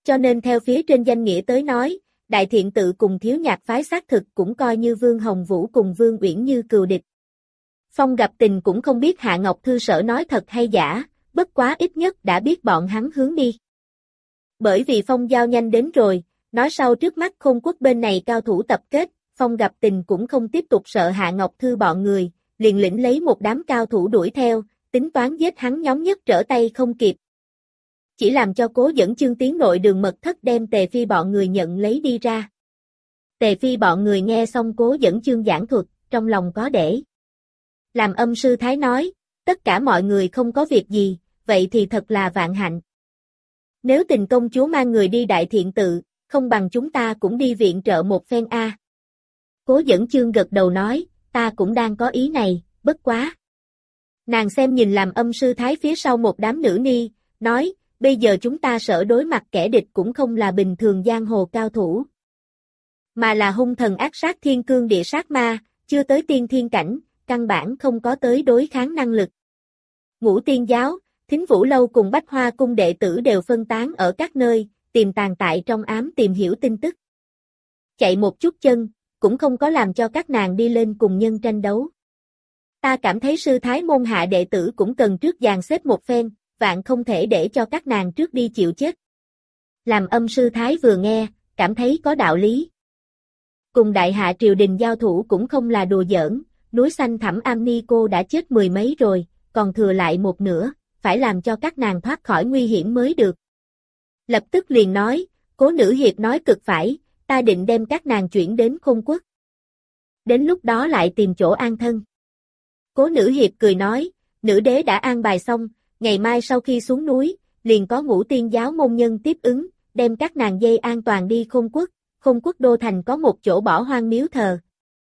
Cho nên theo phía trên danh nghĩa tới nói, Đại Thiện Tự cùng Thiếu Nhạc phái xác thực cũng coi như Vương Hồng Vũ cùng Vương Uyển Như cừu địch. Phong gặp tình cũng không biết Hạ Ngọc Thư Sở nói thật hay giả, bất quá ít nhất đã biết bọn hắn hướng đi. Bởi vì Phong giao nhanh đến rồi, nói sau trước mắt Khôn Quốc bên này cao thủ tập kết, Phong gặp tình cũng không tiếp tục sợ Hạ Ngọc Thư bọn người, liền lĩnh lấy một đám cao thủ đuổi theo, tính toán giết hắn nhóm nhất trở tay không kịp. Chỉ làm cho Cố Dẫn Chương tiến nội đường mật thất đem Tề Phi bọn người nhận lấy đi ra. Tề Phi bọn người nghe xong Cố Dẫn Chương giảng thuật, trong lòng có để. Làm Âm sư Thái nói, tất cả mọi người không có việc gì, vậy thì thật là vạn hạnh. Nếu Tình công chúa mang người đi Đại Thiện Tự, không bằng chúng ta cũng đi viện trợ một phen a. Cố Dẫn Chương gật đầu nói, ta cũng đang có ý này, bất quá. Nàng xem nhìn làm Âm sư Thái phía sau một đám nữ ni, nói, bây giờ chúng ta sợ đối mặt kẻ địch cũng không là bình thường giang hồ cao thủ, mà là hung thần ác sát thiên cương địa sát ma, chưa tới tiên thiên cảnh, căn bản không có tới đối kháng năng lực. Ngũ Tiên Giáo, Thính Vũ Lâu cùng Bách Hoa Cung đệ tử đều phân tán ở các nơi, tìm tàn tại trong ám tìm hiểu tin tức. Chạy một chút chân, cũng không có làm cho các nàng đi lên cùng nhân tranh đấu. Ta cảm thấy sư thái môn hạ đệ tử cũng cần trước dàn xếp một phen, vạn không thể để cho các nàng trước đi chịu chết. Làm Âm sư thái vừa nghe, cảm thấy có đạo lý. Cùng đại hạ triều đình giao thủ cũng không là đùa giỡn, núi xanh Thẩm Am Ni cô đã chết mười mấy rồi, còn thừa lại một nửa, phải làm cho các nàng thoát khỏi nguy hiểm mới được. Lập tức liền nói, Cố nữ hiệp nói cực phải, ta định đem các nàng chuyển đến Khôn Quốc. Đến lúc đó lại tìm chỗ an thân. Cố nữ hiệp cười nói, nữ đế đã an bài xong, ngày mai sau khi xuống núi, liền có Ngũ Tiên Giáo môn nhân tiếp ứng, đem các nàng dây an toàn đi Khôn Quốc. Khôn Quốc đô thành có một chỗ bỏ hoang miếu thờ.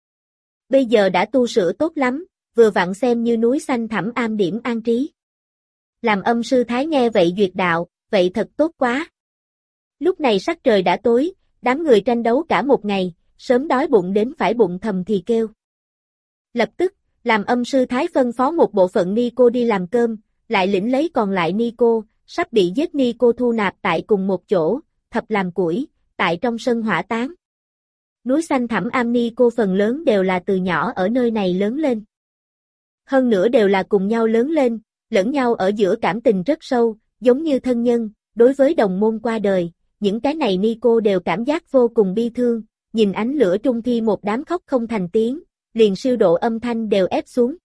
Bây giờ đã tu sửa tốt lắm, vừa vặn xem như núi xanh Thẩm Am điểm an trí. Làm Âm sư thái nghe vậy duyệt đạo, vậy thật tốt quá. Lúc này sắc trời đã tối, đám người tranh đấu cả một ngày, sớm đói bụng đến phải bụng thầm thì kêu. Lập tức, làm Âm sư thái phân phó một bộ phận ni cô đi làm cơm, lại lĩnh lấy còn lại ni cô, sắp bị giết ni cô thu nạp tại cùng một chỗ, thập làm củi, tại trong sân hỏa táng. Núi xanh Thẩm Am ni cô phần lớn đều là từ nhỏ ở nơi này lớn lên. Hơn nữa đều là cùng nhau lớn lên, lẫn nhau ở giữa cảm tình rất sâu, giống như thân nhân, đối với đồng môn qua đời, những cái này ni cô đều cảm giác vô cùng bi thương, nhìn ánh lửa trung thi một đám khóc không thành tiếng, liền siêu độ âm thanh đều ép xuống.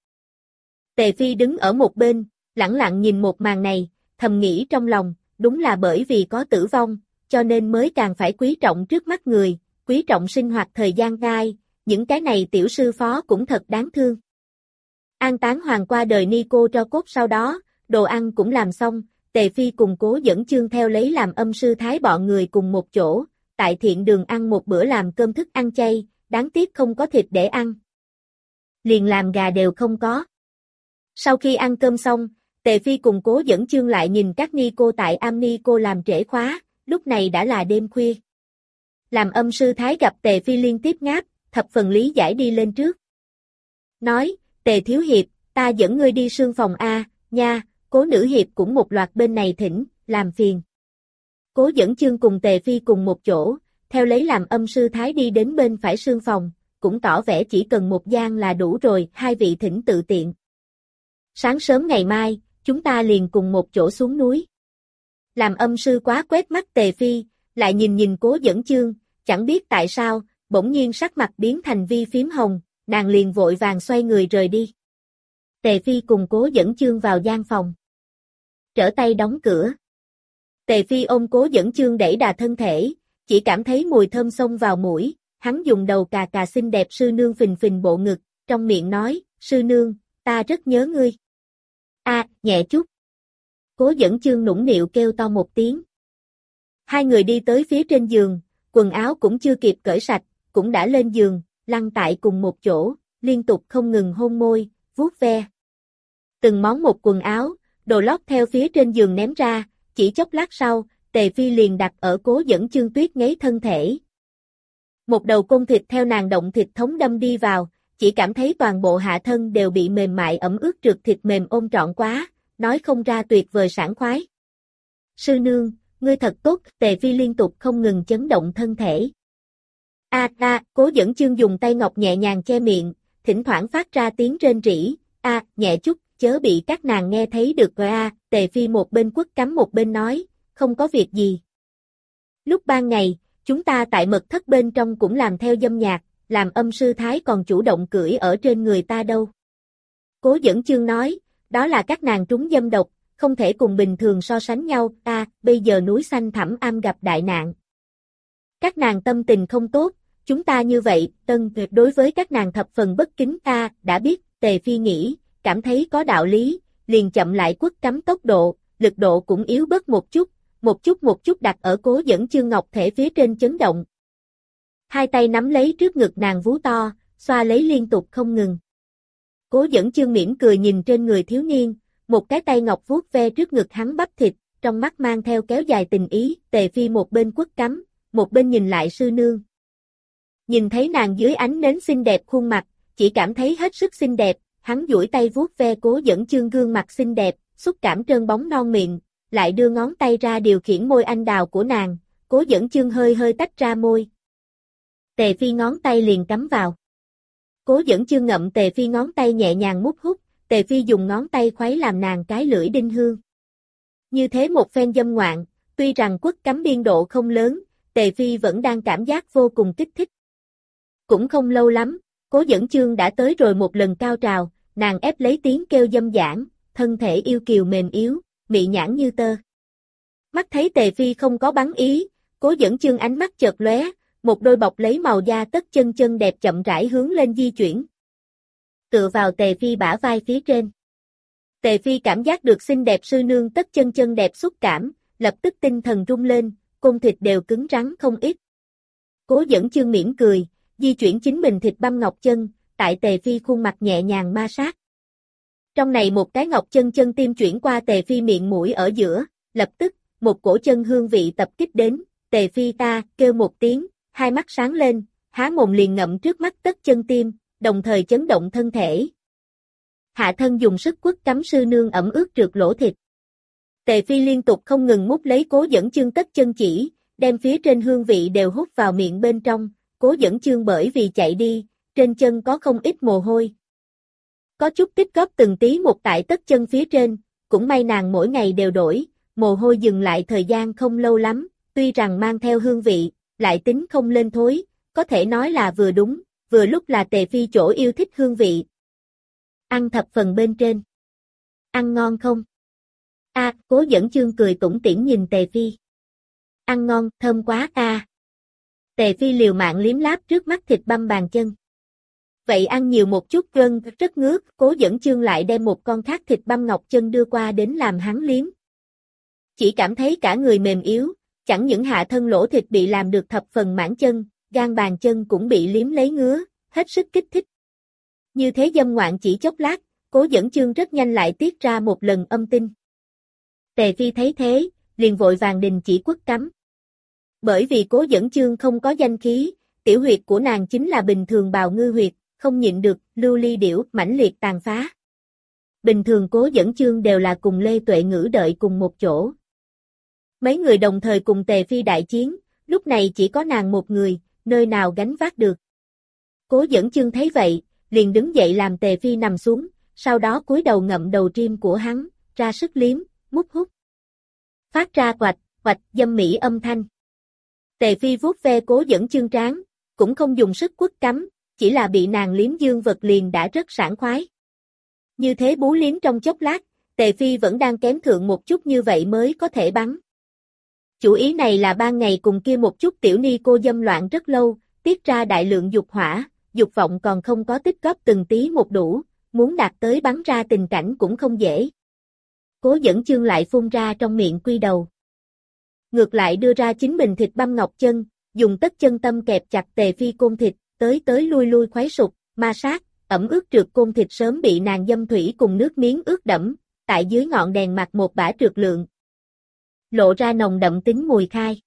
Tề Phi đứng ở một bên, lẳng lặng nhìn một màn này, thầm nghĩ trong lòng, đúng là bởi vì có tử vong, cho nên mới càng phải quý trọng trước mắt người, quý trọng sinh hoạt thời gian gai, những cái này tiểu sư phó cũng thật đáng thương. An táng hoàng qua đời ni cô cho cốt sau đó, đồ ăn cũng làm xong, Tề Phi cùng Cố Dẫn Chương theo lấy làm Âm sư thái bọn người cùng một chỗ, tại thiện đường ăn một bữa làm cơm thức ăn chay, đáng tiếc không có thịt để ăn. Liền làm gà đều không có. Sau khi ăn cơm xong, Tề Phi cùng Cố Dẫn Chương lại nhìn các ni cô tại am ni cô làm trễ khóa, lúc này đã là đêm khuya. Làm Âm sư thái gặp Tề Phi liên tiếp ngáp, thập phần lý giải đi lên trước. Nói, Tề thiếu hiệp, ta dẫn ngươi đi sương phòng A, nha, Cố nữ hiệp cũng một loạt bên này thỉnh, làm phiền. Cố Dẫn Chương cùng Tề Phi cùng một chỗ, theo lấy làm Âm sư thái đi đến bên phải sương phòng, cũng tỏ vẻ chỉ cần một gian là đủ rồi, hai vị thỉnh tự tiện. Sáng sớm ngày mai, chúng ta liền cùng một chỗ xuống núi. Làm Âm sư quá quét mắt Tề Phi, lại nhìn nhìn Cố Dẫn Chương, chẳng biết tại sao, bỗng nhiên sắc mặt biến thành vi phím hồng, nàng liền vội vàng xoay người rời đi. Tề Phi cùng Cố Dẫn Chương vào gian phòng. Trở tay đóng cửa. Tề Phi ôm Cố Dẫn Chương đẩy đà thân thể, chỉ cảm thấy mùi thơm xông vào mũi, hắn dùng đầu cà cà xinh đẹp sư nương phình phình bộ ngực, trong miệng nói, sư nương, ta rất nhớ ngươi. Nhẹ chút. Cố Dẫn Chương nũng nịu kêu to một tiếng. Hai người đi tới phía trên giường, quần áo cũng chưa kịp cởi sạch, cũng đã lên giường, lăn tại cùng một chỗ, liên tục không ngừng hôn môi, vuốt ve. Từng món một quần áo, đồ lót theo phía trên giường ném ra, chỉ chốc lát sau, Tề Phi liền đặt ở Cố Dẫn Chương tuyết ngấy thân thể. Một đầu côn thịt theo nàng động thịt thống đâm đi vào, chỉ cảm thấy toàn bộ hạ thân đều bị mềm mại ẩm ướt trượt thịt mềm ôm trọn quá, nói không ra tuyệt vời sảng khoái. Sư nương, ngươi thật tốt, Tề Phi liên tục không ngừng chấn động thân thể. Cố Dẫn Chương dùng tay ngọc nhẹ nhàng che miệng, thỉnh thoảng phát ra tiếng rên rỉ, nhẹ chút, chớ bị các nàng nghe thấy được rồi. Tề Phi một bên quất cắm một bên nói, không có việc gì. Lúc ban ngày, chúng ta tại mật thất bên trong cũng làm theo dâm nhạc, làm âm sư thái còn chủ động cưỡi ở trên người ta đâu. Cố Dẫn Chương nói, đó là các nàng trúng dâm độc, không thể cùng bình thường so sánh nhau, bây giờ núi xanh thẳm am gặp đại nạn. Các nàng tâm tình không tốt, chúng ta như vậy, tuyệt đối với các nàng thập phần bất kính. Đã biết, Tề Phi nghĩ, cảm thấy có đạo lý, liền chậm lại quất cắm tốc độ, lực độ cũng yếu bớt một chút đặt ở Cố Dẫn Chương ngọc thể phía trên chấn động. Hai tay nắm lấy trước ngực nàng vú to, xoa lấy liên tục không ngừng. Cố Dẫn Chương mỉm cười nhìn trên người thiếu niên, một cái tay ngọc vuốt ve trước ngực hắn bắp thịt, trong mắt mang theo kéo dài tình ý. Tề Phi một bên quất cắm, một bên nhìn lại sư nương. Nhìn thấy nàng dưới ánh nến xinh đẹp khuôn mặt, chỉ cảm thấy hết sức xinh đẹp, hắn duỗi tay vuốt ve Cố Dẫn Chương gương mặt xinh đẹp, xúc cảm trơn bóng non miệng, lại đưa ngón tay ra điều khiển môi anh đào của nàng. Cố Dẫn Chương hơi hơi tách ra môi. Tề Phi ngón tay liền cắm vào. Cố Dẫn Chương ngậm Tề Phi ngón tay nhẹ nhàng mút hút, Tề Phi dùng ngón tay khuấy làm nàng cái lưỡi đinh hương. Như thế một phen dâm ngoạn, tuy rằng quất cắm biên độ không lớn, Tề Phi vẫn đang cảm giác vô cùng kích thích. Cũng không lâu lắm, Cố Dẫn Chương đã tới rồi một lần cao trào, nàng ép lấy tiếng kêu dâm dãn, thân thể yêu kiều mềm yếu, mị nhãn như tơ. Mắt thấy Tề Phi không có bắn ý, Cố Dẫn Chương ánh mắt chợt lóe, một đôi bọc lấy màu da tất chân đẹp chậm rãi hướng lên di chuyển. Tựa vào Tề Phi bả vai phía trên. Tề Phi cảm giác được xinh đẹp sư nương tất chân đẹp xúc cảm, lập tức tinh thần rung lên, côn thịt đều cứng rắn không ít. Cố Dẫn Chương mỉm cười, di chuyển chính mình thịt băm ngọc chân, tại Tề Phi khuôn mặt nhẹ nhàng ma sát. Trong này một cái ngọc chân tim chuyển qua Tề Phi miệng mũi ở giữa, lập tức, một cổ chân hương vị tập kích đến, Tề Phi kêu một tiếng, hai mắt sáng lên, há mồm liền ngậm trước mắt tất chân tim, đồng thời chấn động thân thể. Hạ thân dùng sức quất cắm sư nương ẩm ướt trượt lỗ thịt. Tề Phi liên tục không ngừng mút lấy Cố Dẫn Chương tất chân chỉ, đem phía trên hương vị đều hút vào miệng bên trong. Cố Dẫn Chương bởi vì chạy đi, trên chân có không ít mồ hôi. Có chút tích góp từng tí một tại tất chân phía trên, cũng may nàng mỗi ngày đều đổi, mồ hôi dừng lại thời gian không lâu lắm, tuy rằng mang theo hương vị, lại tính không lên thối, có thể nói là vừa đúng, vừa lúc là Tề Phi chỗ yêu thích hương vị. Ăn thập phần bên trên. Ăn ngon không? Cố Dẫn Chương cười tủm tỉm nhìn Tề Phi. Ăn ngon, thơm quá Tề Phi liều mạng liếm láp trước mắt thịt băm bàn chân. Vậy ăn nhiều một chút rất ngứa, Cố Dẫn Chương lại đem một con khác thịt băm ngọc chân đưa qua đến làm hắn liếm. Chỉ cảm thấy cả người mềm yếu, chẳng những hạ thân lỗ thịt bị làm được thập phần mãn chân, gan bàn chân cũng bị liếm lấy ngứa, hết sức kích thích. Như thế dâm ngoạn chỉ chốc lát, Cố Dẫn Chương rất nhanh lại tiết ra một lần âm tinh. Tề Phi thấy thế, liền vội vàng đình chỉ quất cắm. Bởi vì Cố Dẫn Chương không có danh khí, tiểu huyệt của nàng chính là bình thường bào ngư huyệt, không nhịn được, lưu ly điểu, mãnh liệt tàn phá. Bình thường Cố Dẫn Chương đều là cùng Lê Tuệ Ngữ đợi cùng một chỗ. Mấy người đồng thời cùng Tề Phi đại chiến, lúc này chỉ có nàng một người, nơi nào gánh vác được. Cố Dẫn Chương thấy vậy, liền đứng dậy làm Tề Phi nằm xuống, sau đó cúi đầu ngậm đầu trim của hắn, ra sức liếm, mút hút. Phát ra quạch dâm mỹ âm thanh. Tề Phi vuốt ve Cố Dẫn Chương trán, cũng không dùng sức quất cắm, chỉ là bị nàng liếm dương vật liền đã rất sảng khoái. Như thế bú liếm trong chốc lát, Tề Phi vẫn đang kém thượng một chút như vậy mới có thể bắn. Chủ ý này là ban ngày cùng kia một chút tiểu ni cô dâm loạn rất lâu, tiết ra đại lượng dục hỏa, dục vọng còn không có tích góp từng tí một đủ, muốn đạt tới bắn ra tình cảnh cũng không dễ. Cố Dẫn Chương lại phun ra trong miệng quy đầu. Ngược lại đưa ra chính mình thịt băm ngọc chân, dùng tất chân tâm kẹp chặt Tề Phi côn thịt, tới lui khuấy sụp, ma sát, ẩm ướt trượt côn thịt sớm bị nàng dâm thủy cùng nước miếng ướt đẫm, tại dưới ngọn đèn mặt một bã trượt lượng. Lộ ra nồng đậm tính mùi khai.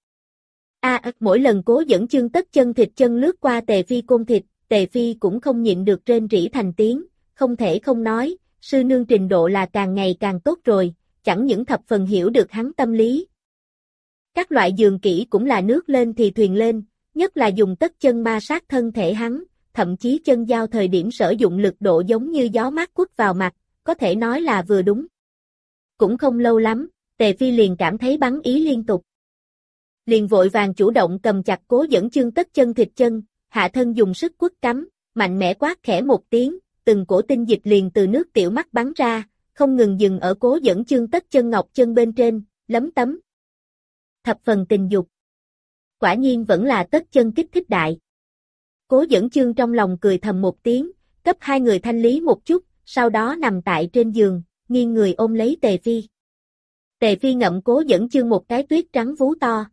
Mỗi lần Cố Dẫn Chương tất chân thịt chân lướt qua Tề Phi côn thịt, Tề Phi cũng không nhịn được rên rỉ thành tiếng, không thể không nói, sư nương trình độ là càng ngày càng tốt rồi, chẳng những thập phần hiểu được hắn tâm lý. Các loại giường kỹ cũng là nước lên thì thuyền lên, nhất là dùng tất chân ma sát thân thể hắn, thậm chí chân giao thời điểm sử dụng lực độ giống như gió mát quất vào mặt, có thể nói là vừa đúng. Cũng không lâu lắm, Tề Phi liền cảm thấy bắn ý liên tục. Liền vội vàng chủ động cầm chặt Cố Dẫn Chương tất chân thịt chân, hạ thân dùng sức quất cắm, mạnh mẽ quát khẽ một tiếng, từng cổ tinh dịch liền từ nước tiểu mắt bắn ra, không ngừng dừng ở Cố Dẫn Chương tất chân ngọc chân bên trên, lấm tấm. Thập phần tình dục. Quả nhiên vẫn là tất chân kích thích đại. Cố Dẫn Chương trong lòng cười thầm một tiếng, cấp hai người thanh lý một chút, sau đó nằm tại trên giường, nghiêng người ôm lấy Tề Phi. Tề Phi ngậm Cố Dẫn Chương một cái tuyết trắng vú to.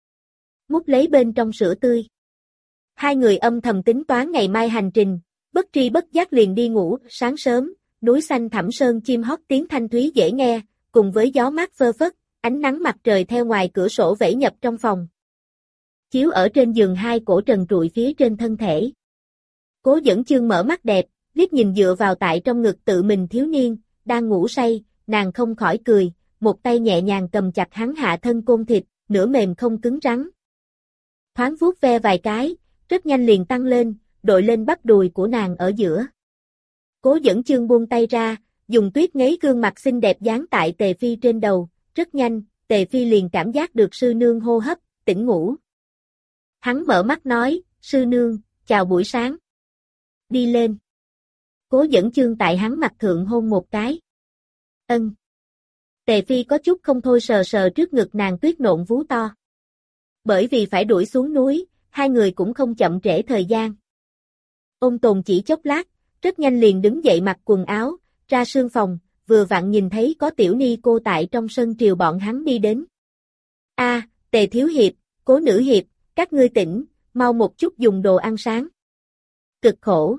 Mút lấy bên trong sữa tươi. Hai người âm thầm tính toán ngày mai hành trình, bất tri bất giác liền đi ngủ. Sáng sớm, núi xanh thẳm sơn chim hót tiếng thanh thúy dễ nghe, cùng với gió mát phơ phất, ánh nắng mặt trời theo ngoài cửa sổ vẩy nhập trong phòng. Chiếu ở trên giường hai cổ trần trụi phía trên thân thể. Cố Dẫn Chương mở mắt đẹp, liếc nhìn dựa vào tại trong ngực tự mình thiếu niên, đang ngủ say, nàng không khỏi cười, một tay nhẹ nhàng cầm chặt hắn hạ thân côn thịt, nửa mềm không cứng rắn. Thoáng vuốt ve vài cái, rất nhanh liền tăng lên, đội lên bắp đùi của nàng ở giữa. Cố Dẫn Chương buông tay ra, dùng tuyết ngấy gương mặt xinh đẹp dán tại Tề Phi trên đầu, rất nhanh, Tề Phi liền cảm giác được sư nương hô hấp, tỉnh ngủ. Hắn mở mắt nói, sư nương, chào buổi sáng. Đi lên. Cố Dẫn Chương tại hắn mặt thượng hôn một cái. Ân. Tề Phi có chút không thôi sờ sờ trước ngực nàng tuyết nộn vú to. Bởi vì phải đuổi xuống núi, hai người cũng không chậm trễ thời gian. Ôn Tồn chỉ chốc lát, rất nhanh liền đứng dậy mặc quần áo, ra sương phòng, vừa vặn nhìn thấy có tiểu ni cô tại trong sân triều bọn hắn đi đến. A, Tề thiếu hiệp, Cố nữ hiệp, các ngươi tỉnh, mau một chút dùng đồ ăn sáng. Cực khổ.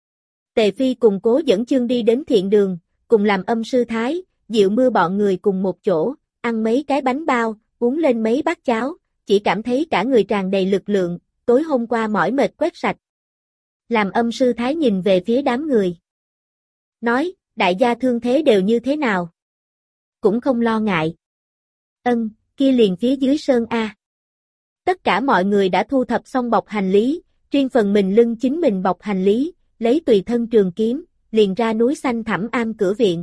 Tề Phi cùng Cố Dẫn Chương đi đến thiện đường, cùng làm âm sư thái, Diệu Mưa bọn người cùng một chỗ, ăn mấy cái bánh bao, uống lên mấy bát cháo, chỉ cảm thấy cả người tràn đầy lực lượng, tối hôm qua mỏi mệt quét sạch. Làm âm sư thái nhìn về phía đám người. Nói, đại gia thương thế đều như thế nào? Cũng không lo ngại. Ân, kia liền phía dưới sơn A. Tất cả mọi người đã thu thập xong bọc hành lý, riêng phần mình lưng chính mình bọc hành lý, lấy tùy thân trường kiếm, liền ra núi xanh thẳm am cửa viện.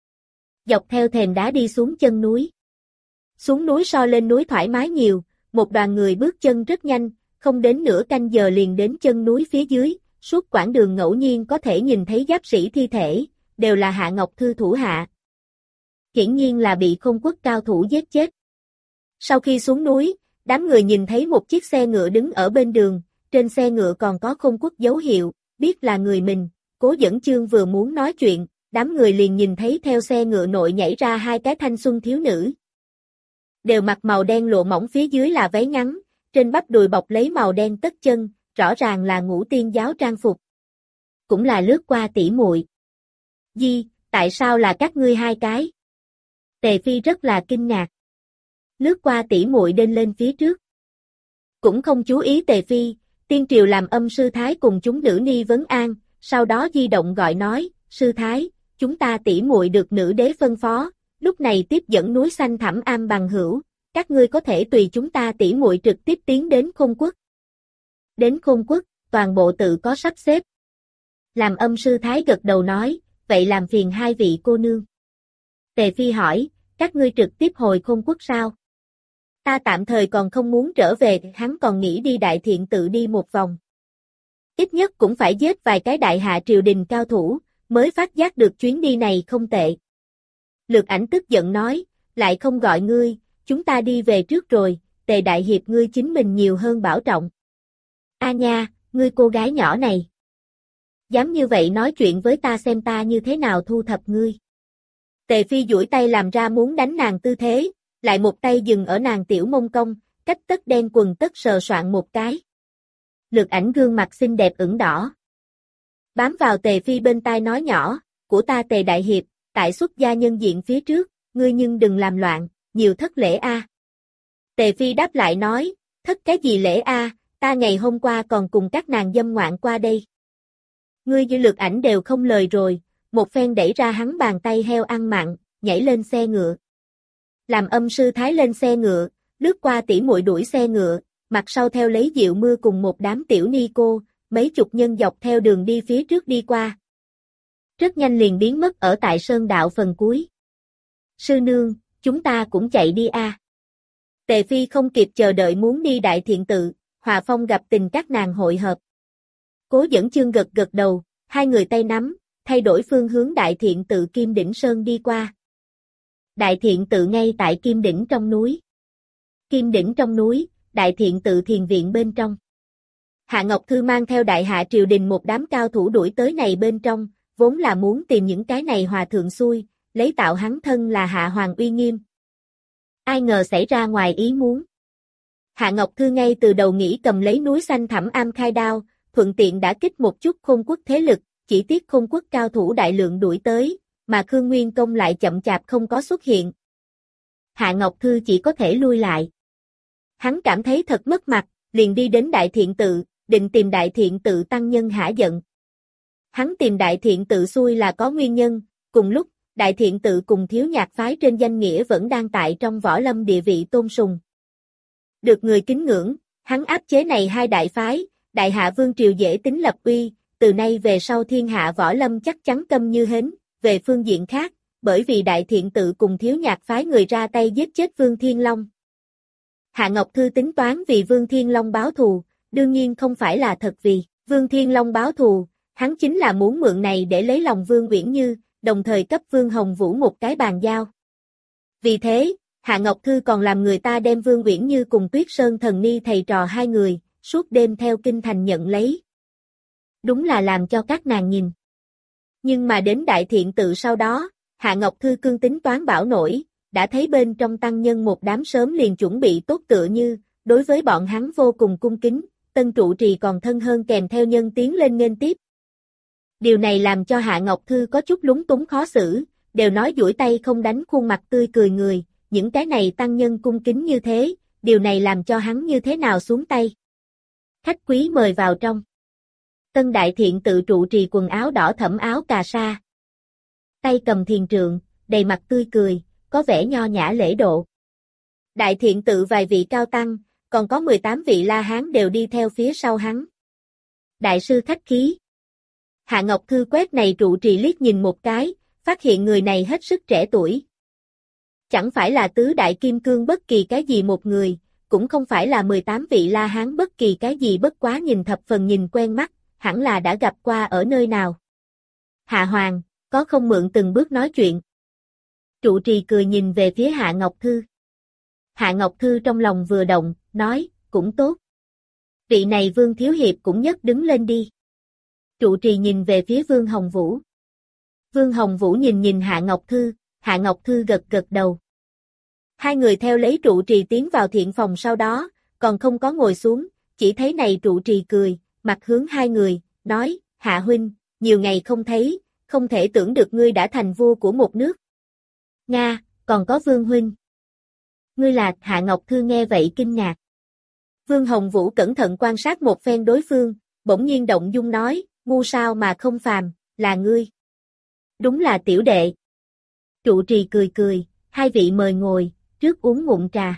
Dọc theo thềm đá đi xuống chân núi. Xuống núi so lên núi thoải mái nhiều, một đoàn người bước chân rất nhanh, không đến nửa canh giờ liền đến chân núi phía dưới, suốt quãng đường ngẫu nhiên có thể nhìn thấy giáp sĩ thi thể, đều là Hạ Ngọc Thư thủ hạ. Hiển nhiên là bị Khôn Quốc cao thủ giết chết. Sau khi xuống núi, đám người nhìn thấy một chiếc xe ngựa đứng ở bên đường, trên xe ngựa còn có Khôn Quốc dấu hiệu, biết là người mình. Cố Dẫn Chương vừa muốn nói chuyện, đám người liền nhìn thấy theo xe ngựa nội nhảy ra hai cái thanh xuân thiếu nữ. Đều mặc màu đen lụa mỏng, phía dưới là váy ngắn, trên bắp đùi bọc lấy màu đen tất chân, rõ ràng là Ngũ Tiên giáo trang phục. Cũng là lướt qua tỷ muội. Di, tại sao là các ngươi hai cái? Tề Phi rất là kinh ngạc. Lướt qua tỷ muội đên lên phía trước. Cũng không chú ý Tề Phi, tiên triều làm âm sư thái cùng chúng nữ ni vấn an, sau đó di động gọi nói, sư thái, chúng ta tỷ muội được nữ đế phân phó, lúc này tiếp dẫn núi xanh thẳm am bằng hữu, các ngươi có thể tùy chúng ta tỷ muội trực tiếp tiến đến Khôn Quốc. Đến Khôn Quốc, toàn bộ tự có sắp xếp. Làm âm sư thái gật đầu nói, vậy làm phiền hai vị cô nương. Tề Phi hỏi, các ngươi trực tiếp hồi Khôn Quốc sao? Ta tạm thời còn không muốn trở về, hắn còn nghĩ đi Đại Thiện tự đi một vòng. Ít nhất cũng phải giết vài cái đại hạ triều đình cao thủ, mới phát giác được chuyến đi này không tệ. Lược Ảnh tức giận nói, lại không gọi ngươi, chúng ta đi về trước rồi, Tề đại hiệp ngươi chính mình nhiều hơn bảo trọng. A nha, ngươi cô gái nhỏ này. Dám như vậy nói chuyện với ta, xem ta như thế nào thu thập ngươi. Tề Phi duỗi tay làm ra muốn đánh nàng tư thế, lại một tay dừng ở nàng tiểu mông cong, cách tất đen quần tất sờ soạn một cái. Lược Ảnh gương mặt xinh đẹp ửng đỏ. Bám vào Tề Phi bên tai nói nhỏ, của ta Tề đại hiệp, tại xuất gia nhân diện phía trước, ngươi nhưng đừng làm loạn, nhiều thất lễ a. Tề Phi đáp lại nói, thất cái gì lễ a, ta ngày hôm qua còn cùng các nàng dâm ngoạn qua đây. Ngươi với Lược Ảnh đều không lời rồi, một phen đẩy ra hắn bàn tay heo ăn mặn, nhảy lên xe ngựa. Làm âm sư thái lên xe ngựa, lướt qua tỉ muội đuổi xe ngựa, mặt sau theo lấy Diệu Mưa cùng một đám tiểu ni cô, mấy chục nhân dọc theo đường đi phía trước đi qua. Rất nhanh liền biến mất ở tại sơn đạo phần cuối. Sư nương, chúng ta cũng chạy đi a. Tề Phi không kịp chờ đợi muốn đi Đại Thiện Tự, Hòa Phong gặp tình các nàng hội hợp. Cố Dẫn Chương gật gật đầu, hai người tay nắm, thay đổi phương hướng Đại Thiện Tự Kim Đỉnh Sơn đi qua. Đại Thiện Tự ngay tại Kim Đỉnh trong núi. Kim Đỉnh trong núi, Đại Thiện Tự thiền viện bên trong. Hạ Ngọc Thư mang theo Đại Hạ triều đình một đám cao thủ đuổi tới này bên trong, vốn là muốn tìm những cái này hòa thượng xui, lấy tạo hắn thân là Hạ Hoàng uy nghiêm. Ai ngờ xảy ra ngoài ý muốn. Hạ Ngọc Thư ngay từ đầu nghĩ cầm lấy núi xanh Thẳm Am khai đao, thuận tiện đã kích một chút Khôn Quốc thế lực, chỉ tiếc Khôn Quốc cao thủ đại lượng đuổi tới, mà Khương Nguyên Công lại chậm chạp không có xuất hiện. Hạ Ngọc Thư chỉ có thể lui lại. Hắn cảm thấy thật mất mặt, liền đi đến Đại Thiện Tự, định tìm Đại Thiện Tự tăng nhân hả giận. Hắn tìm Đại Thiện Tự xui là có nguyên nhân, cùng lúc, Đại Thiện Tự cùng Thiếu Nhạc phái trên danh nghĩa vẫn đang tại trong võ lâm địa vị tôn sùng. Được người kính ngưỡng, hắn áp chế này hai đại phái, Đại Hạ Vương triều dễ tính lập uy, từ nay về sau thiên hạ võ lâm chắc chắn câm như hến. Về phương diện khác, bởi vì Đại Thiện Tự cùng Thiếu Nhạc phái người ra tay giết chết Vương Thiên Long. Hạ Ngọc Thư tính toán vì Vương Thiên Long báo thù, đương nhiên không phải là thật vì Vương Thiên Long báo thù, hắn chính là muốn mượn này để lấy lòng Vương Uyển Như, đồng thời cấp Vương Hồng Vũ một cái bàn giao. Vì thế, Hạ Ngọc Thư còn làm người ta đem Vương Uyển Như cùng Tuyết Sơn Thần Ni thầy trò hai người, suốt đêm theo kinh thành nhận lấy. Đúng là làm cho các nàng nhìn. Nhưng mà đến Đại Thiện Tự sau đó, Hạ Ngọc Thư cương tính toán bảo nổi, đã thấy bên trong tăng nhân một đám sớm liền chuẩn bị tốt tựa như, đối với bọn hắn vô cùng cung kính, tân trụ trì còn thân hơn kèm theo nhân tiến lên nghênh tiếp. Điều này làm cho Hạ Ngọc Thư có chút lúng túng khó xử, đều nói duỗi tay không đánh khuôn mặt tươi cười người, những cái này tăng nhân cung kính như thế, điều này làm cho hắn như thế nào xuống tay. Khách quý mời vào trong. Tân Đại Thiện Tự trụ trì quần áo đỏ thẫm áo cà sa. Tay cầm thiền trượng, đầy mặt tươi cười, có vẻ nho nhã lễ độ. Đại Thiện Tự vài vị cao tăng, còn có 18 vị La Hán đều đi theo phía sau hắn. Đại sư khách khí. Hạ Ngọc Thư quét này trụ trì liếc nhìn một cái, phát hiện người này hết sức trẻ tuổi. Chẳng phải là tứ đại kim cương bất kỳ cái gì một người, cũng không phải là 18 vị La Hán bất kỳ cái gì bất quá nhìn thập phần nhìn quen mắt, hẳn là đã gặp qua ở nơi nào. Hạ Hoàng, có không mượn từng bước nói chuyện. Trụ trì cười nhìn về phía Hạ Ngọc Thư. Hạ Ngọc Thư trong lòng vừa động, nói, cũng tốt. Vị này Vương Thiếu Hiệp cũng nhất đứng lên đi. Trụ trì nhìn về phía Vương Hồng Vũ. Vương Hồng Vũ nhìn Hạ Ngọc Thư, Hạ Ngọc Thư gật gật đầu. Hai người theo lấy trụ trì tiến vào thiện phòng sau đó, còn không có ngồi xuống, chỉ thấy này trụ trì cười, mặt hướng hai người, nói, Hạ huynh, nhiều ngày không thấy, không thể tưởng được ngươi đã thành vua của một nước. Nga, còn có Vương huynh. Ngươi là Hạ Ngọc Thư nghe vậy kinh ngạc. Vương Hồng Vũ cẩn thận quan sát một phen đối phương, bỗng nhiên động dung nói, ngu sao mà không phàm, là ngươi. Đúng là tiểu đệ. Trụ trì cười cười, hai vị mời ngồi, trước uống ngụm trà.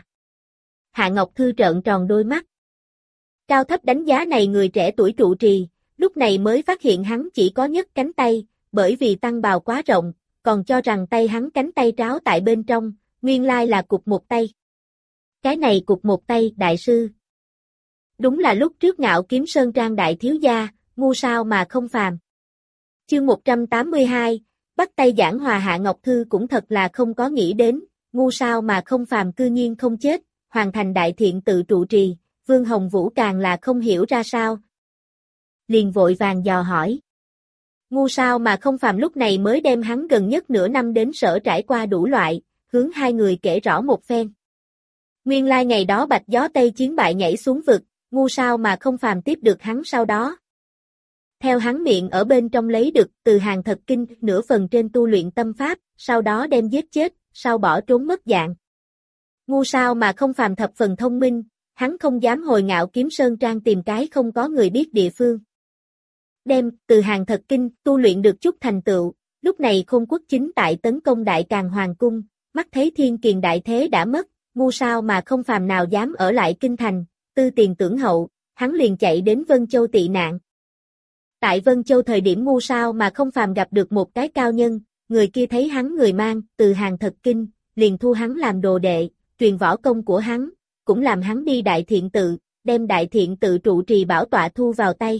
Hạ Ngọc Thư trợn tròn đôi mắt. Cao thấp đánh giá này người trẻ tuổi trụ trì, lúc này mới phát hiện hắn chỉ có nhất cánh tay, bởi vì tăng bào quá rộng, còn cho rằng tay hắn cánh tay tráo tại bên trong, nguyên lai là cụp một tay. Cái này cụp một tay, đại sư. Đúng là lúc trước Ngạo Kiếm Sơn Trang đại thiếu gia, ngu sao mà không phàm. Chương 182, bắt tay giảng hòa. Hạ Ngọc Thư cũng thật là không có nghĩ đến, ngu sao mà không phàm cư nhiên không chết, hoàn thành Đại Thiện Tự trụ trì, Vương Hồng Vũ càng là không hiểu ra sao. Liền vội vàng dò hỏi. Ngu sao mà không phàm lúc này mới đem hắn gần nhất nửa năm đến sở trải qua đủ loại, hướng hai người kể rõ một phen. Nguyên lai ngày đó Bạch Gió Tây chiến bại nhảy xuống vực, ngu sao mà không phàm tiếp được hắn sau đó. Theo hắn miệng ở bên trong lấy được từ Hàng Thật Kinh nửa phần trên tu luyện tâm pháp, sau đó đem giết chết, sau bỏ trốn mất dạng. Ngu sao mà không phàm thập phần thông minh, hắn không dám hồi Ngạo Kiếm Sơn Trang tìm cái không có người biết địa phương. Đem từ Hàng Thật Kinh tu luyện được chút thành tựu, lúc này Khôn Quốc chính tại tấn công Đại Càn Hoàng Cung, mắt thấy Thiên Kiền đại thế đã mất, ngu sao mà không phàm nào dám ở lại kinh thành, tư tiền tưởng hậu, hắn liền chạy đến Vân Châu tị nạn. Tại Vân Châu thời điểm ngu sao mà không phàm gặp được một cái cao nhân, người kia thấy hắn người mang từ hàng thật kinh, liền thu hắn làm đồ đệ, truyền võ công của hắn, cũng làm hắn đi Đại Thiện Tự, đem Đại Thiện Tự trụ trì bảo tọa thu vào tay.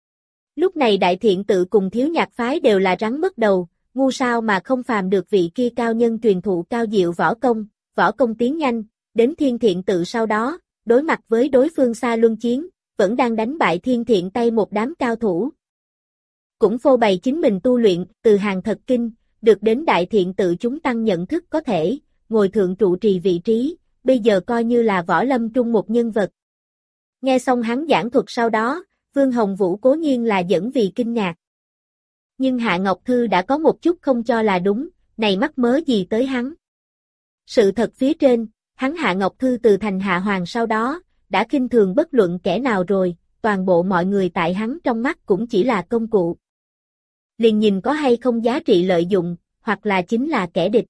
Lúc này Đại Thiện Tự cùng Thiếu Nhạc phái đều là rắn mất đầu, ngu sao mà không phàm được vị kia cao nhân truyền thụ cao diệu võ công tiến nhanh, đến Thiên Thiện Tự sau đó, đối mặt với đối phương xa luân chiến, vẫn đang đánh bại Thiên Thiện Tây một đám cao thủ. Cũng phô bày chính mình tu luyện, từ hàng thật kinh, được đến Đại Thiện Tự chúng tăng nhận thức có thể, ngồi thượng trụ trì vị trí, bây giờ coi như là võ lâm trung một nhân vật. Nghe xong hắn giảng thuật sau đó, Vương Hồng Vũ cố nhiên là dẫn vì kinh ngạc. Nhưng Hạ Ngọc Thư đã có một chút không cho là đúng, này mắc mớ gì tới hắn. Sự thật phía trên, hắn Hạ Ngọc Thư từ thành Hạ Hoàng sau đó, đã khinh thường bất luận kẻ nào rồi, toàn bộ mọi người tại hắn trong mắt cũng chỉ là công cụ. Liền nhìn có hay không giá trị lợi dụng, hoặc là chính là kẻ địch.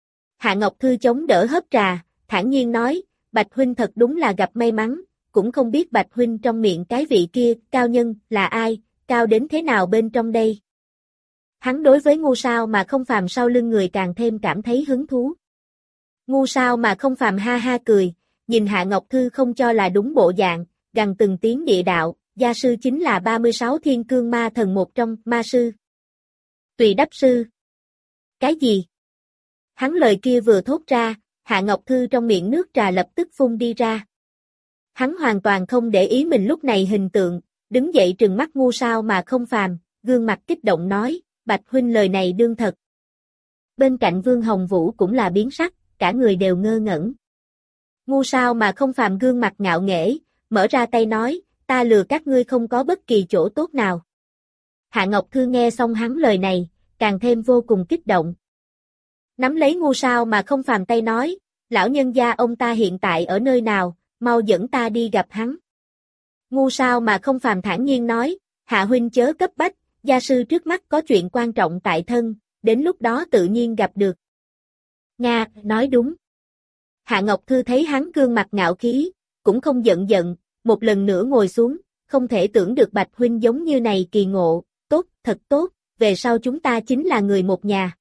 Hạ Ngọc Thư chống đỡ hớp trà, thản nhiên nói, Bạch Huynh thật đúng là gặp may mắn, cũng không biết Bạch Huynh trong miệng cái vị kia, cao nhân, là ai, cao đến thế nào bên trong đây. Hắn đối với ngu sao mà không phàm sau lưng người càng thêm cảm thấy hứng thú. Ngu sao mà không phàm ha ha cười, nhìn Hạ Ngọc Thư không cho là đúng bộ dạng, gằn từng tiếng địa đạo, gia sư chính là 36 thiên cương ma thần một trong, ma sư. Tùy đắp sư. Cái gì? Hắn lời kia vừa thốt ra, Hạ Ngọc Thư trong miệng nước trà lập tức phun đi ra. Hắn hoàn toàn không để ý mình lúc này hình tượng, đứng dậy trừng mắt ngu sao mà không phàm, gương mặt kích động nói, Bạch Huynh lời này đương thật. Bên cạnh Vương Hồng Vũ cũng là biến sắc, cả người đều ngơ ngẩn. Ngu sao mà không phàm gương mặt ngạo nghễ, mở ra tay nói, ta lừa các ngươi không có bất kỳ chỗ tốt nào. Hạ Ngọc Thư nghe xong hắn lời này, càng thêm vô cùng kích động. Nắm lấy ngu sao mà không phàm tay nói, lão nhân gia ông ta hiện tại ở nơi nào, mau dẫn ta đi gặp hắn. Ngu sao mà không phàm thản nhiên nói, Hạ Huynh chớ cấp bách, gia sư trước mắt có chuyện quan trọng tại thân, đến lúc đó tự nhiên gặp được. Nga, nói đúng. Hạ Ngọc Thư thấy hắn gương mặt ngạo khí, cũng không giận, một lần nữa ngồi xuống, không thể tưởng được Bạch Huynh giống như này kỳ ngộ, tốt, thật tốt, về sau chúng ta chính là người một nhà.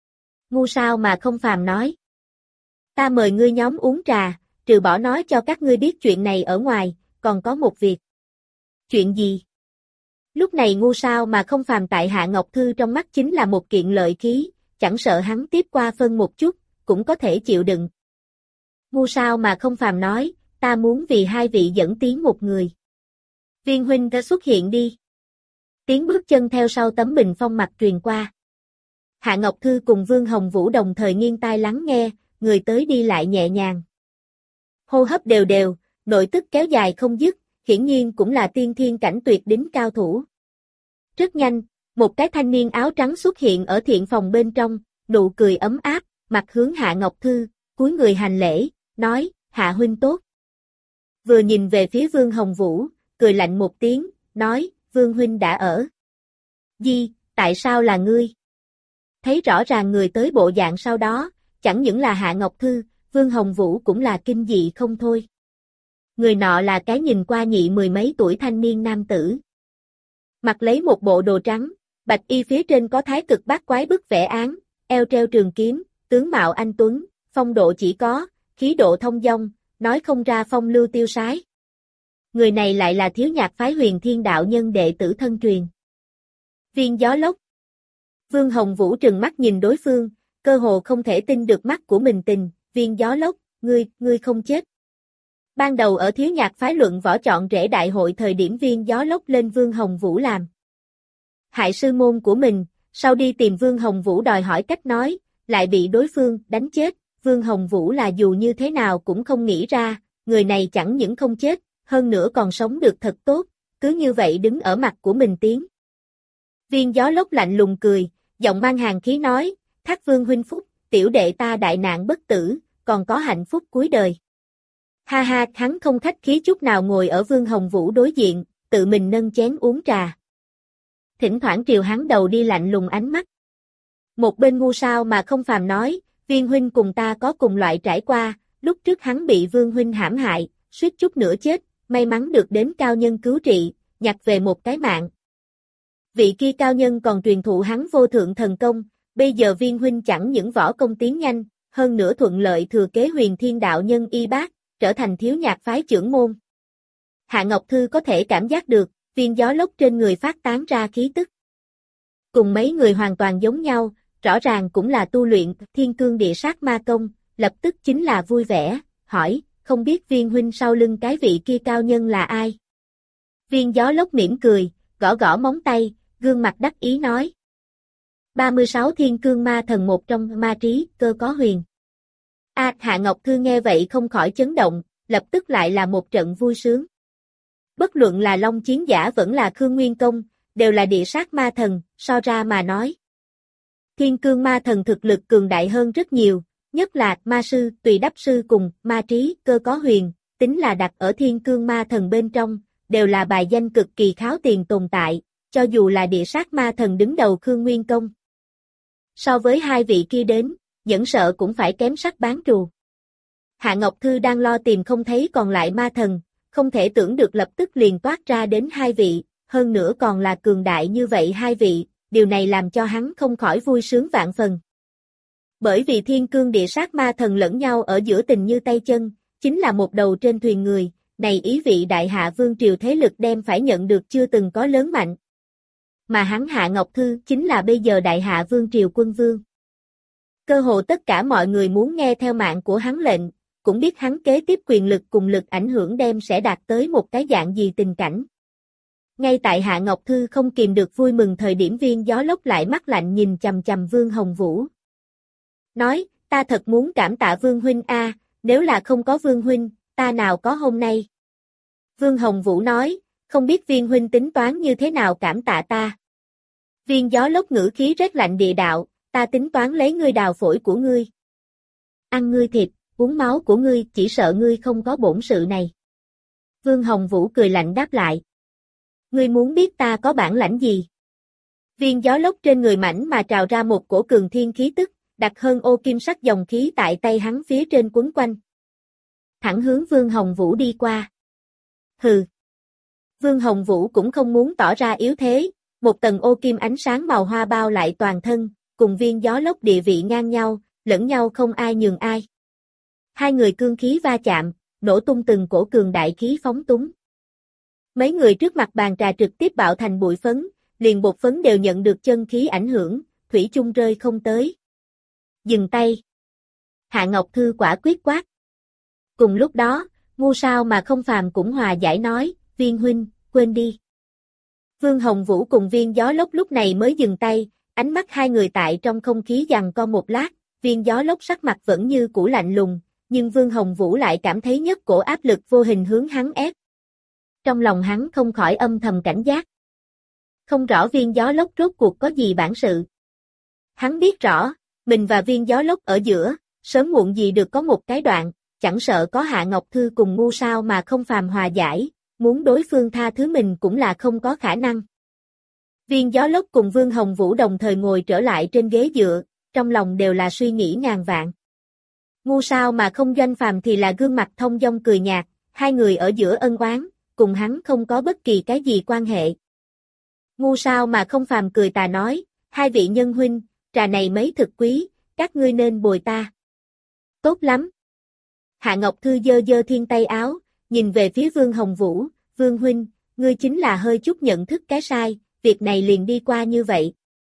Ngu sao mà không phàm nói. Ta mời ngươi nhóm uống trà, trừ bỏ nói cho các ngươi biết chuyện này ở ngoài, còn có một việc. Chuyện gì? Lúc này ngu sao mà không phàm tại Hạ Ngọc Thư trong mắt chính là một kiện lợi khí, chẳng sợ hắn tiếp qua phân một chút, cũng có thể chịu đựng. Ngu sao mà không phàm nói, ta muốn vì hai vị dẫn tiến một người. Viên huynh đã xuất hiện đi. Tiếng bước chân theo sau tấm bình phong mặt truyền qua. Hạ Ngọc Thư cùng Vương Hồng Vũ đồng thời nghiêng tai lắng nghe, người tới đi lại nhẹ nhàng. Hô hấp đều đều, nội tức kéo dài không dứt, hiển nhiên cũng là tiên thiên cảnh tuyệt đỉnh cao thủ. Rất nhanh, một cái thanh niên áo trắng xuất hiện ở thiện phòng bên trong, nụ cười ấm áp, mặt hướng Hạ Ngọc Thư, cúi người hành lễ, nói, Hạ Huynh tốt. Vừa nhìn về phía Vương Hồng Vũ, cười lạnh một tiếng, nói, Vương Huynh đã ở. Di, tại sao là ngươi? Thấy rõ ràng người tới bộ dạng sau đó, chẳng những là Hạ Ngọc Thư, Vương Hồng Vũ cũng là kinh dị không thôi. Người nọ là cái nhìn qua nhị mười mấy tuổi thanh niên nam tử. Mặc lấy một bộ đồ trắng, bạch y phía trên có thái cực bát quái bức vẽ án, eo treo trường kiếm, tướng mạo anh tuấn, phong độ chỉ có, khí độ thông dong, nói không ra phong lưu tiêu sái. Người này lại là Thiếu Nhạc phái Huyền Thiên đạo nhân đệ tử thân truyền. Viên Gió Lốc. Vương Hồng Vũ trừng mắt nhìn đối phương, cơ hồ không thể tin được mắt của mình tình, Viên Gió Lốc, ngươi không chết. Ban đầu ở Thiếu Nhạc phái luận võ chọn rễ đại hội thời điểm Viên Gió Lốc lên Vương Hồng Vũ làm hại sư môn của mình, sau đi tìm Vương Hồng Vũ đòi hỏi cách nói, lại bị đối phương đánh chết, Vương Hồng Vũ là dù như thế nào cũng không nghĩ ra, người này chẳng những không chết, hơn nữa còn sống được thật tốt, cứ như vậy đứng ở mặt của mình tiến. Viên Gió Lốc lạnh lùng cười, giọng mang hàn khí nói, Thác Vương huynh phúc, tiểu đệ ta đại nạn bất tử, còn có hạnh phúc cuối đời. Ha ha, hắn không khách khí chút nào ngồi ở Vương Hồng Vũ đối diện, tự mình nâng chén uống trà. Thỉnh thoảng triều hắn đầu đi lạnh lùng ánh mắt. Một bên ngu sao mà không phàm nói, Viên huynh cùng ta có cùng loại trải qua, lúc trước hắn bị Vương huynh hãm hại, suýt chút nữa chết, may mắn được đến cao nhân cứu trị, nhặt về một cái mạng. Vị kia cao nhân còn truyền thụ hắn vô thượng thần công, bây giờ Viên huynh chẳng những võ công tiến nhanh, hơn nữa thuận lợi thừa kế Huyền Thiên đạo nhân y bác, trở thành Thiếu Nhạc phái trưởng môn. Hạ Ngọc Thư có thể cảm giác được, viên gió lốc trên người phát tán ra khí tức. Cùng mấy người hoàn toàn giống nhau, rõ ràng cũng là tu luyện Thiên Cương Địa Sát Ma Công, lập tức chính là vui vẻ, hỏi, không biết Viên huynh sau lưng cái vị kia cao nhân là ai? Viên gió lốc mỉm cười, gõ gõ móng tay, gương mặt đắc ý nói. 36 Thiên Cương Ma Thần một trong Ma Trí, Cơ Có Huyền. Hạ Ngọc Thư nghe vậy không khỏi chấn động, lập tức lại là một trận vui sướng. Bất luận là Long Chiến Giả vẫn là Khương Nguyên Công, đều là địa sát ma thần, so ra mà nói. Thiên Cương Ma Thần thực lực cường đại hơn rất nhiều, nhất là Ma Sư, Tùy Đắp Sư cùng Ma Trí, Cơ Có Huyền, tính là đặt ở Thiên Cương Ma Thần bên trong, đều là bài danh cực kỳ kháo tiền tồn tại, cho dù là địa sát ma thần đứng đầu Khương Nguyên Công. So với hai vị kia đến, dẫn sợ cũng phải kém sắc bán trù. Hạ Ngọc Thư đang lo tìm không thấy còn lại ma thần, không thể tưởng được lập tức liền toát ra đến hai vị, hơn nữa còn là cường đại như vậy hai vị, điều này làm cho hắn không khỏi vui sướng vạn phần. Bởi vì Thiên Cương Địa Sát ma thần lẫn nhau ở giữa tình như tay chân, chính là một đầu trên thuyền người, này ý vị Đại Hạ Vương triều thế lực đem phải nhận được chưa từng có lớn mạnh. Mà hắn Hạ Ngọc Thư chính là bây giờ Đại Hạ Vương triều quân vương. Cơ hồ tất cả mọi người muốn nghe theo mạng của hắn lệnh, cũng biết hắn kế tiếp quyền lực cùng lực ảnh hưởng đem sẽ đạt tới một cái dạng gì tình cảnh. Ngay tại Hạ Ngọc Thư không kìm được vui mừng thời điểm viên gió lốc lại mắt lạnh nhìn chằm chằm Vương Hồng Vũ. Nói, ta thật muốn cảm tạ Vương huynh a, nếu là không có Vương huynh, ta nào có hôm nay. Vương Hồng Vũ nói, không biết viên huynh tính toán như thế nào cảm tạ ta. Viên gió lốc ngữ khí rét lạnh địa đạo, ta tính toán lấy ngươi đào phổi của ngươi. Ăn ngươi thịt, uống máu của ngươi, chỉ sợ ngươi không có bổn sự này. Vương Hồng Vũ cười lạnh đáp lại. Ngươi muốn biết ta có bản lãnh gì? Viên gió lốc trên người mảnh mà trào ra một cổ cường thiên khí tức, đặc hơn ô kim sắc dòng khí tại tay hắn phía trên quấn quanh. Thẳng hướng Vương Hồng Vũ đi qua. Hừ. Vương Hồng Vũ cũng không muốn tỏ ra yếu thế, một tầng ô kim ánh sáng màu hoa bao lại toàn thân, cùng viên gió lốc địa vị ngang nhau, lẫn nhau không ai nhường ai. Hai người cương khí va chạm, nổ tung từng cổ cường đại khí phóng túng. Mấy người trước mặt bàn trà trực tiếp bạo thành bụi phấn, liền bột phấn đều nhận được chân khí ảnh hưởng, thủy chung rơi không tới. Dừng tay. Hạ Ngọc Thư quả quyết quát. Cùng lúc đó, ngu sao mà không phàm cũng hòa giải nói, viên huynh, quên đi. Vương Hồng Vũ cùng viên gió lốc lúc này mới dừng tay, ánh mắt hai người tại trong không khí giằng co một lát, viên gió lốc sắc mặt vẫn như cũ lạnh lùng, nhưng Vương Hồng Vũ lại cảm thấy nhất cổ áp lực vô hình hướng hắn ép. Trong lòng hắn không khỏi âm thầm cảnh giác. Không rõ viên gió lốc rốt cuộc có gì bản sự. Hắn biết rõ, mình và viên gió lốc ở giữa, sớm muộn gì được có một cái đoạn, chẳng sợ có Hạ Ngọc Thư cùng ngu sao mà không phàm hòa giải, muốn đối phương tha thứ mình cũng là không có khả năng. Viên gió lốc cùng Vương Hồng Vũ đồng thời ngồi trở lại trên ghế dựa, trong lòng đều là suy nghĩ ngàn vạn. Ngu sao mà không Doanh Phàm thì là gương mặt thông dong cười nhạt, hai người ở giữa ân oán, cùng hắn không có bất kỳ cái gì quan hệ. Ngu sao mà không Phàm cười tà nói, hai vị nhân huynh, trà này mấy thực quý, các ngươi nên bồi ta. Tốt lắm. Hạ Ngọc Thư giơ giơ thiên tay áo, nhìn về phía Vương Hồng Vũ, Vương huynh, ngươi chính là hơi chút nhận thức cái sai, việc này liền đi qua như vậy.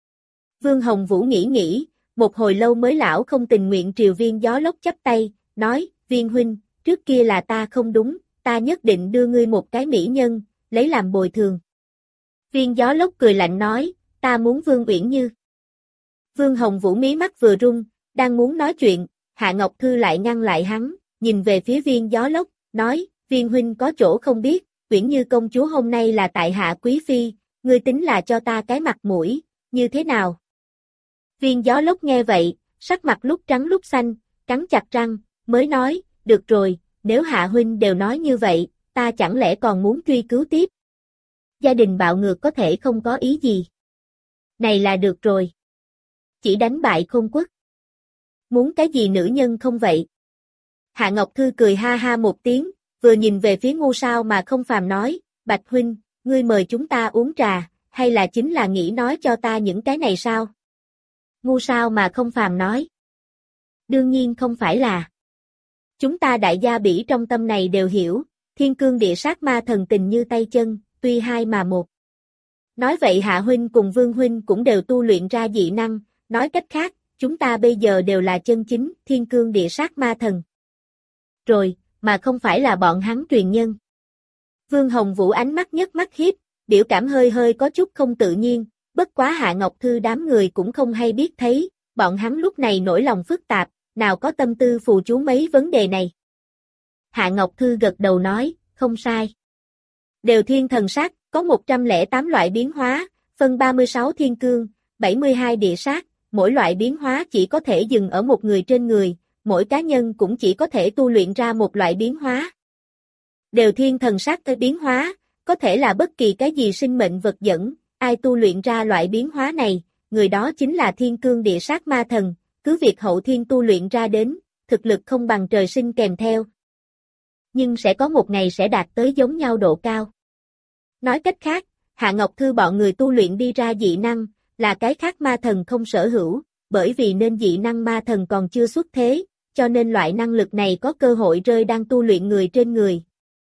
Vương Hồng Vũ nghĩ, một hồi lâu mới lão không tình nguyện triều viên gió lốc chắp tay, nói, viên huynh, trước kia là ta không đúng, ta nhất định đưa ngươi một cái mỹ nhân, lấy làm bồi thường. Viên gió lốc cười lạnh nói, ta muốn Vương Uyển Như. Vương Hồng Vũ mí mắt vừa rung, đang muốn nói chuyện, Hạ Ngọc Thư lại ngăn lại hắn, nhìn về phía viên gió lốc, nói, viên huynh có chỗ không biết, Uyển Như công chúa hôm nay là tại hạ quý phi, ngươi tính là cho ta cái mặt mũi, như thế nào? Viên gió lốc nghe vậy, sắc mặt lúc trắng lúc xanh, cắn chặt răng, mới nói, được rồi, nếu Hạ huynh đều nói như vậy, ta chẳng lẽ còn muốn truy cứu tiếp? Gia đình bạo ngược có thể không có ý gì. Này là được rồi. Chỉ đánh bại Khôn Quốc. Muốn cái gì nữ nhân không vậy? Hạ Ngọc Thư cười ha ha một tiếng, vừa nhìn về phía Ngu Sao mà không phàm nói, Bạch huynh, ngươi mời chúng ta uống trà, hay là chính là nghĩ nói cho ta những cái này sao? Ngu Sao mà không phàm nói. Đương nhiên không phải là. Chúng ta đại gia bỉ trong tâm này đều hiểu, thiên cương địa sát ma thần tình như tay chân, tuy hai mà một. Nói vậy Hạ huynh cùng Vương huynh cũng đều tu luyện ra dị năng, nói cách khác, chúng ta bây giờ đều là chân chính thiên cương địa sát ma thần. Rồi, mà không phải là bọn hắn truyền nhân. Vương Hồng Vũ ánh mắt nhấc mắt hiếp, biểu cảm hơi hơi có chút không tự nhiên, bất quá Hạ Ngọc Thư đám người cũng không hay biết thấy, bọn hắn lúc này nỗi lòng phức tạp, nào có tâm tư phù chú mấy vấn đề này. Hạ Ngọc Thư gật đầu nói, không sai. Đều thiên thần sát, có 108 loại biến hóa, phân 36 thiên cương, 72 địa sát, mỗi loại biến hóa chỉ có thể dừng ở một người trên người, mỗi cá nhân cũng chỉ có thể tu luyện ra một loại biến hóa. Đều thiên thần sát tới biến hóa, có thể là bất kỳ cái gì sinh mệnh vật dẫn, ai tu luyện ra loại biến hóa này, người đó chính là thiên cương địa sát ma thần, cứ việc hậu thiên tu luyện ra đến, thực lực không bằng trời sinh kèm theo. Nhưng sẽ có một ngày sẽ đạt tới giống nhau độ cao. Nói cách khác, Hạ Ngọc Thư bọn người tu luyện đi ra dị năng, là cái khác ma thần không sở hữu, bởi vì nên dị năng ma thần còn chưa xuất thế, cho nên loại năng lực này có cơ hội rơi đang tu luyện người trên người.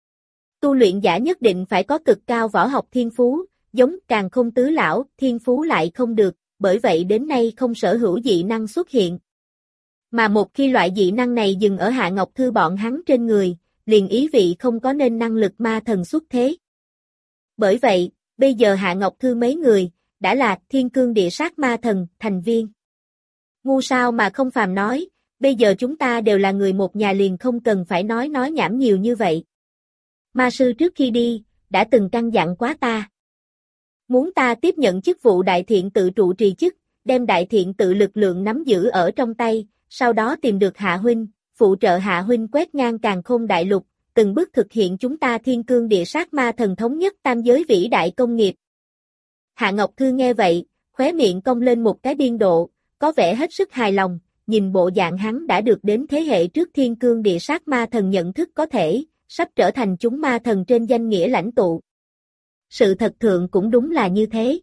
Tu luyện giả nhất định phải có cực cao võ học thiên phú, giống Càn Khôn Tứ Lão, thiên phú lại không được, bởi vậy đến nay không sở hữu dị năng xuất hiện. Mà một khi loại dị năng này dừng ở Hạ Ngọc Thư bọn hắn trên người, liền ý vị không có nên năng lực ma thần xuất thế. Bởi vậy, bây giờ Hạ Ngọc Thư mấy người, đã là thiên cương địa sát ma thần, thành viên. Ngu Sao mà không phàm nói, bây giờ chúng ta đều là người một nhà liền không cần phải nói nhảm nhiều như vậy. Ma sư trước khi đi, đã từng căn dặn quá ta. Muốn ta tiếp nhận chức vụ đại thiện tự trụ trì chức, đem đại thiện tự lực lượng nắm giữ ở trong tay, sau đó tìm được Hạ huynh, phụ trợ Hạ huynh quét ngang càn khôn đại lục, từng bước thực hiện chúng ta thiên cương địa sát ma thần thống nhất tam giới vĩ đại công nghiệp. Hạ Ngọc Thư nghe vậy, khóe miệng cong lên một cái biên độ, có vẻ hết sức hài lòng, nhìn bộ dạng hắn đã được đến thế hệ trước thiên cương địa sát ma thần nhận thức có thể, sắp trở thành chúng ma thần trên danh nghĩa lãnh tụ. Sự thật thượng cũng đúng là như thế.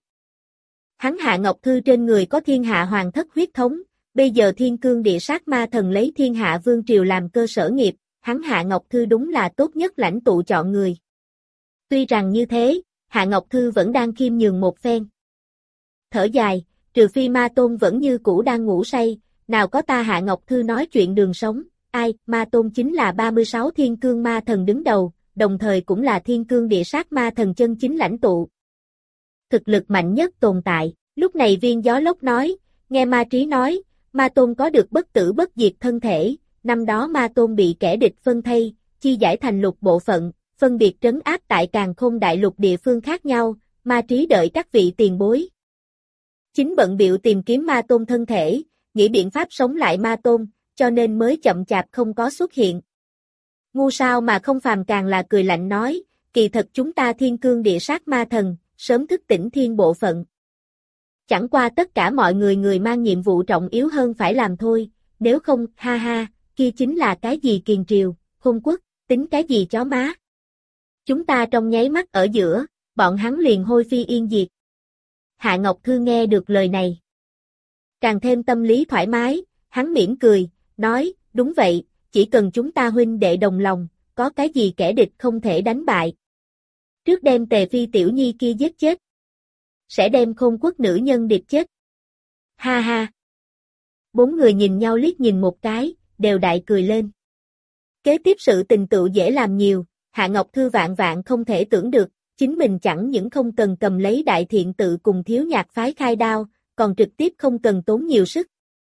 Hắn Hạ Ngọc Thư trên người có thiên hạ hoàng thất huyết thống, bây giờ thiên cương địa sát ma thần lấy thiên hạ vương triều làm cơ sở nghiệp, hắn Hạ Ngọc Thư đúng là tốt nhất lãnh tụ chọn người. Tuy rằng như thế, Hạ Ngọc Thư vẫn đang khiêm nhường một phen. Thở dài, trừ phi Ma Tôn vẫn như cũ đang ngủ say, nào có ta Hạ Ngọc Thư nói chuyện đường sống, ai, Ma Tôn chính là 36 thiên cương ma thần đứng đầu, đồng thời cũng là thiên cương địa sát ma thần chân chính lãnh tụ. Thực lực mạnh nhất tồn tại, lúc này Viên Gió Lốc nói, nghe Ma Trí nói, Ma Tôn có được bất tử bất diệt thân thể, năm đó Ma Tôn bị kẻ địch phân thây, chia giải thành lục bộ phận, phân biệt trấn áp tại càn khôn đại lục địa phương khác nhau, Ma Trí đợi các vị tiền bối. Chính bận bịu tìm kiếm Ma Tôn thân thể, nghĩ biện pháp sống lại Ma Tôn, cho nên mới chậm chạp không có xuất hiện. Ngu Sao mà không phàm càng là cười lạnh nói, kỳ thật chúng ta thiên cương địa sát ma thần, sớm thức tỉnh thiên bộ phận. Chẳng qua tất cả mọi người mang nhiệm vụ trọng yếu hơn phải làm thôi, nếu không, ha ha, kia chính là cái gì kiền triều, hôn quốc, tính cái gì chó má. Chúng ta trong nháy mắt ở giữa, bọn hắn liền hôi phi yên diệt. Hạ Ngọc Thư nghe được lời này. Càng thêm tâm lý thoải mái, hắn mỉm cười, nói, đúng vậy, chỉ cần chúng ta huynh đệ đồng lòng, có cái gì kẻ địch không thể đánh bại. Trước đem Tề Phi tiểu nhi kia giết chết. Sẽ đem Khôn Quốc nữ nhân điệp chết. Ha ha. Bốn người nhìn nhau liếc nhìn một cái, đều đại cười lên. Kế tiếp sự tình tựu dễ làm nhiều, Hạ Ngọc Thư vạn vạn không thể tưởng được, chính mình chẳng những không cần cầm lấy đại thiện tự cùng thiếu nhạc phái khai đao, còn trực tiếp không cần tốn nhiều sức.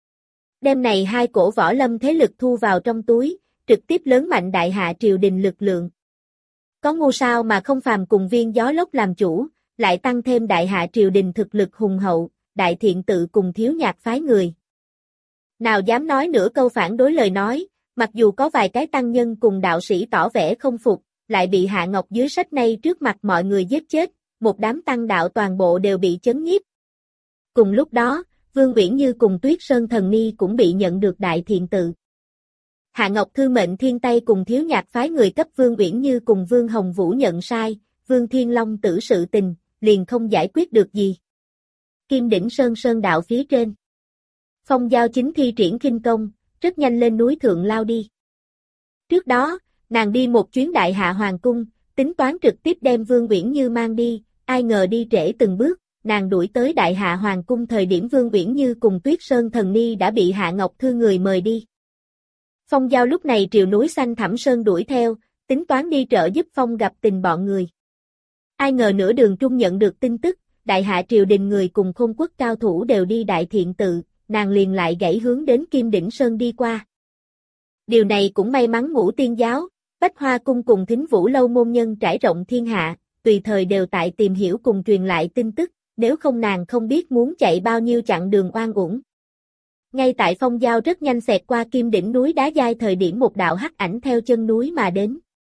Đêm này hai cổ võ lâm thế lực thu vào trong túi, trực tiếp lớn mạnh đại hạ triều đình lực lượng. Có Ngu Sao mà không phàm cùng Viên Gió Lốc làm chủ, lại tăng thêm đại hạ triều đình thực lực hùng hậu, đại thiện tự cùng thiếu nhạc phái người. Nào dám nói nửa câu phản đối lời nói, mặc dù có vài cái tăng nhân cùng đạo sĩ tỏ vẻ không phục, lại bị Hạ Ngọc dưới sách nay trước mặt mọi người giết chết, một đám tăng đạo toàn bộ đều bị chấn nhiếp. Cùng lúc đó, Vương Uyển Như cùng Tuyết Sơn Thần Ni cũng bị nhận được đại thiện tự. Hạ Ngọc Thư mệnh Thiên Tây cùng Thiếu Nhạc phái người cấp Vương Uyển Như cùng Vương Hồng Vũ nhận sai, Vương Thiên Long tử sự tình, liền không giải quyết được gì. Kim đỉnh sơn đạo phía trên. Phong Giao chính thi triển khinh công, rất nhanh lên núi thượng lao đi. Trước đó, nàng đi một chuyến Đại Hạ Hoàng cung, tính toán trực tiếp đem Vương Uyển Như mang đi, ai ngờ đi trễ từng bước, nàng đuổi tới Đại Hạ Hoàng cung thời điểm Vương Uyển Như cùng Tuyết Sơn Thần Ni đã bị Hạ Ngọc Thư người mời đi. Phong Giao lúc này triều núi xanh thẳm sơn đuổi theo, tính toán đi trợ giúp Phong Gặp Tình bọn người. Ai ngờ nửa đường trung nhận được tin tức, Đại Hạ triều đình người cùng Khôn Quốc cao thủ đều đi Đại Thiện tự, nàng liền lại gãy hướng đến Kim Đỉnh Sơn đi qua. Điều này cũng may mắn Ngũ Tiên giáo, Bách Hoa cung cùng Thính Vũ lâu môn nhân trải rộng thiên hạ, tùy thời đều tại tìm hiểu cùng truyền lại tin tức, nếu không nàng không biết muốn chạy bao nhiêu chặng đường oan uổng. Ngay tại Phong Giao rất nhanh xẹt qua Kim Đỉnh núi đá dai thời điểm một đạo hắc ảnh theo chân núi mà đến.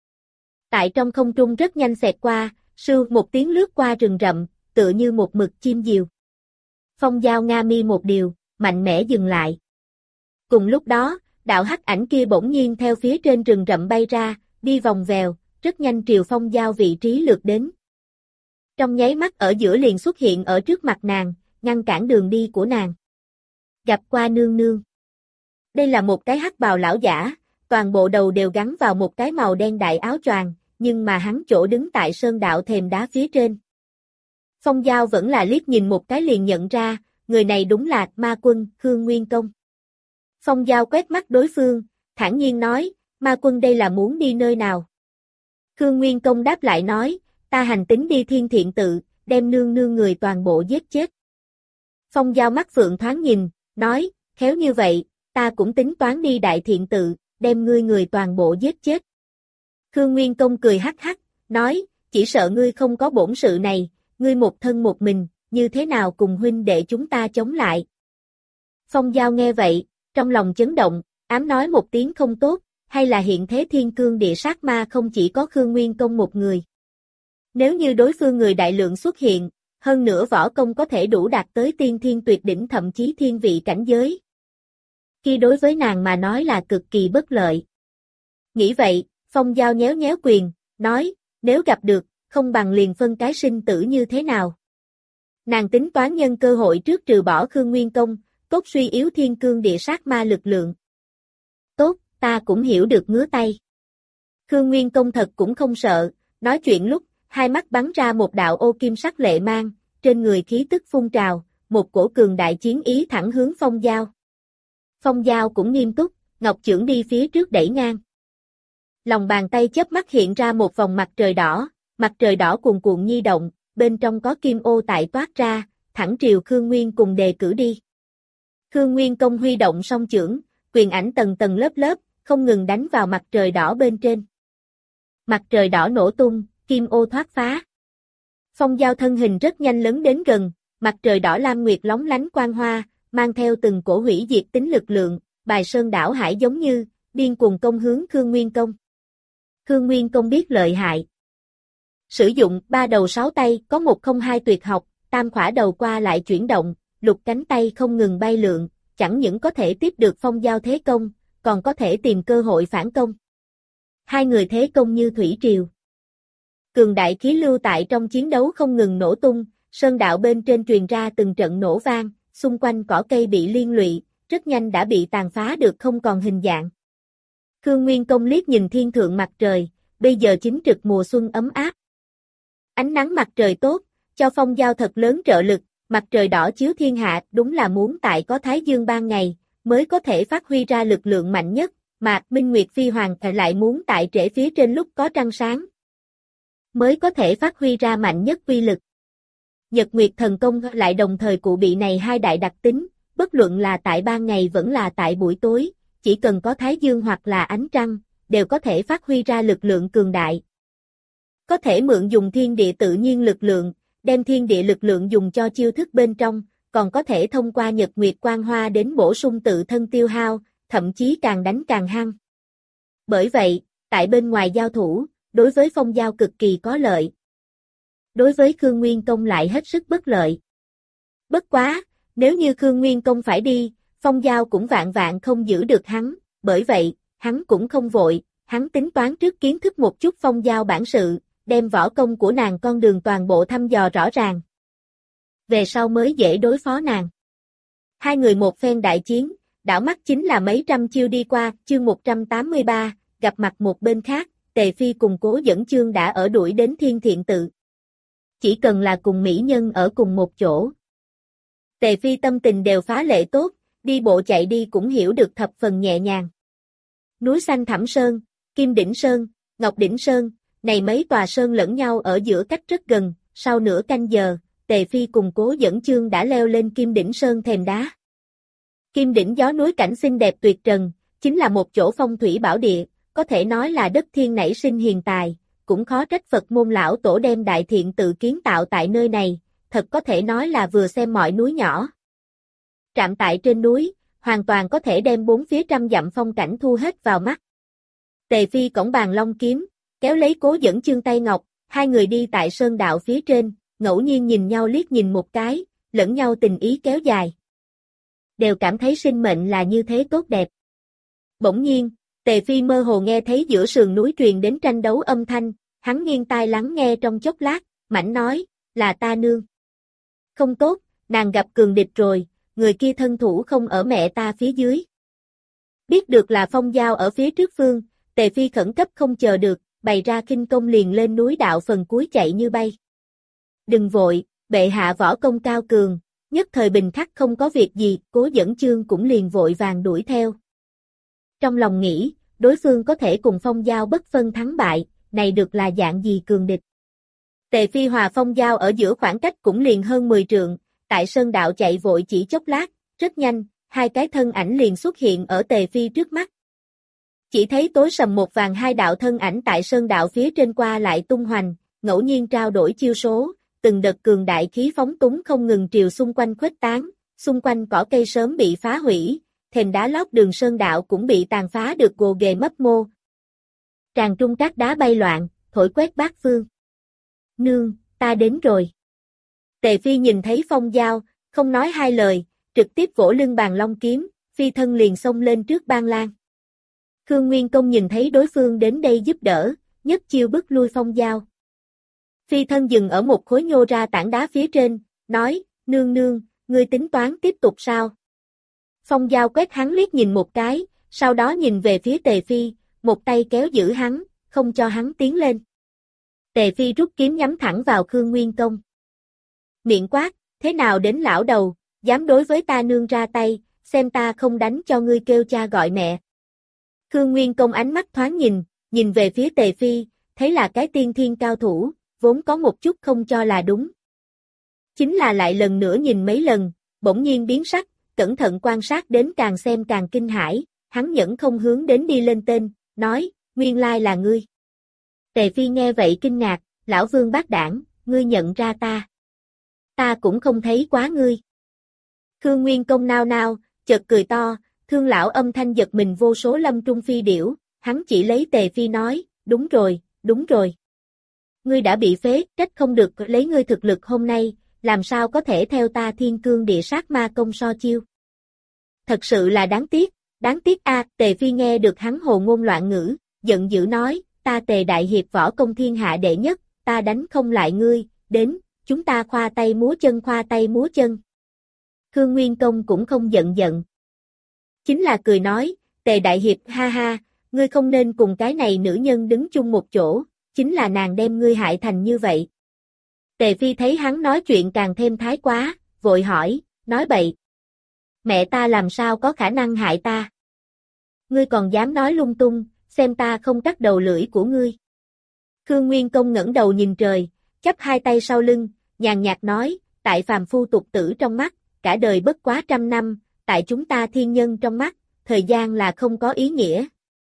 Tại trong không trung rất nhanh xẹt qua, sưu một tiếng lướt qua rừng rậm, tựa như một mực chim diều. Phong Giao nga mi một điều, mạnh mẽ dừng lại. Cùng lúc đó, đạo hắc ảnh kia bỗng nhiên theo phía trên rừng rậm bay ra, đi vòng vèo, rất nhanh triều Phong Giao vị trí lướt đến. Trong nháy mắt ở giữa liền xuất hiện ở trước mặt nàng, ngăn cản đường đi của nàng. Gặp qua nương nương. Đây là một cái hắc bào lão giả, toàn bộ đầu đều gắn vào một cái màu đen đại áo choàng, nhưng mà hắn chỗ đứng tại sơn đạo thềm đá phía trên. Phong Giao vẫn là liếc nhìn một cái liền nhận ra, người này đúng là ma quân, Khương Nguyên Công. Phong Giao quét mắt đối phương, thản nhiên nói, ma quân đây là muốn đi nơi nào? Khương Nguyên Công đáp lại nói, ta hành tính đi Thiên Thiện tự, đem nương nương người toàn bộ giết chết. Phong Giao mắt phượng thoáng nhìn, nói, khéo như vậy, ta cũng tính toán đi Đại Thiện tự, đem ngươi người toàn bộ giết chết. Khương Nguyên Công cười hắc hắc, nói, chỉ sợ ngươi không có bổn sự này, ngươi một thân một mình, như thế nào cùng huynh đệ chúng ta chống lại. Phong Giao nghe vậy, trong lòng chấn động, ám nói một tiếng không tốt, hay là hiện thế thiên cương địa sát ma không chỉ có Khương Nguyên Công một người. Nếu như đối phương người đại lượng xuất hiện, hơn nữa võ công có thể đủ đạt tới tiên thiên tuyệt đỉnh thậm chí thiên vị cảnh giới. Khi đối với nàng mà nói là cực kỳ bất lợi. Nghĩ vậy, Phong Giao nhéo nhéo quyền, nói, nếu gặp được, không bằng liền phân cái sinh tử như thế nào. Nàng tính toán nhân cơ hội trước trừ bỏ Khương Nguyên Công, cốt suy yếu thiên cương địa sát ma lực lượng. Tốt, ta cũng hiểu được ngứa tay. Khương Nguyên Công thật cũng không sợ, nói chuyện lúc, hai mắt bắn ra một đạo ô kim sắc lệ mang, trên người khí tức phun trào, một cổ cường đại chiến ý thẳng hướng Phong Giao. Phong Giao cũng nghiêm túc, ngọc chưởng đi phía trước đẩy ngang. Lòng bàn tay chớp mắt hiện ra một vòng mặt trời đỏ cuồn cuộn nhi động, bên trong có kim ô tại toát ra, thẳng triều Khương Nguyên cùng đề cử đi. Khương Nguyên Công huy động song chưởng, quyền ảnh tầng tầng lớp lớp, không ngừng đánh vào mặt trời đỏ bên trên. Mặt trời đỏ nổ tung, kim ô thoát phá. Phong Giao thân hình rất nhanh lớn đến gần, mặt trời đỏ lam nguyệt lóng lánh quang hoa, mang theo từng cổ hủy diệt tính lực lượng, bài sơn đảo hải giống như, điên cuồng công hướng Khương Nguyên Công. Khương Nguyên Công biết lợi hại. Sử dụng 3 đầu 6 tay, có 102 tuyệt học, tam khỏa đầu qua lại chuyển động, lục cánh tay không ngừng bay lượn, chẳng những có thể tiếp được Phong Giao thế công, còn có thể tìm cơ hội phản công. Hai người thế công như thủy triều. Cường đại khí lưu tại trong chiến đấu không ngừng nổ tung, sơn đạo bên trên truyền ra từng trận nổ vang, xung quanh cỏ cây bị liên lụy, rất nhanh đã bị tàn phá được không còn hình dạng. Khương Nguyên Công liếc nhìn thiên thượng mặt trời, bây giờ chính trực mùa xuân ấm áp. Ánh nắng mặt trời tốt, cho Phong Giao thật lớn trợ lực, mặt trời đỏ chiếu thiên hạ đúng là muốn tại có thái dương ban ngày, mới có thể phát huy ra lực lượng mạnh nhất, mà Minh Nguyệt Phi Hoàng lại muốn tại trễ phía trên lúc có trăng sáng, mới có thể phát huy ra mạnh nhất uy lực. Nhật Nguyệt thần công lại đồng thời cụ bị này hai đại đặc tính, bất luận là tại ban ngày vẫn là tại buổi tối, chỉ cần có thái dương hoặc là ánh trăng, đều có thể phát huy ra lực lượng cường đại. Có thể mượn dùng thiên địa tự nhiên lực lượng, đem thiên địa lực lượng dùng cho chiêu thức bên trong, còn có thể thông qua nhật nguyệt quang hoa đến bổ sung tự thân tiêu hao, thậm chí càng đánh càng hăng. Bởi vậy, tại bên ngoài giao thủ, đối với Phong Giao cực kỳ có lợi. Đối với Khương Nguyên Công lại hết sức bất lợi. Bất quá, nếu như Khương Nguyên Công phải đi, Phong Giao cũng vạn vạn không giữ được hắn, bởi vậy, hắn cũng không vội, hắn tính toán trước kiến thức một chút Phong Giao bản sự, đem võ công của nàng con đường toàn bộ thăm dò rõ ràng. Về sau mới dễ đối phó nàng. Hai người một phen đại chiến, đảo mắt chính là mấy trăm chiêu đi qua, chương 183, gặp mặt một bên khác, Tề Phi cùng Cố Dẫn Chương đã ở đuổi đến Thiên Thiện Tự. Chỉ cần là cùng mỹ nhân ở cùng một chỗ. Tề Phi tâm tình đều phá lệ tốt, đi bộ chạy đi cũng hiểu được thập phần nhẹ nhàng. Núi xanh Thẳm Sơn, Kim Đỉnh Sơn, Ngọc Đỉnh Sơn, này mấy tòa sơn lẫn nhau ở giữa cách rất gần, sau nửa canh giờ, Tề Phi cùng Cố Dẫn Chương đã leo lên Kim Đỉnh Sơn thềm đá. Kim Đỉnh gió núi cảnh xinh đẹp tuyệt trần, chính là một chỗ phong thủy bảo địa, có thể nói là đất thiên nảy sinh hiền tài, cũng khó trách Phật môn lão tổ đem Đại Thiện Tự kiến tạo tại nơi này, thật có thể nói là vừa xem mọi núi nhỏ. Trạm tại trên núi, hoàn toàn có thể đem bốn phía trăm dặm phong cảnh thu hết vào mắt. Tề Phi cổng bàn long kiếm, kéo lấy Cố Dẫn Chương tay ngọc, hai người đi tại sơn đạo phía trên, ngẫu nhiên nhìn nhau liếc nhìn một cái, lẫn nhau tình ý kéo dài. Đều cảm thấy sinh mệnh là như thế tốt đẹp. Bỗng nhiên, Tề Phi mơ hồ nghe thấy giữa sườn núi truyền đến tranh đấu âm thanh, hắn nghiêng tai lắng nghe trong chốc lát, mảnh nói, là ta nương. Không tốt, nàng gặp cường địch rồi, người kia thân thủ không ở mẹ ta phía dưới. Biết được là Phong Giao ở phía trước phương, Tề Phi khẩn cấp không chờ được, bày ra khinh công liền lên núi đạo phần cuối chạy như bay. Đừng vội, bệ hạ võ công cao cường, nhất thời bình khắc không có việc gì, Cố Dẫn Chương cũng liền vội vàng đuổi theo. Trong lòng nghĩ, đối phương có thể cùng Phong Giao bất phân thắng bại, này được là dạng gì cường địch. Tề Phi hòa Phong Giao ở giữa khoảng cách cũng liền hơn 10 trượng, tại sơn đạo chạy vội chỉ chốc lát, rất nhanh, hai cái thân ảnh liền xuất hiện ở Tề Phi trước mắt. Chỉ thấy tối sầm một vàng hai đạo thân ảnh tại sơn đạo phía trên qua lại tung hoành, ngẫu nhiên trao đổi chiêu số, từng đợt cường đại khí phóng túng không ngừng triều xung quanh khuếch tán, xung quanh cỏ cây sớm bị phá hủy, thềm đá lót đường sơn đạo cũng bị tàn phá được gồ ghề mấp mô. Tràng trung các đá bay loạn, thổi quét bát phương. Nương, ta đến rồi. Tề Phi nhìn thấy Phong Giao, không nói hai lời, trực tiếp vỗ lưng bàn long kiếm, phi thân liền xông lên trước Ban Lan. Khương Nguyên Công nhìn thấy đối phương đến đây giúp đỡ, nhất chiêu bức lui Phong Giao. Phi thân dừng ở một khối nhô ra tảng đá phía trên, nói, nương nương, ngươi tính toán tiếp tục sao? Phong Giao quét hắn liếc nhìn một cái, sau đó nhìn về phía Tề Phi, một tay kéo giữ hắn, không cho hắn tiến lên. Tề Phi rút kiếm nhắm thẳng vào Khương Nguyên Công. Miệng quát, thế nào đến lão đầu, dám đối với ta nương ra tay, xem ta không đánh cho ngươi kêu cha gọi mẹ. Khương Nguyên Công ánh mắt thoáng nhìn về phía Tề Phi, thấy là cái tiên thiên cao thủ, vốn có một chút không cho là đúng. Chính là lại lần nữa nhìn mấy lần, bỗng nhiên biến sắc, cẩn thận quan sát đến càng xem càng kinh hãi, hắn nhẫn không hướng đến đi lên tên, nói, nguyên lai là ngươi. Tề Phi nghe vậy kinh ngạc, lão vương bác đảng, ngươi nhận ra ta. Ta cũng không thấy quá ngươi. Khương Nguyên Công nao nao, chợt cười to, thương lão âm thanh giật mình vô số lâm trung phi điểu, hắn chỉ lấy Tề Phi nói, đúng rồi, đúng rồi. Ngươi đã bị phế, trách không được lấy ngươi thực lực hôm nay, làm sao có thể theo ta thiên cương địa sát ma công so chiêu. Thật sự là đáng tiếc a. Tề Phi nghe được hắn hồ ngôn loạn ngữ, giận dữ nói, ta Tề đại hiệp võ công thiên hạ đệ nhất, ta đánh không lại ngươi, đến, chúng ta khoa tay múa chân. Khương Nguyên Công cũng không giận. Chính là cười nói, Tề đại hiệp ha ha, ngươi không nên cùng cái này nữ nhân đứng chung một chỗ, chính là nàng đem ngươi hại thành như vậy. Tề Phi thấy hắn nói chuyện càng thêm thái quá, vội hỏi, nói bậy. Mẹ ta làm sao có khả năng hại ta? Ngươi còn dám nói lung tung, xem ta không cắt đầu lưỡi của ngươi. Khương Nguyên Công ngẩng đầu nhìn trời, chắp hai tay sau lưng, nhàn nhạt nói, tại phàm phu tục tử trong mắt, cả đời bất quá 100 năm, tại chúng ta thiên nhân trong mắt, thời gian là không có ý nghĩa.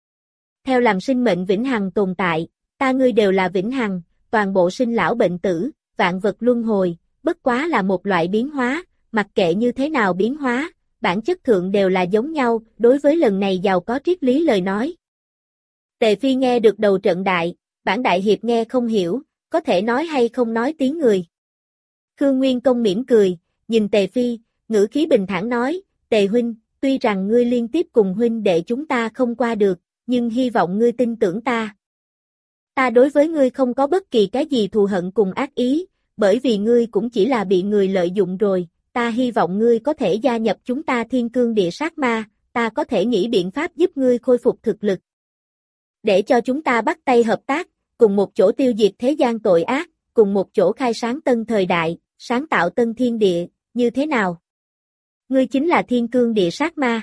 Theo làm sinh mệnh vĩnh hằng tồn tại, ta ngươi đều là vĩnh hằng, toàn bộ sinh lão bệnh tử, vạn vật luân hồi, bất quá là một loại biến hóa, mặc kệ như thế nào biến hóa, bản chất thượng đều là giống nhau, đối với lần này giàu có triết lý lời nói. Tề Phi nghe được đầu trận đại, bản đại hiệp nghe không hiểu, có thể nói hay không nói tiếng người. Khương Nguyên Công mỉm cười, nhìn Tề Phi, ngữ khí bình thản nói, Tề huynh, tuy rằng ngươi liên tiếp cùng huynh đệ chúng ta không qua được, nhưng hy vọng ngươi tin tưởng ta. Ta đối với ngươi không có bất kỳ cái gì thù hận cùng ác ý, bởi vì ngươi cũng chỉ là bị người lợi dụng rồi, ta hy vọng ngươi có thể gia nhập chúng ta Thiên Cương Địa Sát Ma, ta có thể nghĩ biện pháp giúp ngươi khôi phục thực lực. Để cho chúng ta bắt tay hợp tác, cùng một chỗ tiêu diệt thế gian tội ác, cùng một chỗ khai sáng tân thời đại, sáng tạo tân thiên địa, như thế nào? Ngươi chính là Thiên Cương Địa Sát Ma.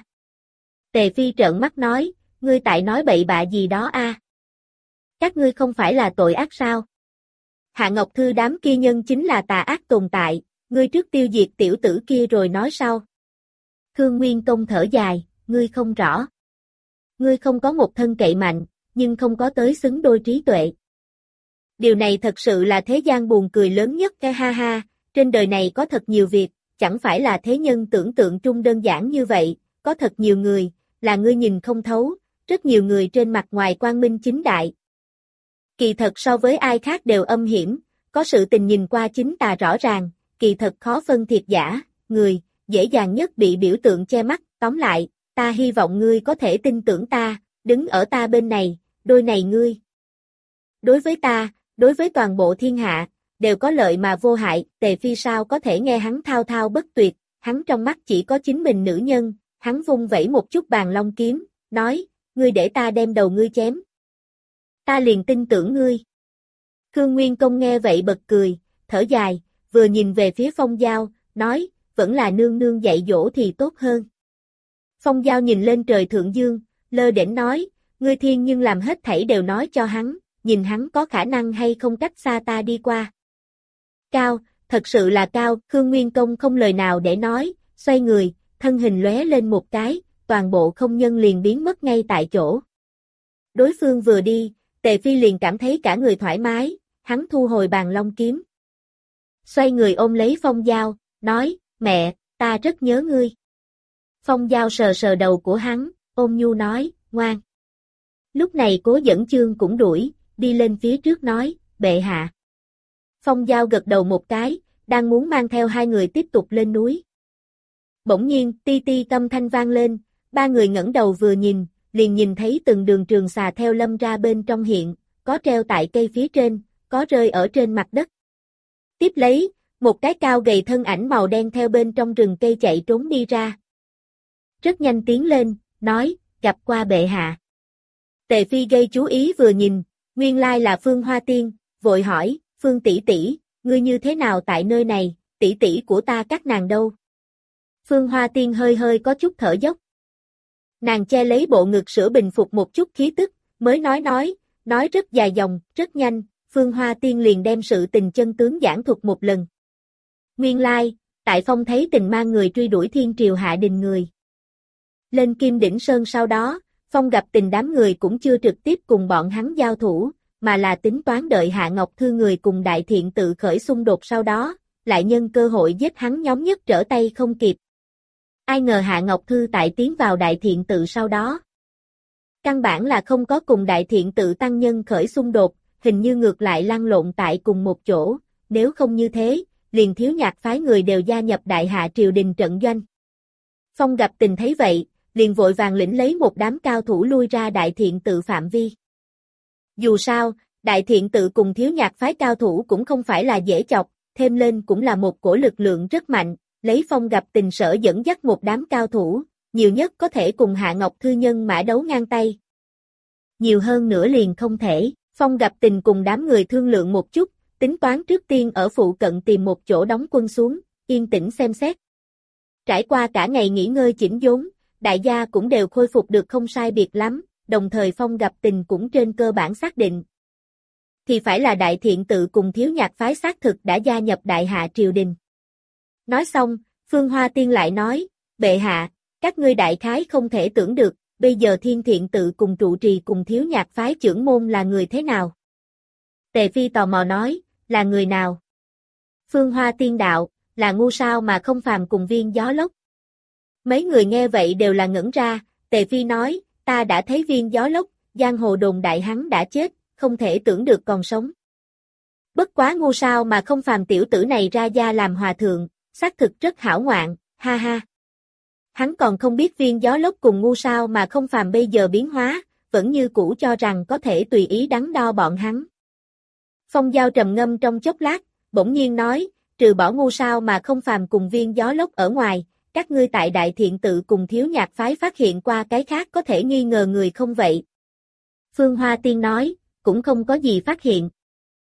Tề Phi trợn mắt nói, ngươi tại nói bậy bạ gì đó a? Các ngươi không phải là tội ác sao? Hạ Ngọc Thư đám kia nhân chính là tà ác tồn tại, ngươi trước tiêu diệt tiểu tử kia rồi nói sau. Khương Nguyên Công thở dài, ngươi không rõ. Ngươi không có một thân cậy mạnh, nhưng không có tới xứng đôi trí tuệ. Điều này thật sự là thế gian buồn cười lớn nhất cái ha ha, trên đời này có thật nhiều việc, chẳng phải là thế nhân tưởng tượng trung đơn giản như vậy, có thật nhiều người, là ngươi nhìn không thấu, rất nhiều người trên mặt ngoài quang minh chính đại. Kỳ thật so với ai khác đều âm hiểm, có sự tình nhìn qua chính tà rõ ràng, kỳ thật khó phân thiệt giả, người, dễ dàng nhất bị biểu tượng che mắt, tóm lại, ta hy vọng ngươi có thể tin tưởng ta, đứng ở ta bên này, đôi này ngươi. Đối với ta, đối với toàn bộ thiên hạ, đều có lợi mà vô hại, Tề Phi sao có thể nghe hắn thao thao bất tuyệt, hắn trong mắt chỉ có chính mình nữ nhân, hắn vung vẩy một chút bàn long kiếm, nói, ngươi để ta đem đầu ngươi chém. Ta liền tin tưởng ngươi. Khương Nguyên Công nghe vậy bật cười, thở dài, vừa nhìn về phía Phong Giao, nói, vẫn là nương nương dạy dỗ thì tốt hơn. Phong Giao nhìn lên trời thượng dương, lơ đễnh nói, ngươi thiên nhưng làm hết thảy đều nói cho hắn, nhìn hắn có khả năng hay không cách xa ta đi qua. Cao, thật sự là cao, Khương Nguyên Công không lời nào để nói, xoay người, thân hình lóe lên một cái, toàn bộ không nhân liền biến mất ngay tại chỗ. Đối phương vừa đi, Tề Phi liền cảm thấy cả người thoải mái, hắn thu hồi bàn long kiếm. Xoay người ôm lấy Phong Giao, nói, mẹ, ta rất nhớ ngươi. Phong Giao sờ sờ đầu của hắn, ôm nhu nói, ngoan. Lúc này Cố Dẫn Chương cũng đuổi, đi lên phía trước nói, bệ hạ. Phong Giao gật đầu một cái, đang muốn mang theo hai người tiếp tục lên núi. Bỗng nhiên, ti ti âm thanh vang lên, ba người ngẩng đầu vừa nhìn, liền nhìn thấy từng đường trường xà theo lâm ra bên trong hiện, có treo tại cây phía trên, có rơi ở trên mặt đất. Tiếp lấy, một cái cao gầy thân ảnh màu đen theo bên trong rừng cây chạy trốn đi ra. Rất nhanh tiến lên, nói, gặp qua bệ hạ. Tề Phi gây chú ý vừa nhìn, nguyên lai là Phương Hoa Tiên, vội hỏi, Phương tỷ tỷ, ngươi như thế nào tại nơi này, tỷ tỷ của ta các nàng đâu? Phương Hoa Tiên hơi hơi có chút thở dốc. Nàng che lấy bộ ngực sữa bình phục một chút khí tức, mới nói rất dài dòng, rất nhanh, Phương Hoa Tiên liền đem sự tình chân tướng giảng thuật một lần. Nguyên lai, tại Phong thấy tình mang người truy đuổi Thiên Triều hạ đình người. Lên Kim Đỉnh Sơn sau đó, Phong gặp tình đám người cũng chưa trực tiếp cùng bọn hắn giao thủ, mà là tính toán đợi Hạ Ngọc Thư người cùng Đại Thiện Tự khởi xung đột sau đó, lại nhân cơ hội giết hắn nhóm nhất trở tay không kịp. Ai ngờ Hạ Ngọc Thư tại tiến vào Đại Thiện Tự sau đó. Căn bản là không có cùng Đại Thiện Tự tăng nhân khởi xung đột, hình như ngược lại lăn lộn tại cùng một chỗ, nếu không như thế, liền Thiếu Nhạc phái người đều gia nhập Đại Hạ triều đình trận doanh. Phong gặp tình thấy vậy, liền vội vàng lĩnh lấy một đám cao thủ lui ra Đại Thiện Tự phạm vi. Dù sao, Đại Thiện Tự cùng Thiếu Nhạc phái cao thủ cũng không phải là dễ chọc, thêm lên cũng là một cổ lực lượng rất mạnh, lấy Phong gặp tình sở dẫn dắt một đám cao thủ, nhiều nhất có thể cùng Hạ Ngọc Thư nhân mã đấu ngang tay. Nhiều hơn nữa liền không thể, Phong gặp tình cùng đám người thương lượng một chút, tính toán trước tiên ở phụ cận tìm một chỗ đóng quân xuống, yên tĩnh xem xét. Trải qua cả ngày nghỉ ngơi chỉnh đốn, đại gia cũng đều khôi phục được không sai biệt lắm, đồng thời Phong gặp tình cũng trên cơ bản xác định. Thì phải là Đại Thiện Tự cùng Thiếu Nhạc phái xác thực đã gia nhập Đại Hạ triều đình. Nói xong, Phương Hoa Tiên lại nói, bệ hạ, các ngươi đại khái không thể tưởng được, bây giờ Thiên Thiện Tự cùng trụ trì cùng Thiếu Nhạc phái trưởng môn là người thế nào? Tề Phi tò mò nói, là người nào? Phương Hoa Tiên đạo, là ngu sao mà không phàm cùng Viên Gió Lốc. Mấy người nghe vậy đều là ngẩn ra, Tề Phi nói, ta đã thấy Viên Gió Lốc, giang hồ đồn đại hắn đã chết, không thể tưởng được còn sống. Bất quá ngu sao mà không phàm tiểu tử này ra gia làm hòa thượng, xác thực rất hảo ngoạn, ha ha. Hắn còn không biết Viên Gió Lốc cùng ngu sao mà không phàm bây giờ biến hóa, vẫn như cũ cho rằng có thể tùy ý đắn đo bọn hắn. Phong Giao trầm ngâm trong chốc lát, bỗng nhiên nói, trừ bỏ ngu sao mà không phàm cùng viên gió lốc ở ngoài, các ngươi tại Đại Thiện Tự cùng Thiếu Nhạc phái phát hiện qua cái khác có thể nghi ngờ người không vậy? Phương Hoa Tiên nói, cũng không có gì phát hiện.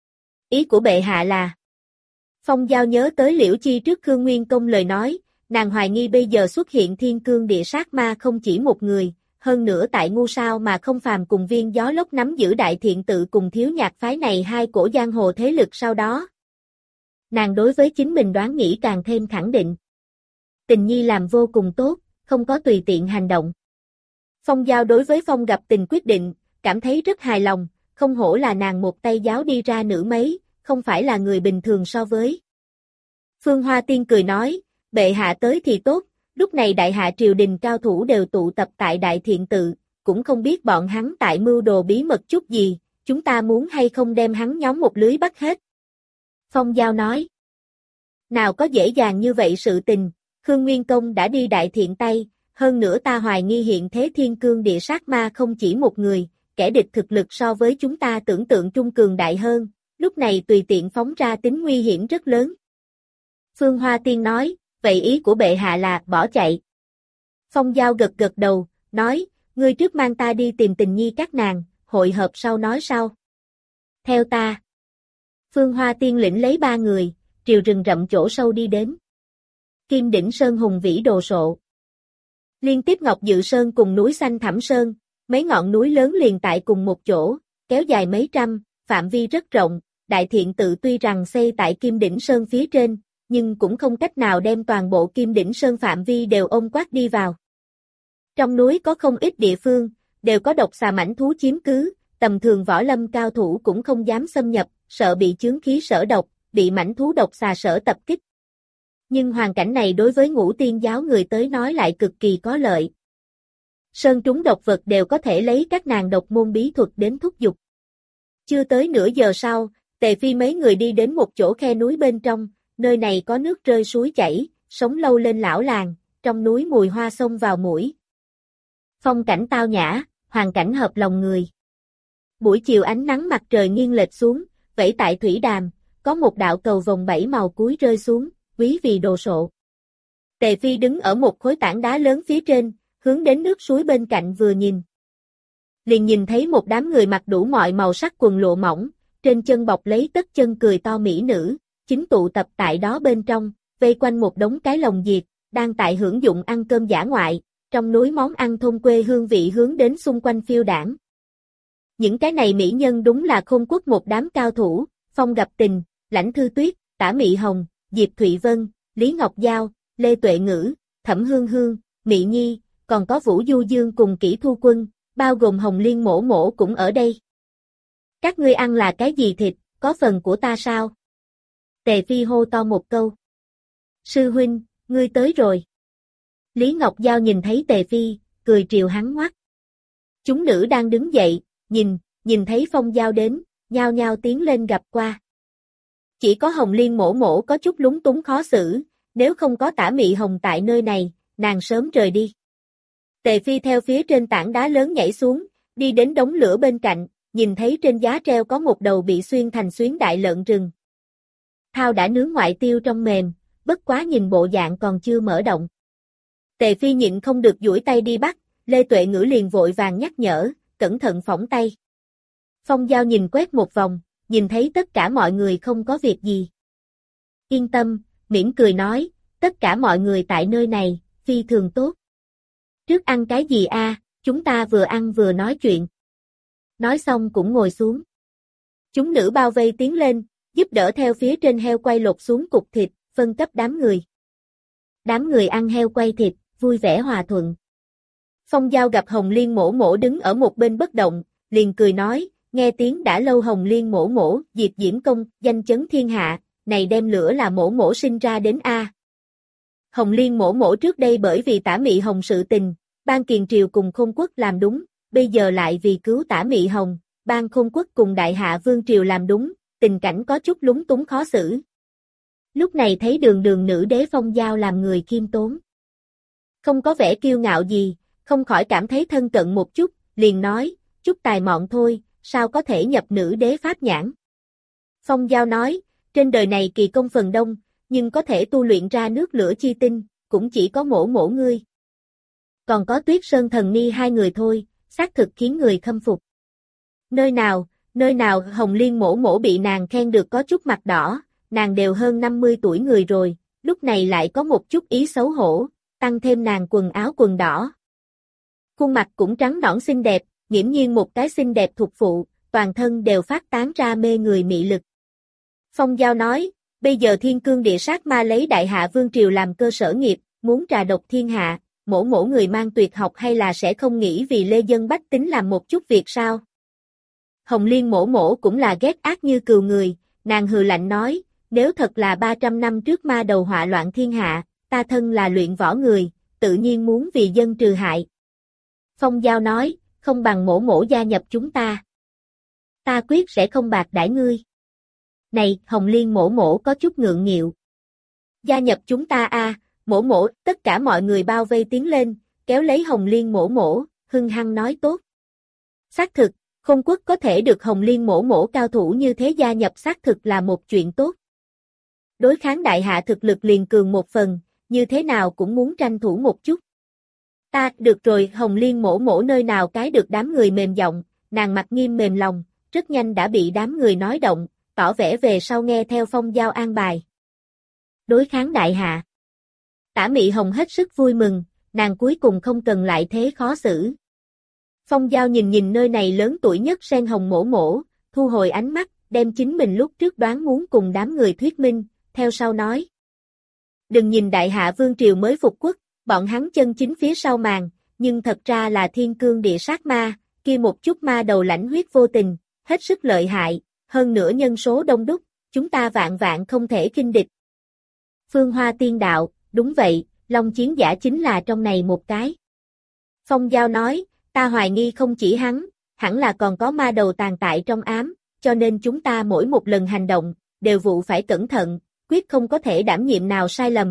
Ý của bệ hạ là... Phong Giao nhớ tới Liễu Chi trước Khương Nguyên Công lời nói, nàng hoài nghi bây giờ xuất hiện thiên cương địa sát ma không chỉ một người, hơn nữa tại ngu sao mà không phàm cùng viên gió lốc nắm giữ Đại Thiện Tự cùng Thiếu Nhạc phái này hai cổ giang hồ thế lực sau đó. Nàng đối với chính mình đoán nghĩ càng thêm khẳng định. Tình nhi làm vô cùng tốt, không có tùy tiện hành động. Phong Giao đối với Phong Gặp Tình quyết định, cảm thấy rất hài lòng, không hổ là nàng một tay giáo đi ra nữ mấy, không phải là người bình thường so với. Phương Hoa Tiên cười nói, bệ hạ tới thì tốt, lúc này đại hạ triều đình cao thủ đều tụ tập tại Đại Thiện Tự, cũng không biết bọn hắn tại mưu đồ bí mật chút gì, chúng ta muốn hay không đem hắn nhóm một lưới bắt hết. Phong Giao nói, nào có dễ dàng như vậy sự tình, Khương Nguyên Công đã đi Đại Thiện Tây, hơn nữa ta hoài nghi hiện thế thiên cương địa sát ma không chỉ một người, kẻ địch thực lực so với chúng ta tưởng tượng trung cường đại hơn, lúc này tùy tiện phóng ra tính nguy hiểm rất lớn. Phương Hoa Tiên nói, vậy ý của bệ hạ là bỏ chạy. Phong Giao gật gật đầu, nói, ngươi trước mang ta đi tìm Tình nhi các nàng, hội hợp sau nói sau. Theo ta. Phương Hoa Tiên lĩnh lấy 3 người, triều rừng rậm chỗ sâu đi đến. Kim Đỉnh Sơn hùng vĩ đồ sộ. Liên tiếp Ngọc Dự Sơn cùng núi xanh Thẳm Sơn, mấy ngọn núi lớn liền tại cùng một chỗ, kéo dài mấy trăm, phạm vi rất rộng, Đại Thiện Tự tuy rằng xây tại Kim Đỉnh Sơn phía trên, nhưng cũng không cách nào đem toàn bộ Kim Đỉnh Sơn phạm vi đều ôm quát đi vào. Trong núi có không ít địa phương, đều có độc xà mãnh thú chiếm cứ, tầm thường võ lâm cao thủ cũng không dám xâm nhập, sợ bị chướng khí sở độc, bị mãnh thú độc xà sở tập kích. Nhưng hoàn cảnh này đối với Ngũ Tiên giáo người tới nói lại cực kỳ có lợi. Sơn trúng độc vật đều có thể lấy các nàng độc môn bí thuật đến thúc giục. Chưa tới nửa giờ sau, Tề Phi mấy người đi đến một chỗ khe núi bên trong, nơi này có nước rơi suối chảy, sống lâu lên lão làng, trong núi mùi hoa xông vào mũi. Phong cảnh tao nhã, hoàn cảnh hợp lòng người. Buổi chiều ánh nắng mặt trời nghiêng lệch xuống, vẫy tại thủy đàm, có một đạo cầu vồng 7 màu cuối rơi xuống, quý vì đồ sộ. Tề Phi đứng ở một khối tảng đá lớn phía trên, hướng đến nước suối bên cạnh vừa nhìn. Liền nhìn thấy một đám người mặc đủ mọi màu sắc quần lụa mỏng, trên chân bọc lấy tất chân cười to mỹ nữ, chính tụ tập tại đó bên trong, vây quanh một đống cái lồng diệt, đang tại hưởng dụng ăn cơm dã ngoại, trong núi món ăn thôn quê hương vị hướng đến xung quanh phiêu đảng. Những cái này mỹ nhân đúng là Khôn Quốc một đám cao thủ, Phong Gặp Tình, Lãnh Thư Tuyết, Tả Mị Hồng, Diệp Thụy Vân, Lý Ngọc Giao, Lê Tuệ Ngữ, Thẩm Hương Hương, Mị Nhi, còn có Vũ Du Dương cùng Kỷ Thu Quân, bao gồm Hồng Liên Mỗ Mỗ cũng ở đây. Các ngươi ăn là cái gì thịt, có phần của ta sao? Tề Phi hô to một câu. Sư huynh, ngươi tới rồi. Lý Ngọc Giao nhìn thấy Tề Phi, cười triều hắn ngoắt. Chúng nữ đang đứng dậy, nhìn thấy Phong Giao đến, nhao nhao tiến lên gặp qua. Chỉ có Hồng Liên Mỗ Mỗ có chút lúng túng khó xử, nếu không có Tả Mị Hồng tại nơi này, nàng sớm rời đi. Tề Phi theo phía trên tảng đá lớn nhảy xuống, đi đến đống lửa bên cạnh, nhìn thấy trên giá treo có một đầu bị xuyên thành xuyến đại lợn rừng. Thao đã nướng ngoại tiêu trong mềm, bất quá nhìn bộ dạng còn chưa mở động. Tề Phi nhịn không được duỗi tay đi bắt, Lê Tuệ Ngữ liền vội vàng nhắc nhở, cẩn thận phỏng tay. Phong Giao nhìn quét một vòng, nhìn thấy tất cả mọi người không có việc gì. Yên tâm, mỉm cười nói, tất cả mọi người tại nơi này, phi thường tốt. Trước ăn cái gì a? Chúng ta vừa ăn vừa nói chuyện. Nói xong cũng ngồi xuống. Chúng nữ bao vây tiến lên, giúp đỡ theo phía trên heo quay lột xuống cục thịt, phân cấp đám người. Đám người ăn heo quay thịt, vui vẻ hòa thuận. Phong Giao gặp Hồng Liên Mỗ Mỗ đứng ở một bên bất động, liền cười nói, nghe tiếng đã lâu Hồng Liên Mỗ Mỗ, Diệp Diễm Công, danh chấn thiên hạ, này đem lửa là Mỗ Mỗ sinh ra đến a. Hồng Liên Mỗ Mỗ trước đây bởi vì Tả Mị Hồng sự tình, Ban Kiền Triều cùng Khôn Quốc làm đúng, bây giờ lại vì cứu Tả Mị Hồng, Ban Khôn Quốc cùng Đại Hạ Vương Triều làm đúng, tình cảnh có chút lúng túng khó xử. Lúc này thấy đường đường nữ đế Phong Giao làm người khiêm tốn. Không có vẻ kiêu ngạo gì, không khỏi cảm thấy thân cận một chút, liền nói, chút tài mọn thôi, sao có thể nhập nữ đế pháp nhãn. Phong Giao nói, trên đời này kỳ công phần đông, nhưng có thể tu luyện ra nước lửa chi tinh, cũng chỉ có mỗ ngươi. Còn có Tuyết Sơn Thần Ni hai người thôi, xác thực khiến người khâm phục. Nơi nào Hồng Liên mỗ bị nàng khen được có chút mặt đỏ, nàng đều hơn 50 tuổi người rồi, lúc này lại có một chút ý xấu hổ, tăng thêm nàng quần đỏ. Khuôn mặt cũng trắng nõn xinh đẹp, nghiễm nhiên một cái xinh đẹp thuộc phụ, toàn thân đều phát tán ra mê người mị lực. Phong Giao nói, bây giờ Thiên Cương Địa Sát Ma lấy Đại Hạ Vương Triều làm cơ sở nghiệp, muốn trà độc thiên hạ, mỗ người mang tuyệt học hay là sẽ không nghĩ vì lê dân bách tính làm một chút việc sao? Hồng Liên mỗ cũng là ghét ác như cừu người, nàng hừ lạnh nói, nếu thật là 300 năm trước ma đầu họa loạn thiên hạ, ta thân là luyện võ người, tự nhiên muốn vì dân trừ hại. Phong Giao nói, không bằng mỗ gia nhập chúng ta. Ta quyết sẽ không bạc đãi ngươi. Này, Hồng Liên mỗ có chút ngượng nghịu. Gia nhập chúng ta a, mỗ, tất cả mọi người bao vây tiến lên, kéo lấy Hồng Liên mỗ, hưng hăng nói tốt. Xác thực, Khôn Quốc có thể được Hồng Liên mỗ cao thủ như thế gia nhập xác thực là một chuyện tốt. Đối kháng Đại Hạ thực lực liền cường một phần, như thế nào cũng muốn tranh thủ một chút. Ta, được rồi, Hồng Liên mỗ nơi nào cái được đám người mềm giọng, nàng mặt nghiêm mềm lòng, rất nhanh đã bị đám người nói động, tỏ vẻ về sau nghe theo Phong Giao an bài. Đối kháng Đại Hạ. Tả Mị Hồng hết sức vui mừng, nàng cuối cùng không cần lại thế khó xử. Phong Giao nhìn nơi này lớn tuổi nhất sen hồng mỗ, thu hồi ánh mắt, đem chính mình lúc trước đoán muốn cùng đám người thuyết minh, theo sau nói. Đừng nhìn Đại Hạ Vương Triều mới phục quốc, bọn hắn chân chính phía sau màn, nhưng thật ra là Thiên Cương Địa Sát Ma, kia một chút ma đầu lãnh huyết vô tình, hết sức lợi hại, hơn nữa nhân số đông đúc, chúng ta vạn không thể khinh địch. Phương Hoa Tiên đạo, đúng vậy, Long Chiến Giả chính là trong này một cái. Phong Giao nói, ta hoài nghi không chỉ hắn, hẳn là còn có ma đầu tàn tại trong ám, cho nên chúng ta mỗi một lần hành động, đều vụ phải cẩn thận, quyết không có thể đảm nhiệm nào sai lầm.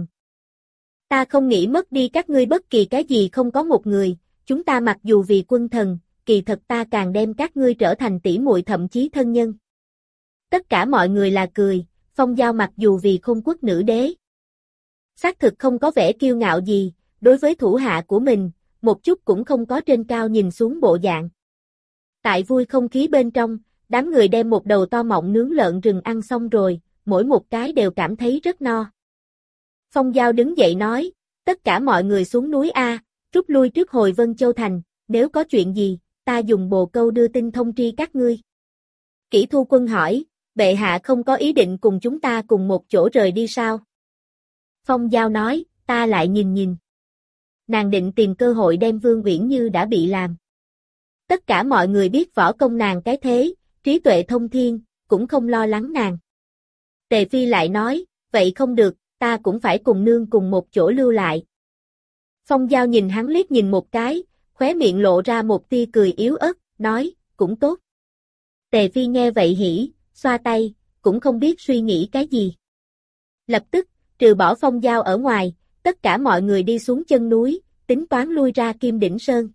Ta không nghĩ mất đi các ngươi bất kỳ cái gì không có một người, chúng ta mặc dù vì quân thần, kỳ thật ta càng đem các ngươi trở thành tỷ muội thậm chí thân nhân. Tất cả mọi người là cười, Phong Giao mặc dù vì Khôn Quốc nữ đế. Xác thực không có vẻ kiêu ngạo gì, đối với thủ hạ của mình, một chút cũng không có trên cao nhìn xuống bộ dạng. Tại vui không khí bên trong, đám người đem một đầu to mọng nướng lợn rừng ăn xong rồi, mỗi một cái đều cảm thấy rất no. Phong Giao đứng dậy nói, tất cả mọi người xuống núi A, rút lui trước hồi Vân Châu Thành, nếu có chuyện gì, ta dùng bồ câu đưa tin thông tri các ngươi. Kỷ Thu Quân hỏi, bệ hạ không có ý định cùng chúng ta cùng một chỗ rời đi sao? Phong Giao nói, ta lại nhìn. Nàng định tìm cơ hội đem Vương Uyển Như đã bị làm. Tất cả mọi người biết võ công nàng cái thế, trí tuệ thông thiên, cũng không lo lắng nàng. Tề Phi lại nói, vậy không được, ta cũng phải cùng nương cùng một chỗ lưu lại. Phong Giao nhìn hắn liếc nhìn một cái, khóe miệng lộ ra một tia cười yếu ớt, nói, cũng tốt. Tề Phi nghe vậy hỉ, xoa tay, cũng không biết suy nghĩ cái gì. Lập tức, trừ bỏ Phong Giao ở ngoài, tất cả mọi người đi xuống chân núi, tính toán lui ra Kim Đỉnh Sơn.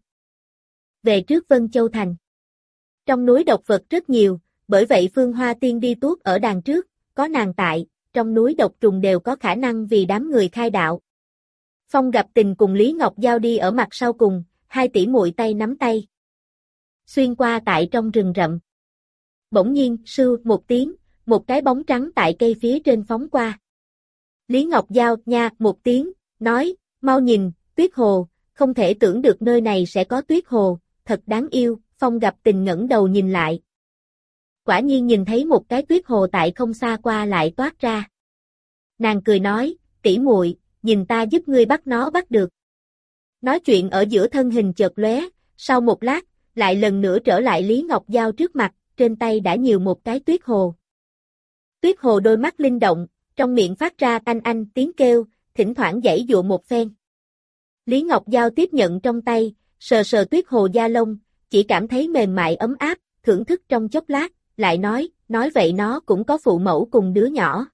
Về trước Vân Châu Thành. Trong núi độc vật rất nhiều, bởi vậy Phương Hoa Tiên đi tuốt ở đàn trước, có nàng tại, trong núi độc trùng đều có khả năng vì đám người khai đạo. Phong Gặp Tình cùng Lý Ngọc Giao đi ở mặt sau cùng, hai tỷ muội tay nắm tay. Xuyên qua tại trong rừng rậm. Bỗng nhiên, sưu một tiếng, một cái bóng trắng tại cây phía trên phóng qua. Lý Ngọc Giao nha một tiếng, nói, mau nhìn, tuyết hồ, không thể tưởng được nơi này sẽ có tuyết hồ, thật đáng yêu. Phong Gặp Tình ngẩng đầu nhìn lại. Quả nhiên nhìn thấy một cái tuyết hồ tại không xa qua lại toát ra. Nàng cười nói, tỷ muội, nhìn ta giúp ngươi bắt nó bắt được. Nói chuyện ở giữa thân hình chợt lóe, sau một lát, lại lần nữa trở lại Lý Ngọc Giao trước mặt, trên tay đã nhiều một cái tuyết hồ. Tuyết hồ đôi mắt linh động, trong miệng phát ra anh tiếng kêu, thỉnh thoảng giãy giụa một phen. Lý Ngọc Giao tiếp nhận trong tay, sờ sờ tuyết hồ da lông, chỉ cảm thấy mềm mại ấm áp, thưởng thức trong chốc lát, lại nói vậy nó cũng có phụ mẫu cùng đứa nhỏ.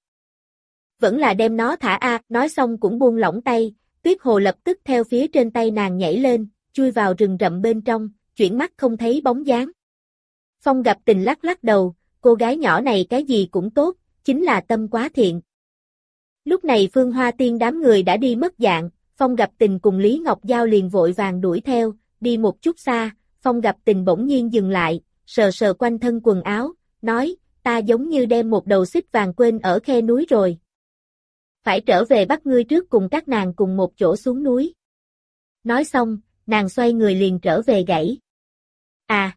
Vẫn là đem nó thả nói xong cũng buông lỏng tay, tuyết hồ lập tức theo phía trên tay nàng nhảy lên, chui vào rừng rậm bên trong, chuyển mắt không thấy bóng dáng. Phong Gặp Tình lắc lắc đầu, cô gái nhỏ này cái gì cũng tốt, chính là tâm quá thiện. Lúc này Phương Hoa Tiên đám người đã đi mất dạng, Phong Gặp Tình cùng Lý Ngọc Giao liền vội vàng đuổi theo, đi một chút xa, Phong Gặp Tình bỗng nhiên dừng lại, sờ sờ quanh thân quần áo, nói, ta giống như đem một đầu xích vàng quên ở khe núi rồi. Phải trở về bắt ngươi trước cùng các nàng cùng một chỗ xuống núi. Nói xong, nàng xoay người liền trở về gãy. À!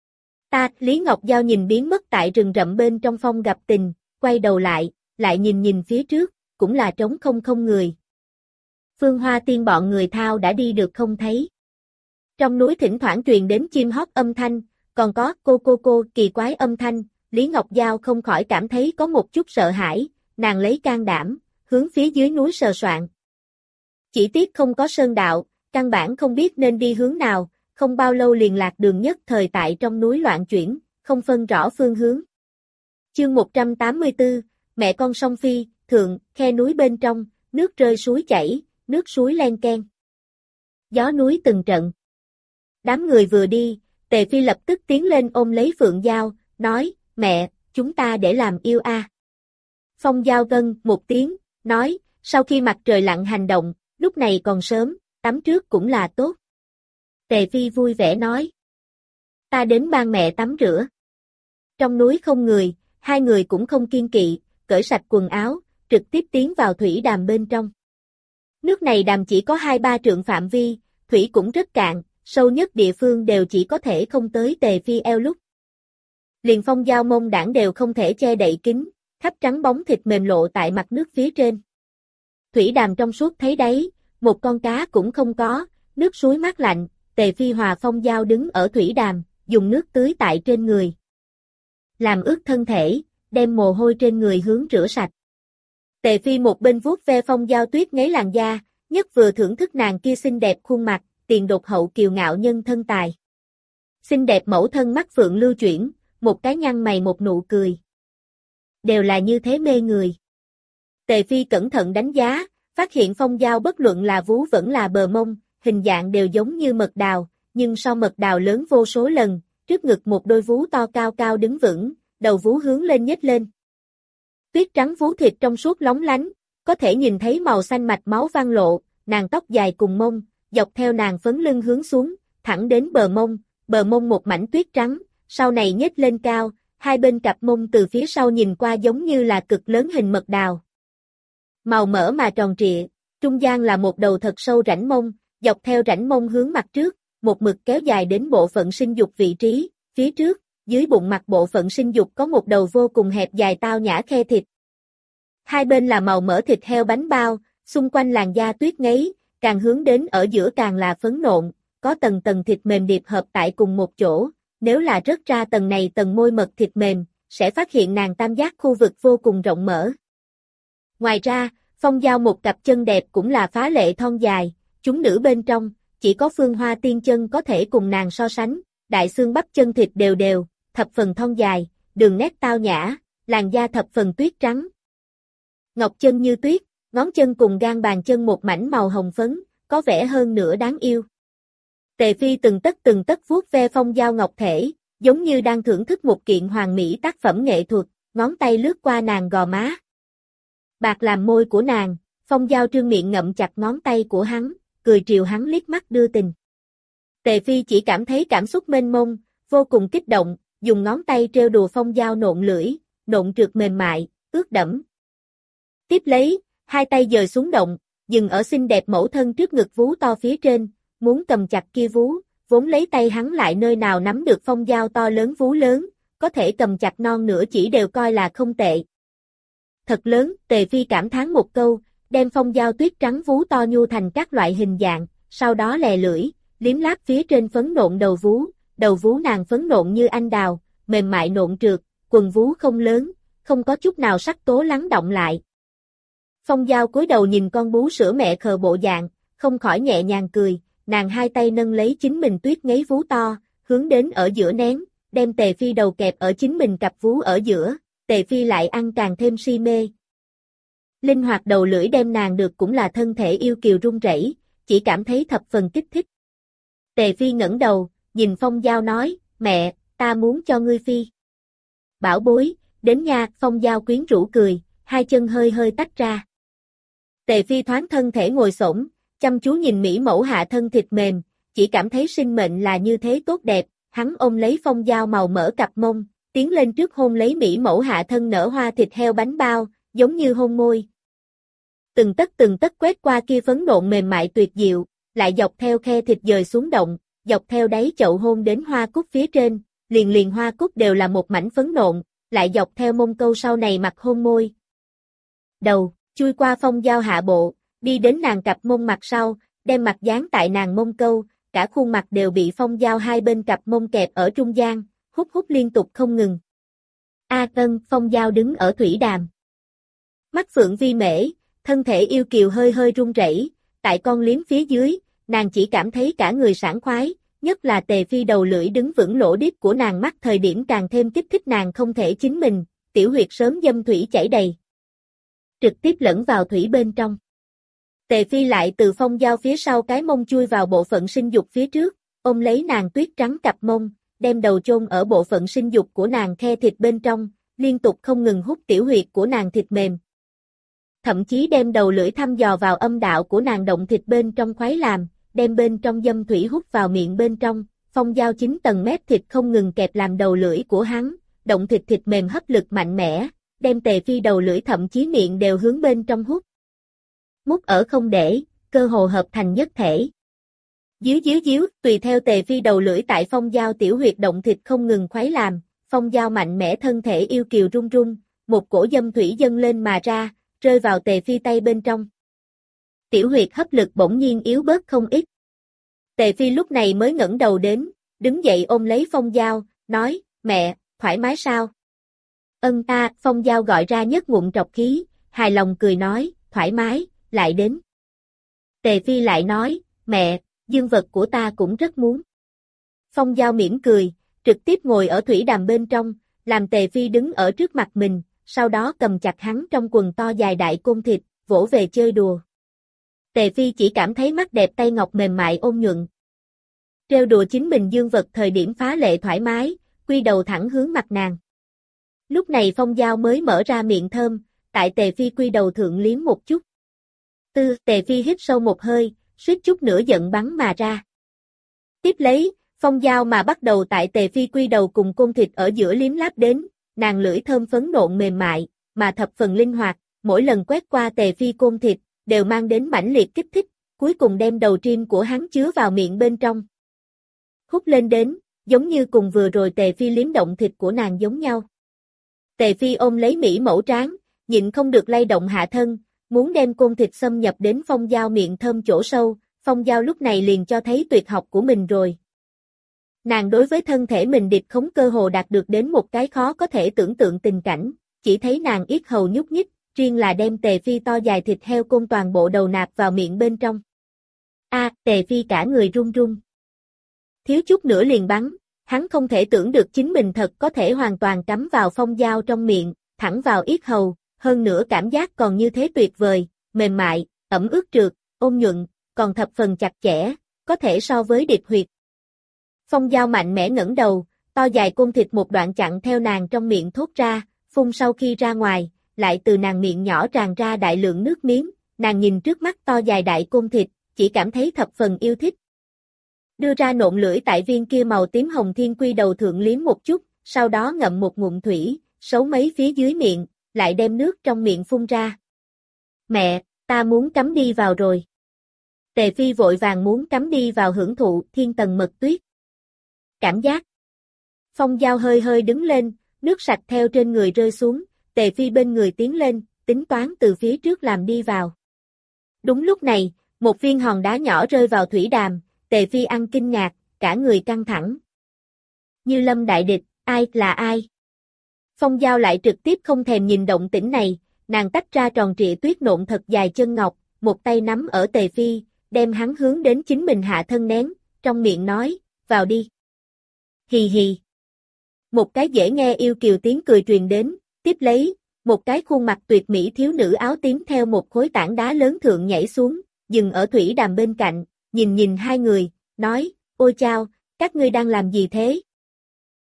Lý Ngọc Giao nhìn biến mất tại rừng rậm bên trong Phong Gặp Tình, quay đầu lại nhìn phía trước, cũng là trống không người. Phương Hoa Tiên bọn người thao đã đi được không thấy. Trong núi thỉnh thoảng truyền đến chim hót âm thanh, còn có cô kỳ quái âm thanh, Lý Ngọc Giao không khỏi cảm thấy có một chút sợ hãi, nàng lấy can đảm, hướng phía dưới núi sờ soạn. Chỉ tiếc không có sơn đạo, căn bản không biết nên đi hướng nào, không bao lâu liền lạc đường nhất thời tại trong núi loạn chuyển, không phân rõ phương hướng. Chương 184, mẹ con song phi, thượng, khe núi bên trong, nước rơi suối chảy, nước suối len keng. Gió núi từng trận. Đám người vừa đi, Tề Phi lập tức tiến lên ôm lấy Phượng Giao, nói, mẹ, chúng ta để làm yêu a. Phong Giao gân một tiếng, nói, sau khi mặt trời lặn hành động, lúc này còn sớm, tắm trước cũng là tốt. Tề Phi vui vẻ nói, ta đến ban mẹ tắm rửa. Trong núi không người, hai người cũng không kiêng kỵ, cởi sạch quần áo, trực tiếp tiến vào thủy đàm bên trong. Nước này đàm chỉ có 2-3 trượng phạm vi, thủy cũng rất cạn, sâu nhất địa phương đều chỉ có thể không tới Tề Phi eo lúc. Liền Phong Giao mông đảng đều không thể che đậy kín, khắp trắng bóng thịt mềm lộ tại mặt nước phía trên. Thủy đàm trong suốt thấy đáy, một con cá cũng không có, nước suối mát lạnh, Tề Phi hòa Phong Giao đứng ở thủy đàm, dùng nước tưới tại trên người. Làm ướt thân thể, đem mồ hôi trên người hướng rửa sạch. Tề Phi một bên vuốt ve Phong Giao tuyết ngấy làn da, nhất vừa thưởng thức nàng kia xinh đẹp khuôn mặt, tiền đột hậu kiều ngạo nhân thân tài. Xinh đẹp mẫu thân mắt phượng lưu chuyển, một cái nhăn mày một nụ cười. Đều là như thế mê người. Tề Phi cẩn thận đánh giá, phát hiện Phong Giao bất luận là vú vẫn là bờ mông, hình dạng đều giống như mật đào, nhưng so mật đào lớn vô số lần, trước ngực một đôi vú to cao cao đứng vững, đầu vú hướng lên nhếch lên. Tuyết trắng vú thịt trong suốt lóng lánh, có thể nhìn thấy màu xanh mạch máu vang lộ, nàng tóc dài cùng mông, dọc theo nàng phấn lưng hướng xuống, thẳng đến bờ mông một mảnh tuyết trắng, sau này nhếch lên cao, hai bên cặp mông từ phía sau nhìn qua giống như là cực lớn hình mật đào. Màu mỡ mà tròn trịa, trung gian là một đầu thật sâu rãnh mông, dọc theo rãnh mông hướng mặt trước, một mực kéo dài đến bộ phận sinh dục vị trí, phía trước, dưới bụng mặt bộ phận sinh dục có một đầu vô cùng hẹp dài tao nhã khe thịt. Hai bên là màu mỡ thịt heo bánh bao, xung quanh làn da tuyết ngấy, càng hướng đến ở giữa càng là phấn nộn, có tầng tầng thịt mềm điệp hợp tại cùng một chỗ, nếu là rớt ra tầng này tầng môi mật thịt mềm, sẽ phát hiện nàng tam giác khu vực vô cùng rộng mở. Ngoài ra, Phong Giao một cặp chân đẹp cũng là phá lệ thon dài, chúng nữ bên trong, chỉ có Phương Hoa Tiên chân có thể cùng nàng so sánh, đại xương bắp chân thịt đều đều, thập phần thon dài, đường nét tao nhã, làn da thập phần tuyết trắng. Ngọc chân như tuyết, ngón chân cùng gan bàn chân một mảnh màu hồng phấn, có vẻ hơn nữa đáng yêu. Tề Phi từng tấc vuốt ve Phong Giao ngọc thể, giống như đang thưởng thức một kiện hoàn mỹ tác phẩm nghệ thuật, ngón tay lướt qua nàng gò má. Bạc làm môi của nàng, Phong Giao trương miệng ngậm chặt ngón tay của hắn, cười triều hắn liếc mắt đưa tình. Tề Phi chỉ cảm thấy cảm xúc mênh mông, vô cùng kích động, dùng ngón tay trêu đùa Phong Giao nộn lưỡi, nộn trượt mềm mại, ướt đẫm. Tiếp lấy, hai tay dời xuống động, dừng ở xinh đẹp mẫu thân trước ngực vú to phía trên, muốn cầm chặt kia vú, vốn lấy tay hắn lại nơi nào nắm được Phong Giao to lớn vú lớn, có thể cầm chặt non nửa chỉ đều coi là không tệ. Thật lớn, Tề Phi cảm thán một câu, đem Phong Giao tuyết trắng vú to nhu thành các loại hình dạng, sau đó lè lưỡi, liếm láp phía trên phấn nộn đầu vú nàng phấn nộn như anh đào, mềm mại nộn trượt, quần vú không lớn, không có chút nào sắc tố lắng động lại. Phong Giao cúi đầu nhìn con bú sữa mẹ khờ bộ dạng, không khỏi nhẹ nhàng cười, nàng hai tay nâng lấy chính mình tuyết ngấy vú to, hướng đến ở giữa nén, đem Tề Phi đầu kẹp ở chính mình cặp vú ở giữa, Tề Phi lại ăn càng thêm si mê. Linh hoạt đầu lưỡi đem nàng được cũng là thân thể yêu kiều run rẩy, chỉ cảm thấy thập phần kích thích. Tề Phi ngẩng đầu, nhìn Phong Giao nói, mẹ, ta muốn cho ngươi phi. Bảo bối, đến nha, Phong Giao quyến rũ cười, hai chân hơi hơi tách ra. Tề Phi thoáng thân thể ngồi xổm, chăm chú nhìn mỹ mẫu hạ thân thịt mềm, chỉ cảm thấy sinh mệnh là như thế tốt đẹp, hắn ôm lấy Phong Giao màu mỡ cặp mông, tiến lên trước hôn lấy mỹ mẫu hạ thân nở hoa thịt heo bánh bao, giống như hôn môi. Từng tấc quét qua kia phấn nộn mềm mại tuyệt diệu, lại dọc theo khe thịt dời xuống động, dọc theo đáy chậu hôn đến hoa cúc phía trên, liền hoa cúc đều là một mảnh phấn nộn, lại dọc theo mông câu sau này mặt hôn môi. Đầu, chui qua Phong Giao hạ bộ, đi đến nàng cặp mông mặt sau, đem mặt dán tại nàng mông câu, cả khuôn mặt đều bị Phong Giao hai bên cặp mông kẹp ở trung gian, hút liên tục không ngừng. A Tân, Phong Giao đứng ở thủy đàm. Mắt phượng vi mễ, thân thể yêu kiều hơi hơi run rẩy, tại con liếm phía dưới, nàng chỉ cảm thấy cả người sảng khoái, nhất là Tề Phi đầu lưỡi đứng vững lỗ đít của nàng mắt thời điểm càng thêm kích thích nàng không thể chính mình, tiểu huyệt sớm dâm thủy chảy đầy. Trực tiếp lẫn vào thủy bên trong. Tề Phi lại từ Phong Giao phía sau cái mông chui vào bộ phận sinh dục phía trước, ôm lấy nàng tuyết trắng cặp mông, đem đầu chôn ở bộ phận sinh dục của nàng khe thịt bên trong, liên tục không ngừng hút tiểu huyệt của nàng thịt mềm. Thậm chí đem đầu lưỡi thăm dò vào âm đạo của nàng động thịt bên trong khoái làm, đem bên trong dâm thủy hút vào miệng bên trong, Phong Giao 9 tầng mép thịt không ngừng kẹp làm đầu lưỡi của hắn, động thịt mềm hấp lực mạnh mẽ, đem Tề Phi đầu lưỡi thậm chí miệng đều hướng bên trong hút. Mút ở không để, cơ hồ hợp thành nhất thể. Díu, tùy theo Tề Phi đầu lưỡi tại Phong Giao tiểu huyệt động thịt không ngừng khoái làm, Phong Giao mạnh mẽ thân thể yêu kiều run run, một cổ dâm thủy dâng lên mà ra, rơi vào Tề Phi tay bên trong. Tiểu huyệt hấp lực bỗng nhiên yếu bớt không ít. Tề Phi lúc này mới ngẩng đầu đến, đứng dậy ôm lấy Phong Giao, nói, mẹ, thoải mái sao? Ân ta, Phong Giao gọi ra nhất ngụm trọc khí, hài lòng cười nói, thoải mái, lại đến. Tề Phi lại nói, mẹ, dương vật của ta cũng rất muốn. Phong Giao mỉm cười, trực tiếp ngồi ở thủy đàm bên trong, làm Tề Phi đứng ở trước mặt mình, sau đó cầm chặt hắn trong quần to dài đại côn thịt, vỗ về chơi đùa. Tề Phi chỉ cảm thấy mắt đẹp tay ngọc mềm mại ôn nhuận. Trêu đùa chính mình dương vật thời điểm phá lệ thoải mái, quy đầu thẳng hướng mặt nàng. Lúc này Phong Giao mới mở ra miệng thơm, tại Tề Phi quy đầu thượng liếm một chút. Tề Phi hít sâu một hơi, suýt chút nữa giận bắn mà ra. Tiếp lấy, Phong Giao mà bắt đầu tại Tề Phi quy đầu cùng côn thịt ở giữa liếm láp đến, nàng lưỡi thơm phấn nộn mềm mại, mà thập phần linh hoạt, mỗi lần quét qua Tề Phi côn thịt, đều mang đến mãnh liệt kích thích, cuối cùng đem đầu trim của hắn chứa vào miệng bên trong. Hút lên đến, giống như cùng vừa rồi Tề Phi liếm động thịt của nàng giống nhau. Tề Phi ôm lấy mỹ mẫu tráng, nhịn không được lay động hạ thân, muốn đem côn thịt xâm nhập đến Phong Giao miệng thơm chỗ sâu, Phong Giao lúc này liền cho thấy tuyệt học của mình rồi. Nàng đối với thân thể mình điệp khống cơ hồ đạt được đến một cái khó có thể tưởng tượng tình cảnh, chỉ thấy nàng yết hầu nhúc nhích, riêng là đem Tề Phi to dài thịt heo côn toàn bộ đầu nạp vào miệng bên trong. Tề Phi cả người run run. Thiếu chút nữa liền bắn, hắn không thể tưởng được chính mình thật có thể hoàn toàn cắm vào Phong Giao trong miệng, thẳng vào yết hầu, hơn nữa cảm giác còn như thế tuyệt vời, mềm mại, ẩm ướt trượt, ôn nhuận, còn thập phần chặt chẽ, có thể so với điệp huyệt. Phong Giao mạnh mẽ ngẩng đầu, to dài côn thịt một đoạn chặn theo nàng trong miệng thốt ra, phun sau khi ra ngoài, lại từ nàng miệng nhỏ tràn ra đại lượng nước miếng, nàng nhìn trước mắt to dài đại côn thịt, chỉ cảm thấy thập phần yêu thích. Đưa ra nộn lưỡi tại viên kia màu tím hồng thiên quy đầu thượng liếm một chút, sau đó ngậm một ngụm thủy, sấu mấy phía dưới miệng, lại đem nước trong miệng phun ra. Mẹ, ta muốn cắm đi vào rồi. Tề Phi vội vàng muốn cắm đi vào hưởng thụ thiên tầng mật tuyết. Cảm giác. Phong Giao hơi hơi đứng lên, nước sạch theo trên người rơi xuống, Tề Phi bên người tiến lên, tính toán từ phía trước làm đi vào. Đúng lúc này, một viên hòn đá nhỏ rơi vào thủy đàm, Tề Phi ăn kinh ngạc, cả người căng thẳng. Như lâm đại địch, ai là ai? Phong Giao lại trực tiếp không thèm nhìn động tĩnh này, nàng tách ra tròn trịa tuyết nộn thật dài chân ngọc, một tay nắm ở Tề Phi, đem hắn hướng đến chính mình hạ thân nén, trong miệng nói, vào đi. Hì hì. Một cái dễ nghe yêu kiều tiếng cười truyền đến, tiếp lấy, một cái khuôn mặt tuyệt mỹ thiếu nữ áo tím theo một khối tảng đá lớn thượng nhảy xuống, dừng ở thủy đàm bên cạnh, nhìn hai người, nói, ôi chao, các ngươi đang làm gì thế?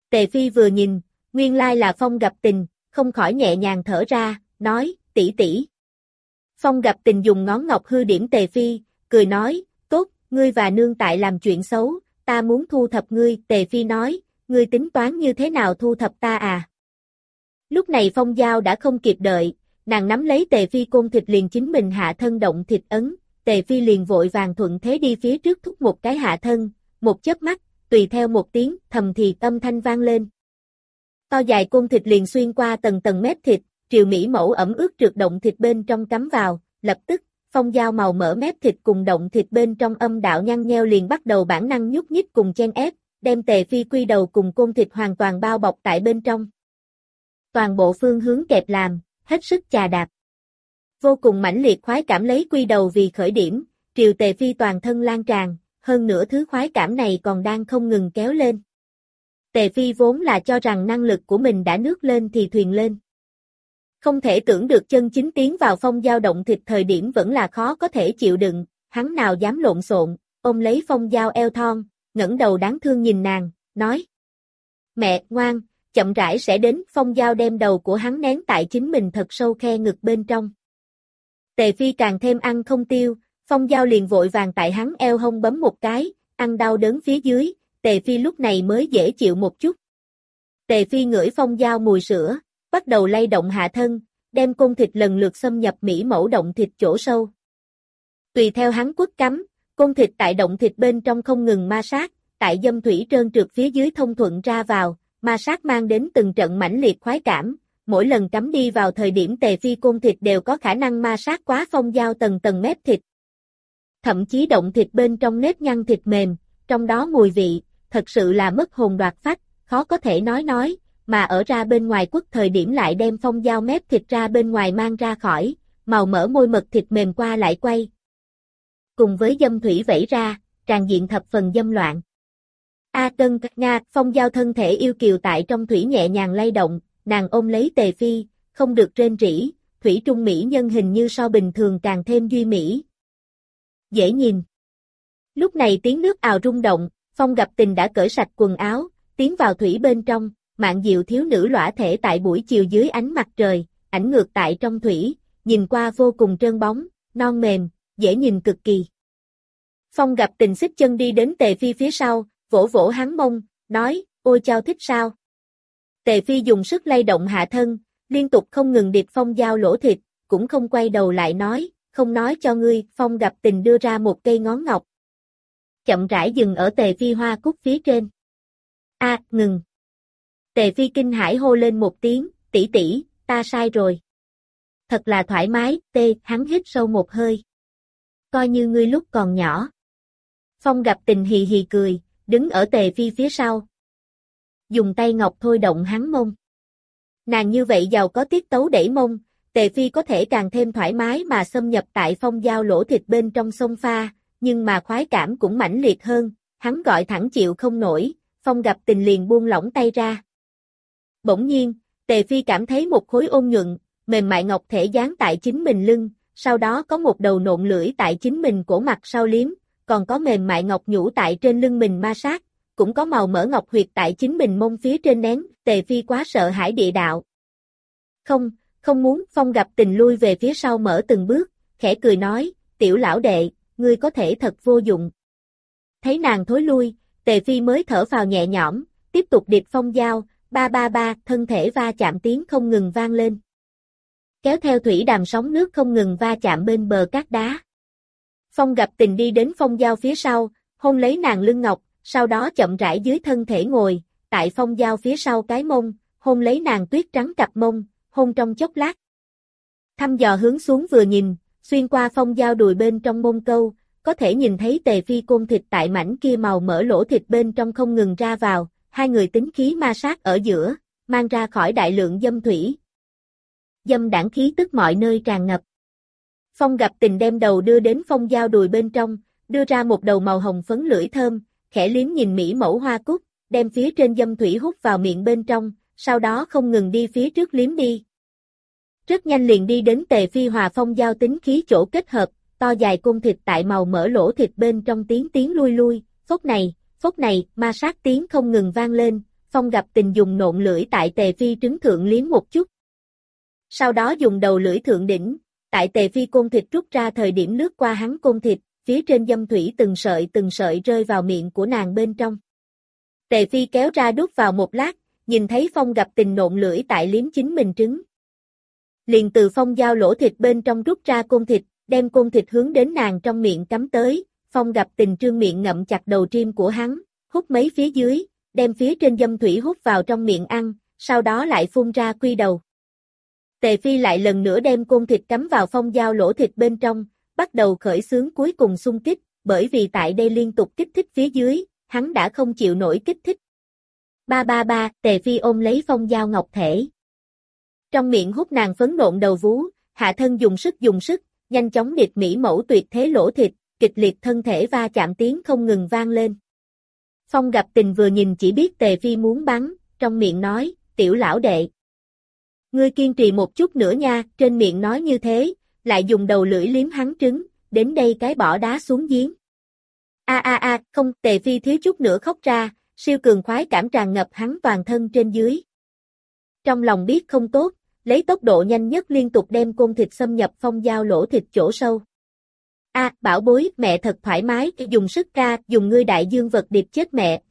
Tề Phi vừa nhìn, nguyên lai là Phong Gặp Tình, không khỏi nhẹ nhàng thở ra, nói, tỷ tỷ. Phong Gặp Tình dùng ngón ngọc hư điểm Tề Phi, cười nói, tốt, ngươi và nương tại làm chuyện xấu, ta muốn thu thập ngươi. Tề Phi nói, ngươi tính toán như thế nào thu thập ta à? Lúc này Phong Giao đã không kịp đợi, nàng nắm lấy Tề Phi côn thịt liền chính mình hạ thân động thịt ấn, Tề Phi liền vội vàng thuận thế đi phía trước thúc một cái hạ thân, một chớp mắt, tùy theo một tiếng thầm thì âm thanh vang lên. To dài côn thịt liền xuyên qua tầng tầng mép thịt, triều mỹ mẫu ẩm ướt trượt động thịt bên trong cắm vào, lập tức, Phong Giao màu mỡ mép thịt cùng động thịt bên trong âm đạo nhăn nheo liền bắt đầu bản năng nhúc nhích cùng chen ép, đem Tề Phi quy đầu cùng côn thịt hoàn toàn bao bọc tại bên trong. Toàn bộ phương hướng kẹp làm, hết sức chà đạp. Vô cùng mãnh liệt khoái cảm lấy quy đầu vì khởi điểm, triều Tề Phi toàn thân lan tràn, hơn nữa thứ khoái cảm này còn đang không ngừng kéo lên. Tề Phi vốn là cho rằng năng lực của mình đã nước lên thì thuyền lên. Không thể tưởng được chân chính tiến vào Phong Giao động thịt thời điểm vẫn là khó có thể chịu đựng, hắn nào dám lộn xộn, ôm lấy Phong Giao eo thon, ngẩng đầu đáng thương nhìn nàng, nói. Mẹ, ngoan, chậm rãi sẽ đến. Phong Giao đem đầu của hắn nén tại chính mình thật sâu khe ngực bên trong. Tề Phi càng thêm ăn không tiêu, Phong Giao liền vội vàng tại hắn eo hông bấm một cái, ăn đau đớn phía dưới, Tề Phi lúc này mới dễ chịu một chút. Tề Phi ngửi Phong Giao mùi sữa, bắt đầu lay động hạ thân, đem côn thịt lần lượt xâm nhập mỹ mẫu động thịt chỗ sâu. Tùy theo hắn quất cắm, côn thịt tại động thịt bên trong không ngừng ma sát, tại dâm thủy trơn trượt phía dưới thông thuận ra vào, ma sát mang đến từng trận mãnh liệt khoái cảm, mỗi lần cắm đi vào thời điểm Tề Phi côn thịt đều có khả năng ma sát quá Phong Giao tầng tầng mép thịt. Thậm chí động thịt bên trong nếp nhăn thịt mềm, trong đó mùi vị, thật sự là mất hồn đoạt phách, khó có thể nói, mà ở ra bên ngoài quất thời điểm lại đem Phong Giao mép thịt ra bên ngoài mang ra khỏi, màu mỡ môi mật thịt mềm qua lại quay. Cùng với dâm thủy vẩy ra, tràn diện thập phần dâm loạn. Cân Nga, Phong Giao thân thể yêu kiều tại trong thủy nhẹ nhàng lay động, nàng ôm lấy Tề Phi, không được rên rỉ, thủy trung mỹ nhân hình như so bình thường càng thêm duy mỹ. Dễ nhìn. Lúc này tiếng nước ào rung động, Phong Gặp Tình đã cởi sạch quần áo, tiến vào thủy bên trong, mạn diệu thiếu nữ lõa thể tại buổi chiều dưới ánh mặt trời, ảnh ngược tại trong thủy, nhìn qua vô cùng trơn bóng, non mềm, dễ nhìn cực kỳ. Phong Gặp Tình xích chân đi đến Tề Phi phía sau, vỗ vỗ hắn mông, nói, ôi chao thích sao? Tề Phi dùng sức lay động hạ thân, liên tục không ngừng điệp Phong Giao lỗ thịt, cũng không quay đầu lại nói, không nói cho ngươi. Phong Gặp Tình đưa ra một cây ngón ngọc. Chậm rãi dừng ở Tề Phi hoa cúc phía trên. Ngừng. Tề Phi kinh hãi hô lên một tiếng, tỷ tỷ, ta sai rồi. Thật là thoải mái. Hắn hít sâu một hơi. Coi như ngươi lúc còn nhỏ. Phong Gặp Tình hì hì cười, đứng ở Tề Phi phía sau. Dùng tay ngọc thôi động hắn mông. Nàng như vậy giàu có tiết tấu đẩy mông, Tề Phi có thể càng thêm thoải mái mà xâm nhập tại Phong Giao lỗ thịt bên trong sông pha, nhưng mà khoái cảm cũng mãnh liệt hơn, hắn gọi thẳng chịu không nổi, Phong Gặp Tình liền buông lỏng tay ra. Bỗng nhiên, Tề Phi cảm thấy một khối ôn nhuận, mềm mại ngọc thể dán tại chính mình lưng, sau đó có một đầu nộn lưỡi tại chính mình cổ mặt sau liếm, còn có mềm mại ngọc nhũ tại trên lưng mình ma sát, cũng có màu mỡ ngọc huyệt tại chính mình mông phía trên nén. Tề Phi quá sợ hãi địa đạo. Không muốn. Phong Gặp Tình lui về phía sau mở từng bước, khẽ cười nói, tiểu lão đệ, ngươi có thể thật vô dụng. Thấy nàng thối lui, Tề Phi mới thở phào nhẹ nhõm, tiếp tục điệp Phong Giao, ba, thân thể va chạm tiếng không ngừng vang lên. Kéo theo thủy đàm sóng nước không ngừng va chạm bên bờ cát đá. Phong Gặp Tình đi đến Phong Giao phía sau, hôn lấy nàng lưng ngọc, sau đó chậm rãi dưới thân thể ngồi, tại Phong Giao phía sau cái mông, hôn lấy nàng tuyết trắng cặp mông, hôn trong chốc lát. Thăm dò hướng xuống vừa nhìn, xuyên qua Phong Giao đùi bên trong mông câu, có thể nhìn thấy Tề Phi côn thịt tại mảnh kia màu mỡ lỗ thịt bên trong không ngừng ra vào, hai người tính khí ma sát ở giữa, mang ra khỏi đại lượng dâm thủy. Dâm đãng khí tức mọi nơi tràn ngập. Phong Gặp Tình đem đầu đưa đến Phong Giao đùi bên trong, đưa ra một đầu màu hồng phấn lưỡi thơm, khẽ liếm nhìn mỹ mẫu hoa cúc, đem phía trên dâm thủy hút vào miệng bên trong, sau đó không ngừng đi phía trước liếm đi. Rất nhanh liền đi đến Tề Phi hòa Phong Giao tính khí chỗ kết hợp, to dài côn thịt tại màu mỡ lỗ thịt bên trong tiếng lui lui, phốc này, ma sát tiếng không ngừng vang lên, Phong gặp tình dùng nộn lưỡi tại Tề Phi trứng thượng liếm một chút. Sau đó dùng đầu lưỡi thượng đỉnh, tại Tề Phi côn thịt rút ra thời điểm lướt qua hắn côn thịt, phía trên dâm thủy từng sợi rơi vào miệng của nàng bên trong. Tề Phi kéo ra đút vào một lát, nhìn thấy Phong gặp tình nộn lưỡi tại liếm chính mình trứng. Liền từ Phong dao lỗ thịt bên trong rút ra côn thịt, đem côn thịt hướng đến nàng trong miệng cắm tới, Phong gặp tình trương miệng ngậm chặt đầu trim của hắn, hút mấy phía dưới, đem phía trên dâm thủy hút vào trong miệng ăn, sau đó lại phun ra quy đầu. Tề Phi lại lần nữa đem côn thịt cắm vào Phong dao lỗ thịt bên trong, bắt đầu khởi xướng cuối cùng xung kích, bởi vì tại đây liên tục kích thích phía dưới, hắn đã không chịu nổi kích thích. Ba ba ba, Tề Phi ôm lấy Phong dao ngọc thể. Trong miệng hút nàng phấn nộn đầu vú, hạ thân dùng sức, nhanh chóng điệp mỹ mẫu tuyệt thế lỗ thịt, kịch liệt thân thể va chạm tiếng không ngừng vang lên. Phong gặp tình vừa nhìn chỉ biết Tề Phi muốn bắn, trong miệng nói, tiểu lão đệ. Ngươi kiên trì một chút nữa nha, trên miệng nói như thế, lại dùng đầu lưỡi liếm hắn trứng, đến đây cái bỏ đá xuống giếng. Không, Tề Phi thiếu chút nữa khóc ra, siêu cường khoái cảm tràn ngập hắn toàn thân trên dưới. Trong lòng biết không tốt, lấy tốc độ nhanh nhất liên tục đem côn thịt xâm nhập Phong dao lỗ thịt chỗ sâu. Bảo bối, mẹ thật thoải mái, dùng sức ca, dùng ngươi đại dương vật điệp chết mẹ,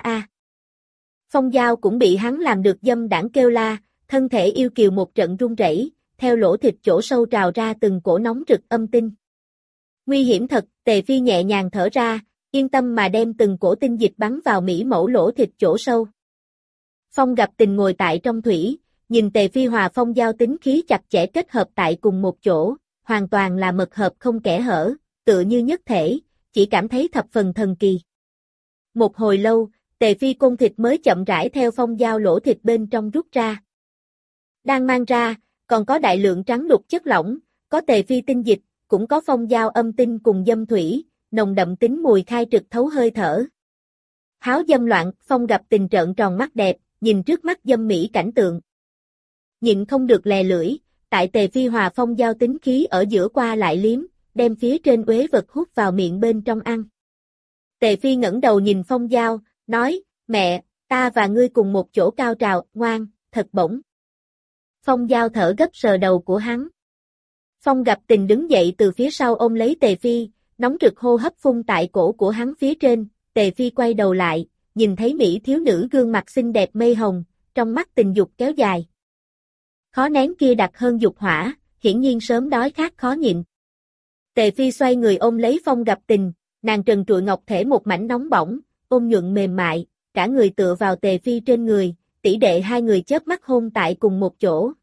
Phong dao cũng bị hắn làm được dâm đảng kêu la, thân thể yêu kiều một trận run rẩy, theo lỗ thịt chỗ sâu trào ra từng cổ nóng rực âm tinh. Nguy hiểm thật, Tề Phi nhẹ nhàng thở ra, yên tâm mà đem từng cổ tinh dịch bắn vào mỹ mẫu lỗ thịt chỗ sâu. Phong gặp tình ngồi tại trong thủy, nhìn Tề Phi hòa Phong dao tính khí chặt chẽ kết hợp tại cùng một chỗ, hoàn toàn là mật hợp không kẽ hở, tựa như nhất thể, chỉ cảm thấy thập phần thần kỳ. Một hồi lâu, Tề Phi côn thịt mới chậm rãi theo Phong dao lỗ thịt bên trong rút ra. Đang mang ra, còn có đại lượng trắng đục chất lỏng, có Tề Phi tinh dịch, cũng có Phong dao âm tinh cùng dâm thủy, nồng đậm tính mùi khai trực thấu hơi thở. Háo dâm loạn, Phong gặp tình trợn tròn mắt đẹp, nhìn trước mắt dâm mỹ cảnh tượng. Nhịn không được lè lưỡi, tại Tề Phi hòa Phong dao tính khí ở giữa qua lại liếm, đem phía trên uế vật hút vào miệng bên trong ăn. Tề Phi ngẩng đầu nhìn Phong dao, nói, mẹ, ta và ngươi cùng một chỗ cao trào, ngoan, thật bổng. Phong dao thở gấp sờ đầu của hắn. Phong gặp tình đứng dậy từ phía sau ôm lấy Tề Phi, nóng rực hô hấp phun tại cổ của hắn phía trên, Tề Phi quay đầu lại, nhìn thấy mỹ thiếu nữ gương mặt xinh đẹp mây hồng, trong mắt tình dục kéo dài. Khó nén kia đặc hơn dục hỏa, hiển nhiên sớm đói khát khó nhịn. Tề Phi xoay người ôm lấy Phong gặp tình, nàng trần trụi ngọc thể một mảnh nóng bỏng, ôm nhuận mềm mại, cả người tựa vào Tề Phi trên người, tỷ đệ hai người chớp mắt hôn tại cùng một chỗ.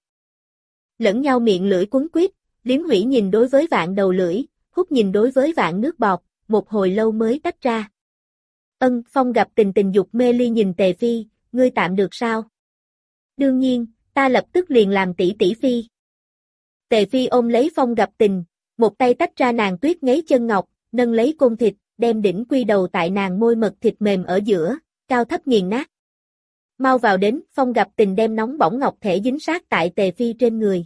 Lẫn nhau miệng lưỡi quấn quýt, liếm hủy nhìn đối với vạn đầu lưỡi, hút nhìn đối với vạn nước bọt, một hồi lâu mới tách ra. Phong gặp tình tình dục mê ly nhìn Tề Phi, ngươi tạm được sao? Đương nhiên, ta lập tức liền làm tỷ tỷ Phi. Tề Phi ôm lấy Phong gặp tình, một tay tách ra nàng tuyết ngấy chân ngọc, nâng lấy côn thịt, đem đỉnh quy đầu tại nàng môi mật thịt mềm ở giữa, cao thấp nghiền nát. Mau vào đến, Phong gặp tình đem nóng bỏng ngọc thể dính sát tại Tề Phi trên người.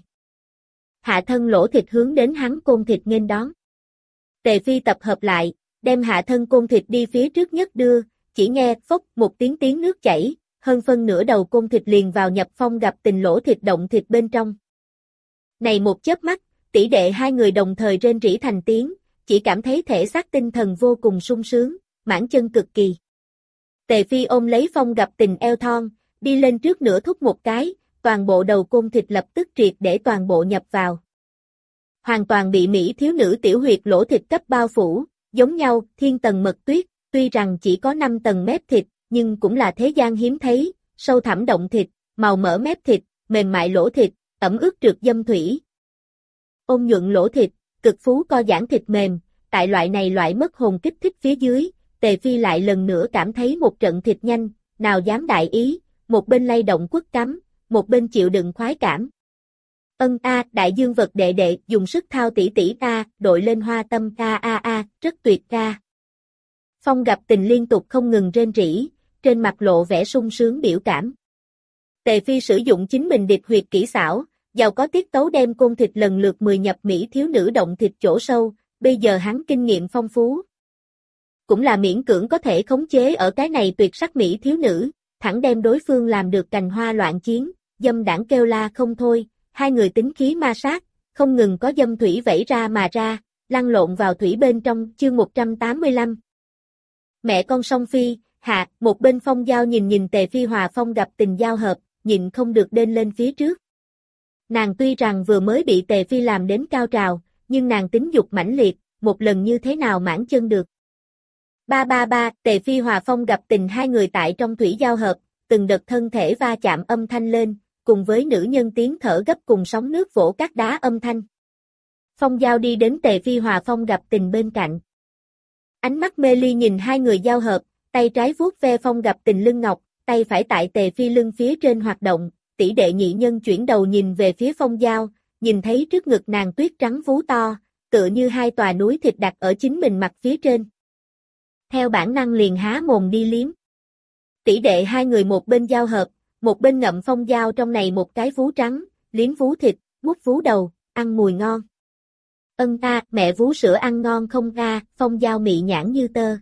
Hạ thân lỗ thịt hướng đến hắn côn thịt nghênh đón. Tề Phi tập hợp lại, đem hạ thân côn thịt đi phía trước nhất đưa, chỉ nghe phốc một tiếng nước chảy, hơn phân nửa đầu côn thịt liền vào nhập Phong gặp tình lỗ thịt động thịt bên trong. Này một chớp mắt, tỷ đệ hai người đồng thời rên rỉ thành tiếng, chỉ cảm thấy thể xác tinh thần vô cùng sung sướng, mãn chân cực kỳ. Tề Phi ôm lấy Phong gặp tình eo thon, đi lên trước nửa thúc một cái, toàn bộ đầu côn thịt lập tức triệt để toàn bộ nhập vào. Hoàn toàn bị mỹ thiếu nữ tiểu huyệt lỗ thịt cấp bao phủ, giống nhau, thiên tầng mật tuyết, tuy rằng chỉ có 5 tầng mép thịt, nhưng cũng là thế gian hiếm thấy, sâu thẳm động thịt, màu mỡ mép thịt, mềm mại lỗ thịt, ẩm ướt trượt dâm thủy. Ôn nhuận lỗ thịt, cực phú co giãn thịt mềm, tại loại mất hồn kích thích phía dưới, Tề Phi lại lần nữa cảm thấy một trận thịt nhanh, nào dám đại ý, một bên lay động quất cắm, một bên chịu đựng khoái cảm. Đại dương vật đệ đệ, dùng sức thao tỷ tỷ đội lên hoa tâm rất tuyệt Phong gặp tình liên tục không ngừng rên rỉ, trên mặt lộ vẻ sung sướng biểu cảm. Tề Phi sử dụng chính mình điệp huyệt kỹ xảo, giàu có tiết tấu đem côn thịt lần lượt 10 nhập mỹ thiếu nữ động thịt chỗ sâu, bây giờ hắn kinh nghiệm phong phú. Cũng là miễn cưỡng có thể khống chế ở cái này tuyệt sắc mỹ thiếu nữ, thẳng đem đối phương làm được cành hoa loạn chiến, dâm đảng kêu la không thôi, hai người tính khí ma sát, không ngừng có dâm thủy vẩy ra mà ra, lăn lộn vào thủy bên trong, chương 185. Mẹ con song phi, hạ, một bên Phong Giao nhìn Tề Phi hòa Phong gặp tình giao hợp, nhịn không được đên lên phía trước. Nàng tuy rằng vừa mới bị Tề Phi làm đến cao trào, nhưng nàng tính dục mãnh liệt, một lần như thế nào mãn chân được. Ba, Tề Phi hòa Phong gặp tình hai người tại trong thủy giao hợp, từng đợt thân thể va chạm âm thanh lên, cùng với nữ nhân tiếng thở gấp cùng sóng nước vỗ các đá âm thanh. Phong Giao đi đến Tề Phi hòa Phong gặp tình bên cạnh. Ánh mắt mê ly nhìn hai người giao hợp, tay trái vuốt ve Phong gặp tình lưng ngọc, tay phải tại Tề Phi lưng phía trên hoạt động, tỷ đệ nhị nhân chuyển đầu nhìn về phía Phong Giao, nhìn thấy trước ngực nàng tuyết trắng vú to, tựa như hai tòa núi thịt đặt ở chính mình mặt phía trên. Theo bản năng liền há mồm đi liếm. Tỷ đệ hai người một bên giao hợp, một bên ngậm Phong Giao trong này một cái vú trắng, liếm vú thịt, mút vú đầu, ăn mùi ngon. Ân a, mẹ vú sữa ăn ngon không a, Phong Giao mị nhãn như tơ.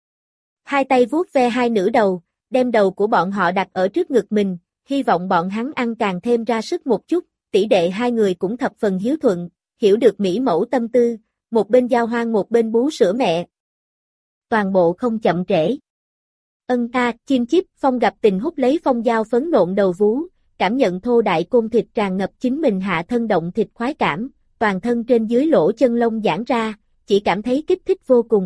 Hai tay vuốt ve hai nữ đầu, đem đầu của bọn họ đặt ở trước ngực mình, hy vọng bọn hắn ăn càng thêm ra sức một chút, tỷ đệ hai người cũng thập phần hiếu thuận, hiểu được mỹ mẫu tâm tư, một bên giao hoang một bên bú sữa mẹ. Toàn bộ không chậm trễ. Ân a, chim chíp, Phong gặp tình hút lấy Phong Giao phấn nộn đầu vú, cảm nhận thô đại côn thịt tràn ngập chính mình hạ thân động thịt khoái cảm, toàn thân trên dưới lỗ chân lông giãn ra, chỉ cảm thấy kích thích vô cùng.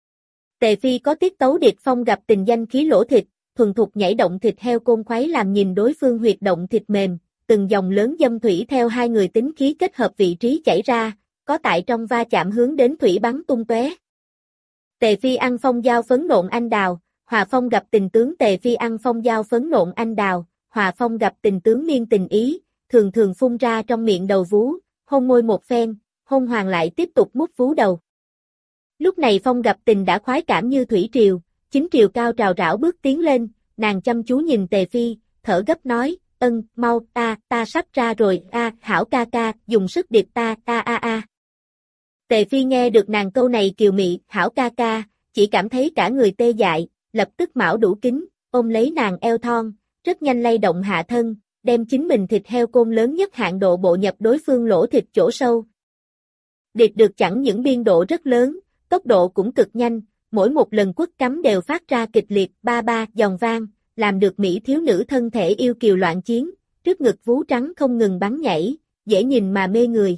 Tề Phi có tiết tấu điệt Phong gặp tình danh khí lỗ thịt, thuần thục nhảy động thịt heo côn khoái làm nhìn đối phương huyệt động thịt mềm, từng dòng lớn dâm thủy theo hai người tính khí kết hợp vị trí chảy ra, có tại trong va chạm hướng đến thủy bắn tung tóe. Tề Phi ăn Phong Giao phấn nộn anh đào, hòa Phong gặp tình tướng Tề Phi ăn Phong Giao phấn nộn anh đào, hòa Phong gặp tình tướng miên tình ý, thường thường phun ra trong miệng đầu vú, hôn môi một phen, hôn hoàng lại tiếp tục mút vú đầu. Lúc này Phong gặp tình đã khoái cảm như thủy triều, chính triều cao trào rảo bước tiến lên, nàng chăm chú nhìn Tề Phi, thở gấp nói, ân, mau, ta sắp ra rồi, hảo ca ca, dùng sức điệp ta, a. Tề Phi nghe được nàng câu này kiều mị, hảo ca ca, chỉ cảm thấy cả người tê dại, lập tức mão đủ kính, ôm lấy nàng eo thon, rất nhanh lay động hạ thân, đem chính mình thịt heo côn lớn nhất hạn độ bộ nhập đối phương lỗ thịt chỗ sâu. Điệp được chẳng những biên độ rất lớn, tốc độ cũng cực nhanh, mỗi một lần quất cắm đều phát ra kịch liệt ba giòn vang, làm được mỹ thiếu nữ thân thể yêu kiều loạn chiến, trước ngực vú trắng không ngừng bắn nhảy, dễ nhìn mà mê người.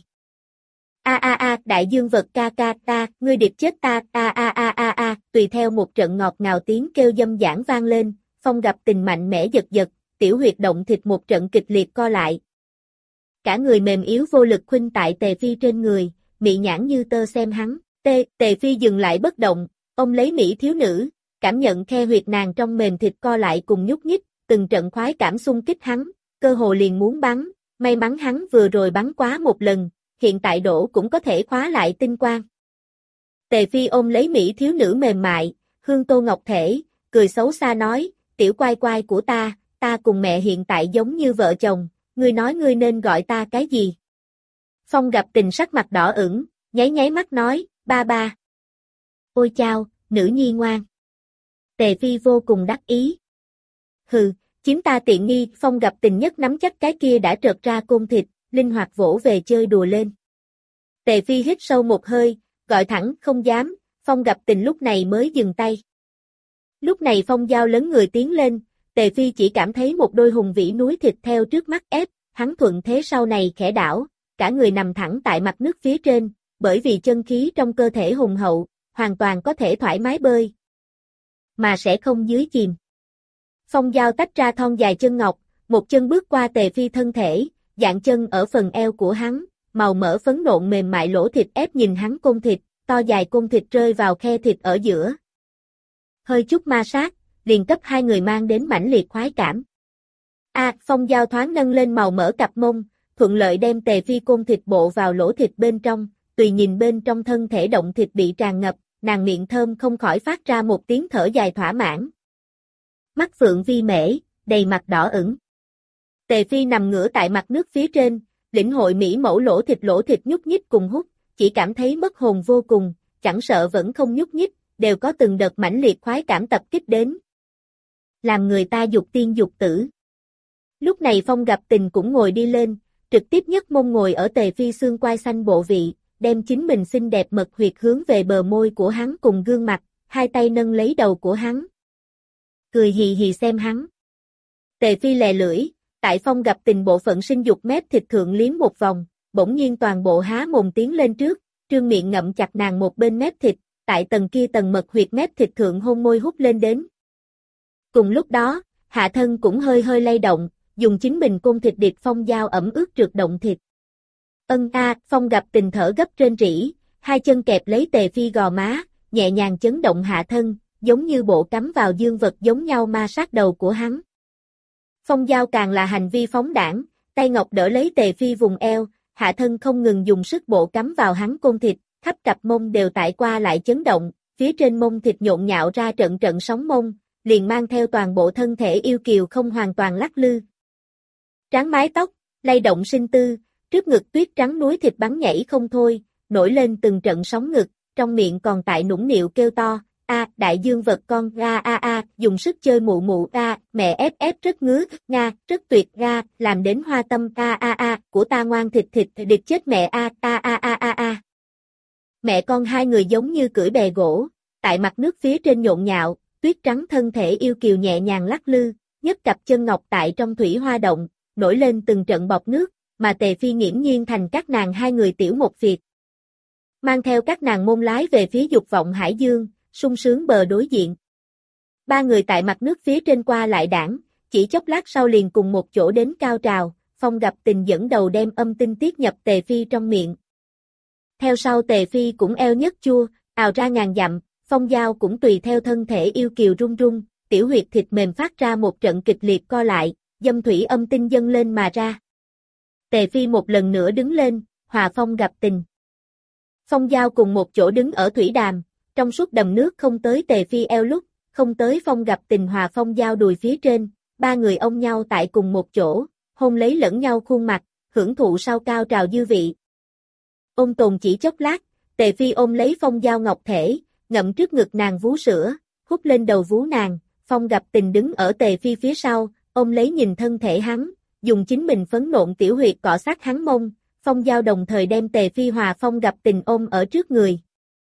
Đại dương vật ca ta, ngươi điệp chết ta, tùy theo một trận ngọt ngào tiếng kêu dâm dãn vang lên, Phong gặp tình mạnh mẽ giật, tiểu huyệt động thịt một trận kịch liệt co lại. Cả người mềm yếu vô lực khuynh tại Tề Phi trên người, mị nhãn như tơ xem hắn, Tề Phi dừng lại bất động, ôm lấy mỹ thiếu nữ, cảm nhận khe huyệt nàng trong mềm thịt co lại cùng nhúc nhích, từng trận khoái cảm xung kích hắn, cơ hồ liền muốn bắn, may mắn hắn vừa rồi bắn quá một lần, hiện tại đổ cũng có thể khóa lại tinh quang. Tề Phi ôm lấy mỹ thiếu nữ mềm mại, hương tô ngọc thể, cười xấu xa nói, tiểu quai quai của ta cùng mẹ hiện tại giống như vợ chồng, ngươi nói ngươi nên gọi ta cái gì? Phong gặp tình sắc mặt đỏ ửng, nháy mắt nói, ba. Ôi chao, nữ nhi ngoan. Tề Phi vô cùng đắc ý. Hừ, chiếm ta tiện nghi, Phong gặp tình nhất nắm chắc cái kia đã trợt ra côn thịt, linh hoạt vỗ về chơi đùa lên. Tề Phi hít sâu một hơi, gọi thẳng, không dám, Phong gặp tình lúc này mới dừng tay. Lúc này Phong Giao lớn người tiến lên, Tề Phi chỉ cảm thấy một đôi hùng vĩ núi thịt theo trước mắt ép, hắn thuận thế sau này khẽ đảo, cả người nằm thẳng tại mặt nước phía trên, bởi vì chân khí trong cơ thể hùng hậu, hoàn toàn có thể thoải mái bơi, mà sẽ không dưới chìm. Phong Giao tách ra thon dài chân ngọc, một chân bước qua Tề Phi thân thể, dạng chân ở phần eo của hắn, màu mỡ phấn nộn mềm mại lỗ thịt ép nhìn hắn côn thịt, to dài côn thịt rơi vào khe thịt ở giữa. Hơi chút ma sát, liền cấp hai người mang đến mãnh liệt khoái cảm. Phong Giao thoáng nâng lên màu mỡ cặp mông, thuận lợi đem Tề Phi côn thịt bộ vào lỗ thịt bên trong, tùy nhìn bên trong thân thể động thịt bị tràn ngập, nàng miệng thơm không khỏi phát ra một tiếng thở dài thỏa mãn. Mắt phượng vi mễ, đầy mặt đỏ ửng. Tề Phi nằm ngửa tại mặt nước phía trên, lĩnh hội mỹ mẫu lỗ thịt nhúc nhích cùng hút, chỉ cảm thấy mất hồn vô cùng, chẳng sợ vẫn không nhúc nhích, đều có từng đợt mãnh liệt khoái cảm tập kích đến. làm người ta dục tiên dục tử. Lúc này Phong Gặp Tình cũng ngồi đi lên, trực tiếp nhấc mông ngồi ở Tề Phi xương quai xanh bộ vị, đem chính mình xinh đẹp mật huyệt hướng về bờ môi của hắn cùng gương mặt, hai tay nâng lấy đầu của hắn. Cười hì hì xem hắn. Tề Phi lè lưỡi, tại Phong Gặp Tình bộ phận sinh dục mép thịt thượng liếm một vòng, bỗng nhiên toàn bộ há mồm tiến lên trước, trương miệng ngậm chặt nàng một bên mép thịt, tại tầng kia tầng mật huyệt mép thịt thượng hôn môi hút lên đến. Cùng lúc đó, hạ thân cũng hơi hơi lay động, dùng chính mình côn thịt điệp Phong Giao ẩm ướt trượt động thịt. Phong Gặp Tình thở gấp trên rỉ, hai chân kẹp lấy Tề Phi gò má, nhẹ nhàng chấn động hạ thân, giống như bộ cắm vào dương vật giống nhau ma sát đầu của hắn. Phong Giao càng là hành vi phóng đảng, tay ngọc đỡ lấy Tề Phi vùng eo, hạ thân không ngừng dùng sức bộ cắm vào hắn côn thịt, khắp cặp mông đều tại qua lại chấn động, phía trên mông thịt nhộn nhạo ra trận trận sóng mông, liền mang theo toàn bộ thân thể yêu kiều không hoàn toàn lắc lư. Tráng mái tóc, lay động sinh tư, trước ngực tuyết trắng núi thịt bắn nhảy không thôi, nổi lên từng trận sóng ngực, trong miệng còn tại nũng nịu kêu to, đại dương vật con, dùng sức chơi mụ mụ, mẹ ép ép rất ngứa, rất tuyệt, làm đến hoa tâm, của ta ngoan thịt thịt, điệp chết mẹ, Mẹ con hai người giống như cưỡi bè gỗ, tại mặt nước phía trên nhộn nhạo, tuyết trắng thân thể yêu kiều nhẹ nhàng lắc lư, nhấc cặp chân ngọc tại trong thủy hoa động, nổi lên từng trận bọt nước, mà Tề Phi nghiễm nhiên thành các nàng hai người tiểu một việc. Mang theo các nàng môn lái về phía dục vọng hải dương, sung sướng bờ đối diện. Ba người tại mặt nước phía trên qua lại đảng, chỉ chốc lát sau liền cùng một chỗ đến cao trào, Phong Gặp Tình dẫn đầu đem âm tinh tiết nhập Tề Phi trong miệng. Theo sau Tề Phi cũng eo nhất chua, ào ra ngàn dặm, Phong Giao cũng tùy theo thân thể yêu kiều rung rung, tiểu huyệt thịt mềm phát ra một trận kịch liệt co lại, dâm thủy âm tinh dâng lên mà ra. Tề Phi một lần nữa đứng lên, hòa Phong Gặp Tình. Phong Giao cùng một chỗ đứng ở thủy đàm, trong suốt đầm nước không tới Tề Phi eo lúc, không tới Phong Gặp Tình hòa Phong Giao đùi phía trên, ba người ôm nhau tại cùng một chỗ, hôn lấy lẫn nhau khuôn mặt, hưởng thụ sau cao trào dư vị. Ôm tồn chỉ chốc lát, Tề Phi ôm lấy Phong Giao ngọc thể, ngậm trước ngực nàng vú sữa, hút lên đầu vú nàng, Phong Gặp Tình đứng ở Tề Phi phía sau, ôm lấy nhìn thân thể hắn, dùng chính mình phấn nộn tiểu huyệt cọ sát hắn mông, Phong Giao đồng thời đem Tề Phi hòa Phong Gặp Tình ôm ở trước người.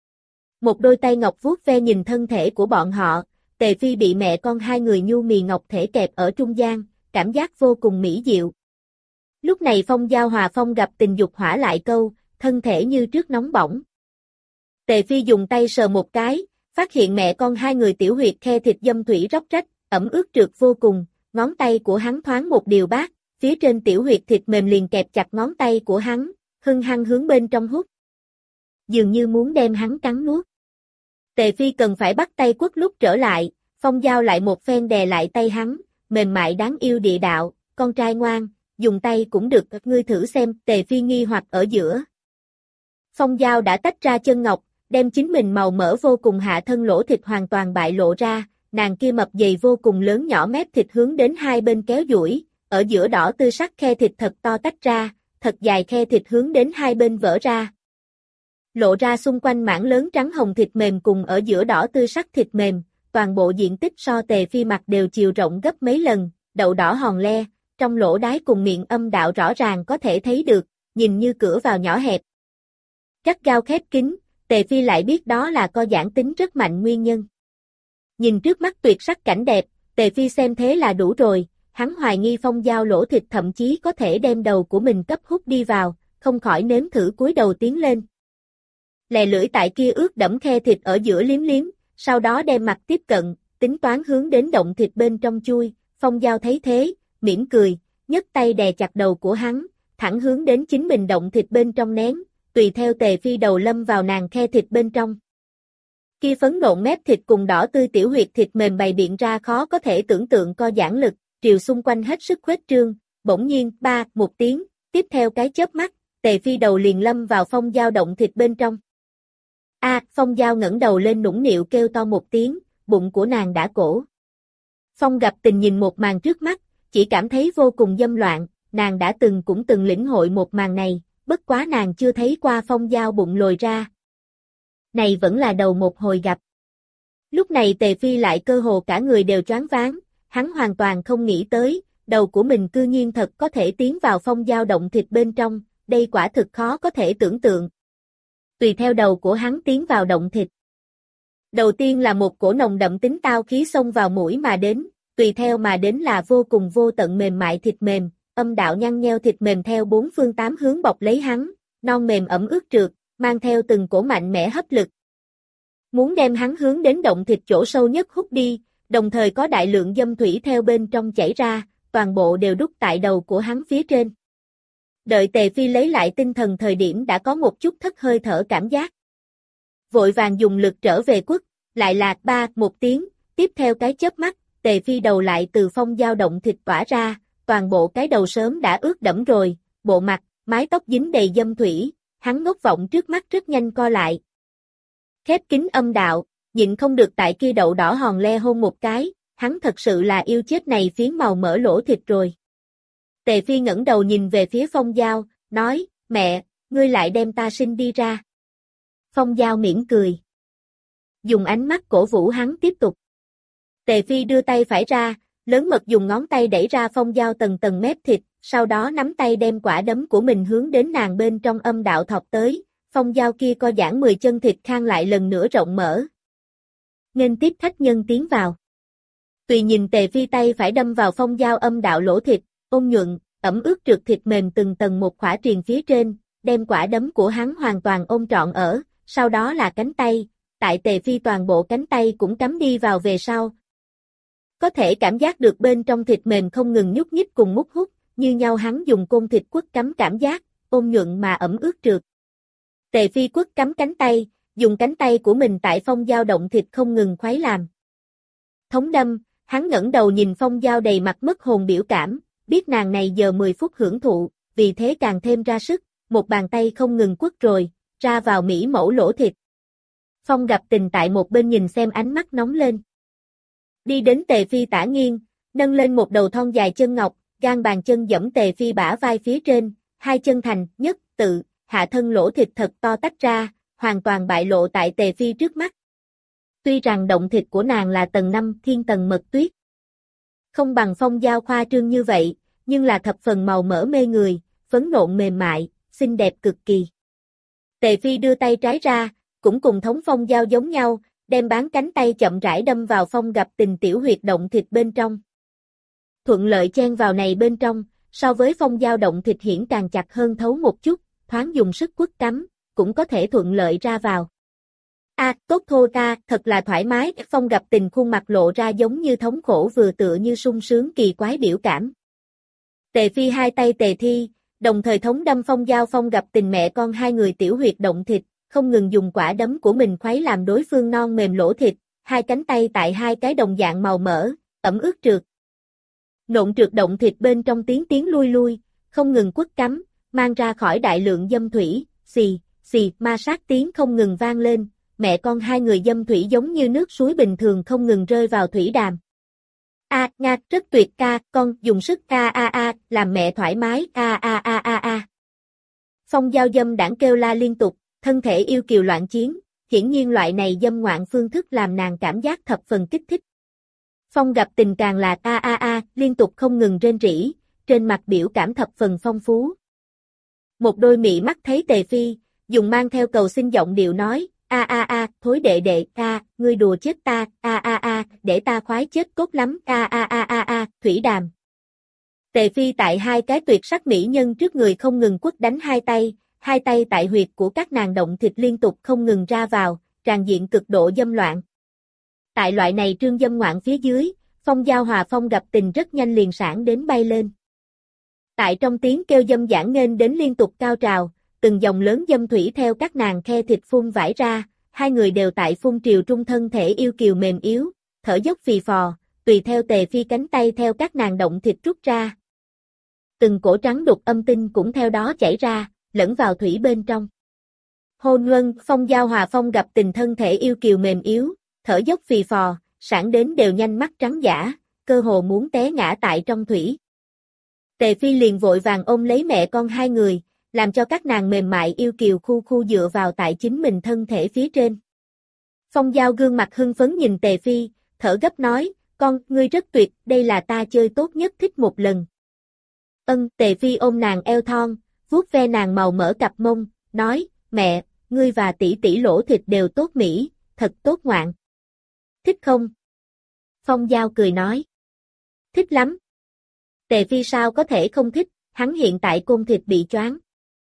Một đôi tay ngọc vuốt ve nhìn thân thể của bọn họ, Tề Phi bị mẹ con hai người nhu mì ngọc thể kẹp ở trung gian, cảm giác vô cùng mỹ diệu. Lúc này Phong Giao hòa Phong Gặp Tình dục hỏa lại câu, thân thể như trước nóng bỏng. Tề Phi dùng tay sờ một cái, phát hiện mẹ con hai người tiểu huyệt khe thịt dâm thủy róc rách, ẩm ướt trượt vô cùng, ngón tay của hắn thoáng một điều bát, phía trên tiểu huyệt thịt mềm liền kẹp chặt ngón tay của hắn, hung hăng hướng bên trong hút. Dường như muốn đem hắn cắn nuốt. Tề Phi cần phải bắt tay quất lúc trở lại, Phong Giao lại một phen đè lại tay hắn, mềm mại đáng yêu địa đạo, con trai ngoan, dùng tay cũng được, ngươi thử xem, Tề Phi nghi hoặc ở giữa. Phong Giao đã tách ra chân ngọc, đem chính mình màu mỡ vô cùng hạ thân lỗ thịt hoàn toàn bại lộ ra, nàng kia mập dày vô cùng lớn nhỏ mép thịt hướng đến hai bên kéo duỗi, ở giữa đỏ tươi sắc khe thịt thật to tách ra, thật dài khe thịt hướng đến hai bên vỡ ra. Lộ ra xung quanh mảng lớn trắng hồng thịt mềm cùng ở giữa đỏ tươi sắc thịt mềm, toàn bộ diện tích so Tề Phi mặt đều chiều rộng gấp mấy lần, đậu đỏ hòn le, trong lỗ đái cùng miệng âm đạo rõ ràng có thể thấy được, nhìn như cửa vào nhỏ hẹp. Gắt gao khép kín, Tề Phi lại biết đó là co giãn tính rất mạnh nguyên nhân. Nhìn trước mắt tuyệt sắc cảnh đẹp, Tề Phi xem thế là đủ rồi, hắn hoài nghi Phong Giao lỗ thịt thậm chí có thể đem đầu của mình cấp hút đi vào, không khỏi nếm thử cúi đầu tiến lên. Lè lưỡi tại kia ướt đẫm khe thịt ở giữa liếm liếm, sau đó đem mặt tiếp cận, tính toán hướng đến động thịt bên trong chui, Phong Giao thấy thế, mỉm cười, nhấc tay đè chặt đầu của hắn, thẳng hướng đến chính mình động thịt bên trong nén, tùy theo Tề Phi đầu lâm vào nàng khe thịt bên trong. Kia phấn nộn mép thịt cùng đỏ tươi tiểu huyệt thịt mềm bày biện ra khó có thể tưởng tượng co giãn lực, triều xung quanh hết sức khuếch trương, bỗng nhiên, một tiếng, tiếp theo cái chớp mắt, Tề Phi đầu liền lâm vào Phong Giao động thịt bên trong. Phong Giao ngẩng đầu lên nũng nịu kêu to một tiếng, bụng của nàng đã cổ. Phong Gặp Tình nhìn một màn trước mắt, chỉ cảm thấy vô cùng dâm loạn, nàng đã cũng từng lĩnh hội một màn này, bất quá nàng chưa thấy qua Phong Giao bụng lồi ra. Này vẫn là đầu một hồi gặp. Lúc này Tề Phi lại cơ hồ cả người đều choáng váng, hắn hoàn toàn không nghĩ tới, đầu của mình cư nhiên thật có thể tiến vào phong dao động thịt bên trong, đây quả thực khó có thể tưởng tượng. Tùy theo đầu của hắn tiến vào động thịt. Đầu tiên là một cổ nồng đậm tính tao khí xông vào mũi mà đến, tùy theo mà đến là vô cùng vô tận mềm mại thịt mềm, âm đạo nhăn nheo thịt mềm theo bốn phương tám hướng bọc lấy hắn, non mềm ẩm ướt trượt, mang theo từng cổ mạnh mẽ hấp lực. Muốn đem hắn hướng đến động thịt chỗ sâu nhất hút đi, đồng thời có đại lượng dâm thủy theo bên trong chảy ra, toàn bộ đều đút tại đầu của hắn phía trên. Đợi Tề Phi lấy lại tinh thần thời điểm đã có một chút thất hơi thở cảm giác. Vội vàng dùng lực trở về quất, lại lạc ba một tiếng, tiếp theo cái chớp mắt, Tề Phi đầu lại từ phong dao động thịt tỏa ra, toàn bộ cái đầu sớm đã ướt đẫm rồi, bộ mặt, mái tóc dính đầy dâm thủy, hắn ngốc vọng trước mắt rất nhanh co lại. Khép kín âm đạo, nhịn không được tại kia đậu đỏ hòn le hôn một cái, hắn thật sự là yêu chết này phiến màu mỡ lỗ thịt rồi. Tề Phi ngẩng đầu nhìn về phía Phong Dao, nói, mẹ, ngươi lại đem ta sinh đi ra. Phong Dao mỉm cười. Dùng ánh mắt cổ vũ hắn tiếp tục. Tề Phi đưa tay phải ra, lớn mật dùng ngón tay đẩy ra Phong Dao tầng tầng mép thịt, sau đó nắm tay đem quả đấm của mình hướng đến nàng bên trong âm đạo thọc tới, Phong Dao kia co giãn 10 chân thịt khang lại lần nữa rộng mở. Nên tiếp khách nhân tiến vào. Tùy nhìn Tề Phi tay phải đâm vào Phong Dao âm đạo lỗ thịt, ôn nhuận, ẩm ướt trượt thịt mềm từng tầng một khỏa triền phía trên, đem quả đấm của hắn hoàn toàn ôm trọn ở, sau đó là cánh tay, tại Tề Phi toàn bộ cánh tay cũng cắm đi vào về sau. Có thể cảm giác được bên trong thịt mềm không ngừng nhúc nhích cùng mút hút, như nhau hắn dùng côn thịt quất cắm cảm giác, ôn nhuận mà ẩm ướt trượt. Tề Phi quất cắm cánh tay, dùng cánh tay của mình tại Phong Dao động thịt không ngừng khuấy làm. Thống đâm, hắn ngẩng đầu nhìn Phong Dao đầy mặt mất hồn biểu cảm, biết nàng này giờ 10 phút hưởng thụ, vì thế càng thêm ra sức, một bàn tay không ngừng quất rồi, ra vào mỹ mẫu lỗ thịt. Phong Gặp Tình tại một bên nhìn xem ánh mắt nóng lên. Đi đến Tề Phi tả nghiêng, nâng lên một đầu thon dài chân ngọc, gan bàn chân giẫm Tề Phi bả vai phía trên, hai chân thành, nhất, tự, hạ thân lỗ thịt thật to tách ra, hoàn toàn bại lộ tại Tề Phi trước mắt. Tuy rằng động thịt của nàng là tầng 5 thiên tầng mật tuyết. Không bằng Phong Dao khoa trương như vậy, nhưng là thập phần màu mỡ mê người, phấn nộn mềm mại, xinh đẹp cực kỳ. Tề Phi đưa tay trái ra, cũng cùng thống Phong Dao giống nhau, đem bán cánh tay chậm rãi đâm vào Phong Gặp Tình tiểu huyệt động thịt bên trong. Thuận lợi chen vào này bên trong, so với Phong Dao động thịt hiển càng chặt hơn thấu một chút, thoáng dùng sức quất cắm, cũng có thể thuận lợi ra vào. Tốt thô ta, thật là thoải mái, Phong Gặp Tình khuôn mặt lộ ra giống như thống khổ vừa tựa như sung sướng kỳ quái biểu cảm. Tề Phi hai tay tề thi, đồng thời thống đâm Phong Dao Phong Gặp Tình mẹ con hai người tiểu huyệt động thịt, không ngừng dùng quả đấm của mình khuấy làm đối phương non mềm lỗ thịt, hai cánh tay tại hai cái đồng dạng màu mỡ, ẩm ướt trượt. Nộn trượt động thịt bên trong tiếng lui lui, không ngừng quất cắm, mang ra khỏi đại lượng dâm thủy, xì, xì, ma sát tiếng không ngừng vang lên, mẹ con hai người dâm thủy giống như nước suối bình thường không ngừng rơi vào thủy đàm. Nga, rất tuyệt ca, con dùng sức làm mẹ thoải mái, Phong Dao dâm đảng kêu la liên tục, thân thể yêu kiều loạn chiến, hiển nhiên loại này dâm ngoạn phương thức làm nàng cảm giác thập phần kích thích. Phong Gặp Tình càng là liên tục không ngừng rên rỉ, trên mặt biểu cảm thập phần phong phú. Một đôi mị mắt thấy Tề Phi, dùng mang theo cầu xin giọng điệu nói, thối đệ đệ, ngươi đùa chết ta, để ta khoái chết cốt lắm, thủy đàm. Tề Phi tại hai cái tuyệt sắc mỹ nhân trước người không ngừng quất đánh hai tay tại huyệt của các nàng động thịt liên tục không ngừng ra vào, tràn diện cực độ dâm loạn. Tại loại này trương dâm ngoạn phía dưới, Phong Dao hòa Phong Gặp Tình rất nhanh liền sản đến bay lên. Tại trong tiếng kêu dâm dãn nghênh đến liên tục cao trào, từng dòng lớn dâm thủy theo các nàng khe thịt phun vãi ra, hai người đều tại phun triều trung thân thể yêu kiều mềm yếu, thở dốc phì phò, tùy theo Tề Phi cánh tay theo các nàng động thịt rút ra. Từng cổ trắng đục âm tinh cũng theo đó chảy ra, lẫn vào thủy bên trong. Hôn Luân, Phong Dao hòa Phong Gặp Tình thân thể yêu kiều mềm yếu, thở dốc phì phò, sản đến đều nhanh mắt trắng dã, cơ hồ muốn té ngã tại trong thủy. Tề Phi liền vội vàng ôm lấy mẹ con hai người, làm cho các nàng mềm mại yêu kiều khu khu dựa vào tại chính mình thân thể phía trên. Phong Dao gương mặt hưng phấn nhìn Tề Phi, thở gấp nói, Con, ngươi rất tuyệt, đây là ta chơi tốt nhất thích một lần. Tề Phi ôm nàng eo thon, vuốt ve nàng màu mỡ cặp mông, nói, mẹ, ngươi và tỷ tỷ lỗ thịt đều tốt mỹ, thật tốt ngoạn. Thích không? Phong Giao cười nói. Thích lắm. Tề Phi sao có thể không thích, hắn hiện tại côn thịt bị choáng.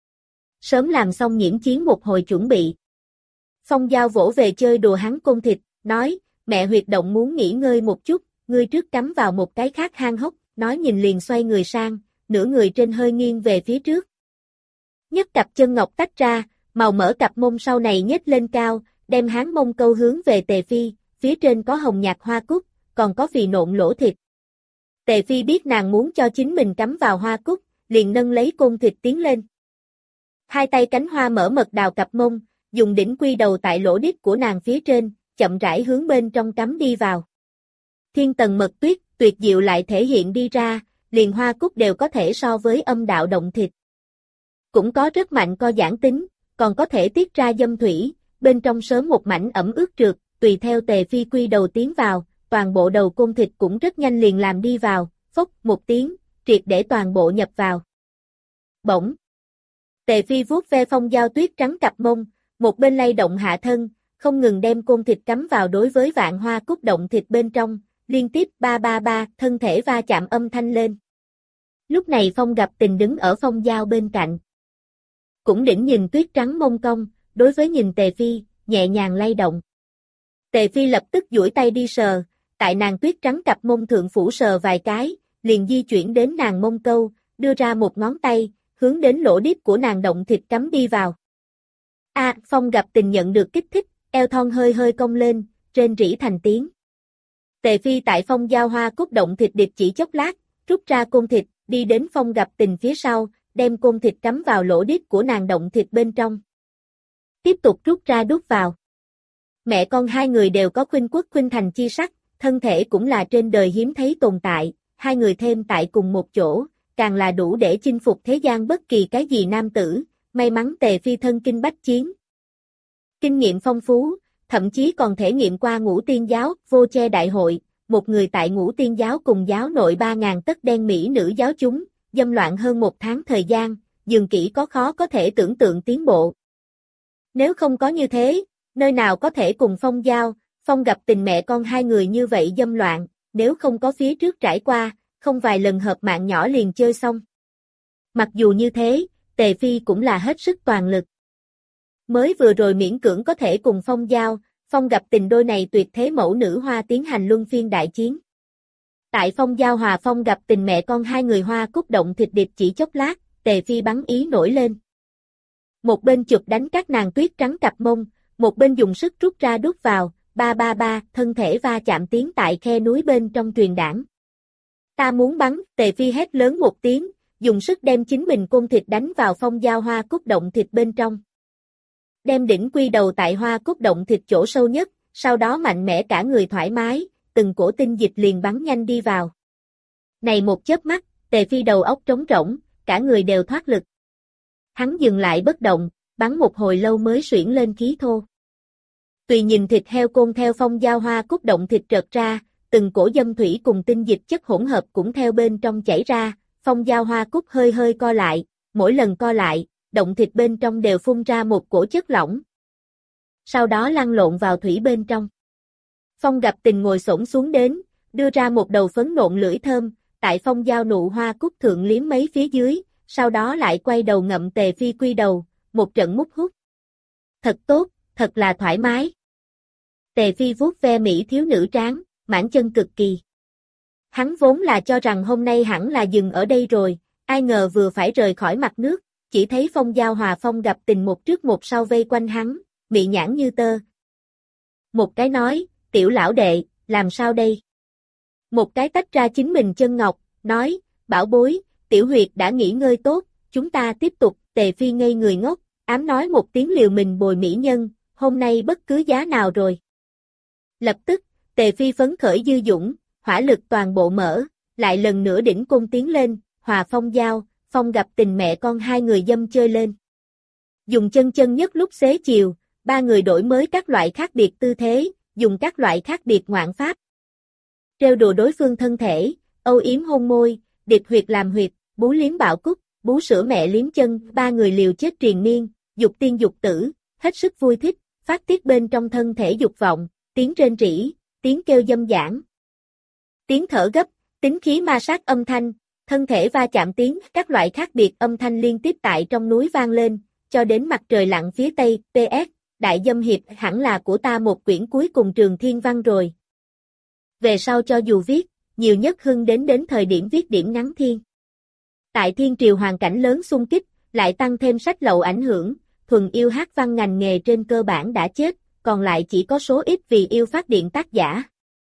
Sớm làm xong nhiễm chiến một hồi chuẩn bị. Phong Giao vỗ về chơi đùa hắn côn thịt, nói, mẹ huyệt động muốn nghỉ ngơi một chút, ngươi trước cắm vào một cái khác hang hốc, nói nhìn liền xoay người sang, nửa người trên hơi nghiêng về phía trước. Nhấc cặp chân ngọc tách ra, màu mỡ cặp mông sau này nhếch lên cao, đem hắn mông câu hướng về Tề Phi, phía trên có hồng nhạt hoa cúc, còn có phì nộn lỗ thịt. Tề Phi biết nàng muốn cho chính mình cắm vào hoa cúc, liền nâng lấy côn thịt tiến lên. Hai tay cánh hoa mở mật đào cặp mông, dùng đỉnh quy đầu tại lỗ đít của nàng phía trên, chậm rãi hướng bên trong cắm đi vào. Thiên tầng mật tuyết, tuyệt diệu lại thể hiện đi ra, liền hoa cúc đều có thể so với âm đạo động thịt. Cũng có rất mạnh co giãn tính, còn có thể tiết ra dâm thủy, bên trong sớm một mảnh ẩm ướt trượt, tùy theo Tề Phi quy đầu tiến vào, toàn bộ đầu côn thịt cũng rất nhanh liền làm đi vào, phốc một tiếng, triệt để toàn bộ nhập vào. Bỗng. Tề Phi vuốt ve Phong Giao tuyết trắng cặp mông, một bên lay động hạ thân, không ngừng đem côn thịt cắm vào đối với vạn hoa cúc động thịt bên trong, liên tiếp ba ba ba, thân thể va chạm âm thanh lên. Lúc này Phong Gặp Tình đứng ở Phong Giao bên cạnh. Cũng đỉnh nhìn tuyết trắng mông cong, đối với nhìn Tề Phi, nhẹ nhàng lay động. Tề Phi lập tức duỗi tay đi sờ, tại nàng tuyết trắng cặp mông thượng phủ sờ vài cái, liền di chuyển đến nàng mông câu, đưa ra một ngón tay, hướng đến lỗ đít của nàng động thịt cắm đi vào. Phong Gặp Tình nhận được kích thích, eo thon hơi hơi cong lên, rên rỉ thành tiếng. Tề Phi tại Phong Giao hoa cúc động thịt điệp chỉ chốc lát, rút ra côn thịt, đi đến Phong Gặp Tình phía sau, đem côn thịt cắm vào lỗ đít của nàng động thịt bên trong. Tiếp tục rút ra đút vào. Mẹ con hai người đều có khuynh quốc khuynh thành chi sắc, thân thể cũng là trên đời hiếm thấy tồn tại, hai người thêm tại cùng một chỗ, càng là đủ để chinh phục thế gian bất kỳ cái gì nam tử, may mắn Tề Phi thân kinh bách chiến. Kinh nghiệm phong phú, thậm chí còn thể nghiệm qua Ngũ Tiên Giáo, Vô Che Đại Hội, một người tại Ngũ Tiên Giáo cùng giáo nội 3.000 tất đen mỹ nữ giáo chúng, dâm loạn hơn một tháng thời gian, dường kỹ có khó có thể tưởng tượng tiến bộ. Nếu không có như thế, nơi nào có thể cùng Phong Giao, Phong Gặp Tình mẹ con hai người như vậy dâm loạn, nếu không có phía trước trải qua, không vài lần hợp mạng nhỏ liền chơi xong. Mặc dù như thế, Tề Phi cũng là hết sức toàn lực. Mới vừa rồi miễn cưỡng có thể cùng Phong Giao, Phong Gặp Tình đôi này tuyệt thế mẫu nữ hoa tiến hành luân phiên đại chiến. Tại Phong Giao hòa Phong Gặp Tình mẹ con hai người hoa cúc động thịt điệp chỉ chốc lát, Tề Phi bắn ý nổi lên. Một bên chụp đánh các nàng tuyết trắng cặp mông, một bên dùng sức rút ra đút vào, ba ba ba, thân thể va chạm tiếng tại khe núi bên trong truyền đảng. Ta muốn bắn, Tề Phi hét lớn một tiếng, dùng sức đem chính mình côn thịt đánh vào Phong Giao hoa cúc động thịt bên trong. Đem đỉnh quy đầu tại hoa cúc động thịt chỗ sâu nhất, sau đó mạnh mẽ cả người thoải mái, từng cổ tinh dịch liền bắn nhanh đi vào. Này một chớp mắt, Tề Phi đầu óc trống rỗng, cả người đều thoát lực. Hắn dừng lại bất động, bắn một hồi lâu mới xuyển lên khí thô. Tùy nhìn thịt heo côn theo Phong Giao hoa cúc động thịt trợt ra, từng cổ dâm thủy cùng tinh dịch chất hỗn hợp cũng theo bên trong chảy ra, Phong Giao hoa cúc hơi hơi co lại, mỗi lần co lại, động thịt bên trong đều phun ra một cổ chất lỏng. Sau đó lăn lộn vào thủy bên trong. Phong Gặp Tình ngồi xổm xuống đến, đưa ra một đầu phấn nộn lưỡi thơm, tại Phong Giao nụ hoa cúc thượng liếm mấy phía dưới, sau đó lại quay đầu ngậm Tề Phi quy đầu, một trận mút hút. Thật tốt, thật là thoải mái. Tề Phi vuốt ve mỹ thiếu nữ tráng, mãn chân cực kỳ. Hắn vốn là cho rằng hôm nay hẳn là dừng ở đây rồi, ai ngờ vừa phải rời khỏi mặt nước, chỉ thấy Phong Giao hòa Phong Gặp Tình một trước một sau vây quanh hắn, mị nhãn như tơ. Một cái nói, tiểu lão đệ, làm sao đây? Một cái tách ra chính mình chân ngọc, nói, bảo bối, tiểu huyệt đã nghỉ ngơi tốt, chúng ta tiếp tục. Tề Phi ngây người ngốc, ám nói một tiếng liều mình bồi mỹ nhân, hôm nay bất cứ giá nào rồi. Lập tức, Tề Phi phấn khởi dư dũng, hỏa lực toàn bộ mở, lại lần nữa đỉnh côn tiến lên, hòa Phong Giao, Phong Gặp Tình mẹ con hai người dâm chơi lên. Dùng chân chân nhất lúc xế chiều, ba người đổi mới các loại khác biệt tư thế, dùng các loại khác biệt ngoạn pháp. Trêu đùa đối phương thân thể, âu yếm hôn môi, điệp huyệt làm huyệt, bú liếm bạo cúc, bú sữa mẹ liếm chân, ba người liều chết triền miên, dục tiên dục tử, hết sức vui thích, phát tiết bên trong thân thể dục vọng, tiếng rên rỉ, tiếng kêu dâm đãng, tiếng thở gấp, tính khí ma sát âm thanh, thân thể va chạm tiếng, các loại khác biệt âm thanh liên tiếp tại trong núi vang lên, cho đến mặt trời lặn phía tây, PS, đại dâm hiệp hẳn là của ta một quyển cuối cùng trường thiên văn rồi. Về sau cho dù viết, nhiều nhất hưng đến thời điểm viết điểm ngắn thiên. Tại thiên triều hoàn cảnh lớn xung kích, lại tăng thêm sách lậu ảnh hưởng, thuần yêu hát văn ngành nghề trên cơ bản đã chết, còn lại chỉ có số ít vì yêu phát điện tác giả.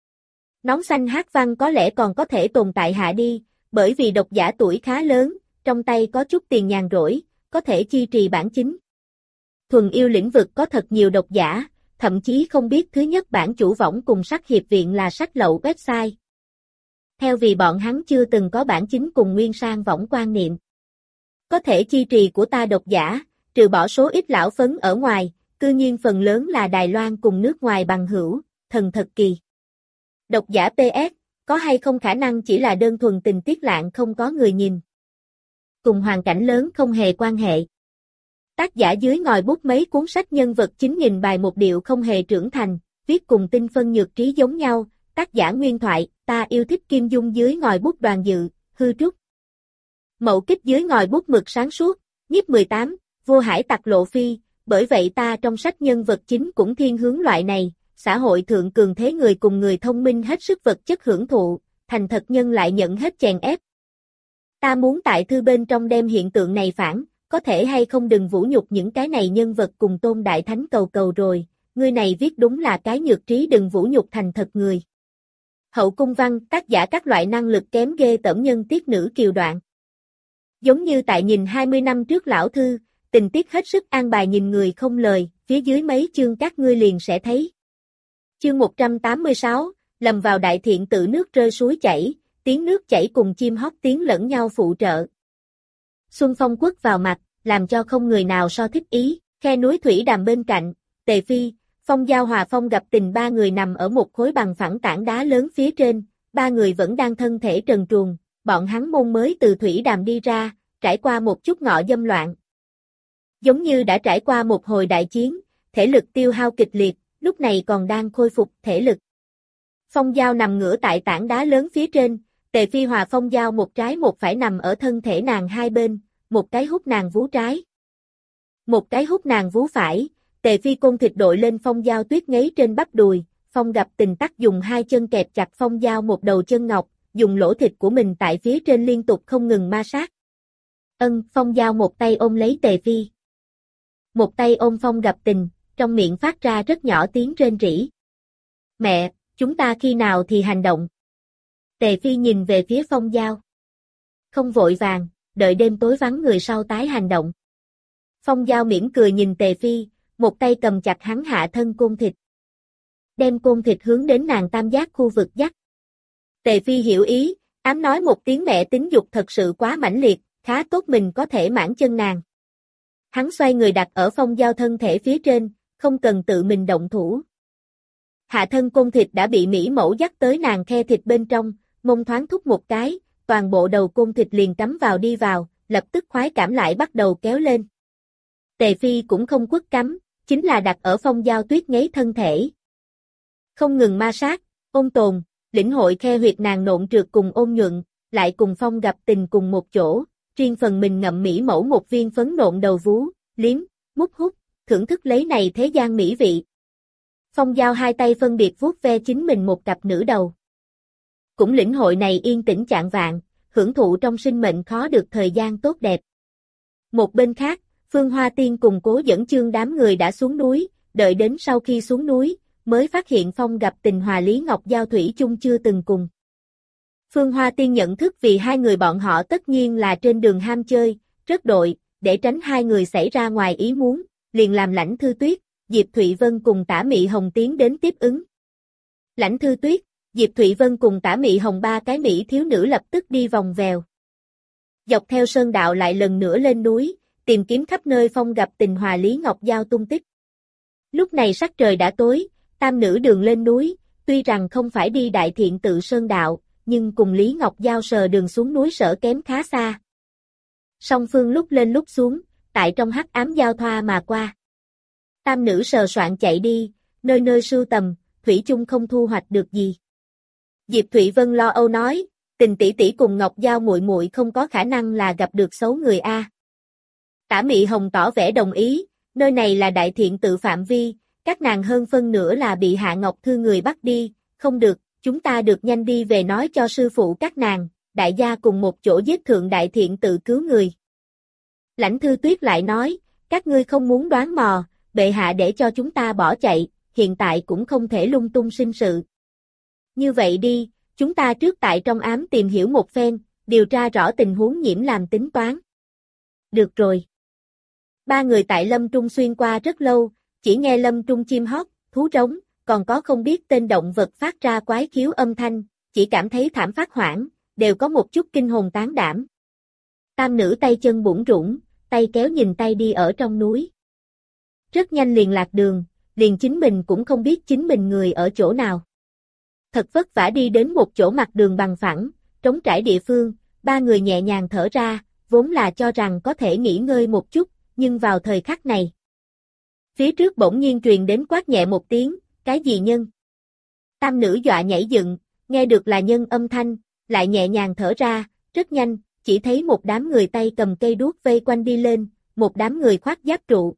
Nón xanh hát văn có lẽ còn có thể tồn tại hạ đi, bởi vì độc giả tuổi khá lớn, trong tay có chút tiền nhàn rỗi, có thể chi trì bản chính. Thuần yêu lĩnh vực có thật nhiều độc giả, thậm chí không biết thứ nhất bản chủ võng cùng sắc hiệp viện là sách lậu website. Theo vì bọn hắn chưa từng có bản chính cùng nguyên sang võng quan niệm. Có thể chi trì của ta độc giả, trừ bỏ số ít lão phấn ở ngoài, cư nhiên phần lớn là Đài Loan cùng nước ngoài bằng hữu, thần thật kỳ. Độc giả PS, có hay không khả năng chỉ là đơn thuần tình tiết lạng không có người nhìn. Cùng hoàn cảnh lớn không hề quan hệ. Tác giả dưới ngòi bút mấy cuốn sách nhân vật 9.000 bài một điệu không hề trưởng thành, viết cùng tinh phân nhược trí giống nhau, tác giả nguyên thoại, ta yêu thích Kim Dung dưới ngòi bút Đoàn Dự, Hư Trúc. Mậu Kích dưới ngòi bút Mực Sáng Suốt, Nhiếp 18, Vô Hải Tặc Lộ Phi, bởi vậy ta trong sách nhân vật chính cũng thiên hướng loại này, xã hội thượng cường thế người cùng người thông minh hết sức vật chất hưởng thụ, thành thật nhân lại nhận hết chèn ép. Ta muốn tại thư bên trong đem hiện tượng này phản, có thể hay không đừng vũ nhục những cái này nhân vật cùng Tôn Đại Thánh cầu cầu rồi, người này viết đúng là cái nhược trí đừng vũ nhục thành thật người. Hậu cung văn, tác giả các loại năng lực kém ghê tởm nhân tiết nữ kiều đoạn. Giống như tại nhìn 20 năm trước lão thư, tình tiết hết sức an bài nhìn người không lời, phía dưới mấy chương các ngươi liền sẽ thấy. Chương 186, lầm vào đại thiện tự nước rơi suối chảy, tiếng nước chảy cùng chim hót tiếng lẫn nhau phụ trợ. Xuân phong quất vào mặt, làm cho không người nào so thích ý, khe núi thủy đàm bên cạnh, Tề Phi, Phong Giao Hòa Phong gặp tình ba người nằm ở một khối bằng phẳng tảng đá lớn phía trên, ba người vẫn đang thân thể trần truồng, bọn hắn môn mới từ thủy đàm đi ra, trải qua một chút ngọ dâm loạn. Giống như đã trải qua một hồi đại chiến, thể lực tiêu hao kịch liệt, lúc này còn đang khôi phục thể lực. Phong Giao nằm ngửa tại tảng đá lớn phía trên, Tề Phi hòa Phong Giao một trái một phải nằm ở thân thể nàng hai bên, một cái hút nàng vú trái, một cái hút nàng vú phải. Tề Phi côn thịt đội lên Phong Giao tuyết ngấy trên bắp đùi, Phong gặp tình tắc dùng hai chân kẹp chặt Phong Giao một đầu chân ngọc, dùng lỗ thịt của mình tại phía trên liên tục không ngừng ma sát. Phong Giao một tay ôm lấy Tề Phi, một tay ôm Phong gặp tình, trong miệng phát ra rất nhỏ tiếng rên rỉ. Mẹ, chúng ta khi nào thì hành động? Tề Phi nhìn về phía Phong Giao. Không vội vàng, đợi đêm tối vắng người sau tái hành động. Phong Giao mỉm cười nhìn Tề Phi, một tay cầm chặt hắn hạ thân côn thịt. Đem côn thịt hướng đến nàng tam giác khu vực dắt. Tề Phi hiểu ý, ám nói một tiếng mẹ tính dục thật sự quá mãnh liệt, khá tốt mình có thể mãn chân nàng. Hắn xoay người đặt ở Phong Giao thân thể phía trên, không cần tự mình động thủ. Hạ thân côn thịt đã bị Mỹ mẫu dắt tới nàng khe thịt bên trong, mông thoáng thúc một cái, toàn bộ đầu côn thịt liền cắm vào đi vào, lập tức khoái cảm lại bắt đầu kéo lên. Tề Phi cũng không quất cắm, chính là đặt ở Phong Giao tuyết ngấy thân thể. Không ngừng ma sát, ôn tồn, lĩnh hội khe huyệt nàng nộn trượt cùng ôn nhuận, lại cùng Phong gặp tình cùng một chỗ, riêng phần mình ngậm Mỹ mẫu một viên phấn nộn đầu vú, liếm, mút hút, thưởng thức lấy này thế gian mỹ vị. Phong Giao hai tay phân biệt vuốt ve chính mình một cặp nữ đầu. Cũng lĩnh hội này yên tĩnh chạng vạn, hưởng thụ trong sinh mệnh khó được thời gian tốt đẹp. Một bên khác, Phương Hoa Tiên cùng Cố Dẫn Chương đám người đã xuống núi, đợi đến sau khi xuống núi, mới phát hiện Phong gặp tình hòa Lý Ngọc Giao thủy chung chưa từng cùng. Phương Hoa Tiên nhận thức vì hai người bọn họ tất nhiên là trên đường ham chơi, rớt đội, để tránh hai người xảy ra ngoài ý muốn, liền làm Lãnh Thư Tuyết, Diệp Thụy Vân cùng Tả Mị Hồng tiến đến tiếp ứng. Lãnh Thư Tuyết, Diệp Thụy Vân cùng Tả Mị Hồng ba cái Mỹ thiếu nữ lập tức đi vòng vèo. Dọc theo sơn đạo lại lần nữa lên núi, tìm kiếm khắp nơi Phong gặp tình hòa Lý Ngọc Giao tung tích. Lúc này sắc trời đã tối, tam nữ đường lên núi, tuy rằng không phải đi Đại Thiện Tự Sơn đạo, nhưng cùng Lý Ngọc Giao sờ đường xuống núi Sở kém khá xa. Song phương lúc lên lúc xuống, tại trong hắc ám giao thoa mà qua. Tam nữ sờ soạn chạy đi, nơi nơi sưu tầm, thủy chung không thu hoạch được gì. Diệp Thụy Vân lo âu nói, Tình tỷ tỷ cùng Ngọc Giao muội muội không có khả năng là gặp được xấu người a. Tả Mị Hồng tỏ vẻ đồng ý, nơi này là Đại Thiện Tự phạm vi, các nàng hơn phân nửa là bị Hạ Ngọc Thư người bắt đi, không được, chúng ta được nhanh đi về nói cho sư phụ các nàng, đại gia cùng một chỗ giết thượng Đại Thiện Tự cứu người. Lãnh Thư Tuyết lại nói, các ngươi không muốn đoán mò, bệ hạ để cho chúng ta bỏ chạy, hiện tại cũng không thể lung tung sinh sự. Như vậy đi, chúng ta trước tại trong ám tìm hiểu một phen, điều tra rõ tình huống nhiễm làm tính toán. Được rồi. Ba người tại Lâm Trung xuyên qua rất lâu, chỉ nghe Lâm Trung chim hót, thú trống, còn có không biết tên động vật phát ra quái khiếu âm thanh, chỉ cảm thấy thảm phát hoảng, đều có một chút kinh hồn tán đảm. Tam nữ tay chân bủn rủn, tay kéo nhìn tay đi ở trong núi. Rất nhanh liền lạc đường, liền chính mình cũng không biết chính mình người ở chỗ nào. Thật vất vả đi đến một chỗ mặt đường bằng phẳng, trống trải địa phương, ba người nhẹ nhàng thở ra, vốn là cho rằng có thể nghỉ ngơi một chút, nhưng vào thời khắc này. Phía trước bỗng nhiên truyền đến quát nhẹ một tiếng, cái gì nhân? Tam nữ dọa nhảy dựng, nghe được là nhân âm thanh, lại nhẹ nhàng thở ra, rất nhanh, chỉ thấy một đám người tay cầm cây đuốc vây quanh đi lên, một đám người khoác giáp trụ.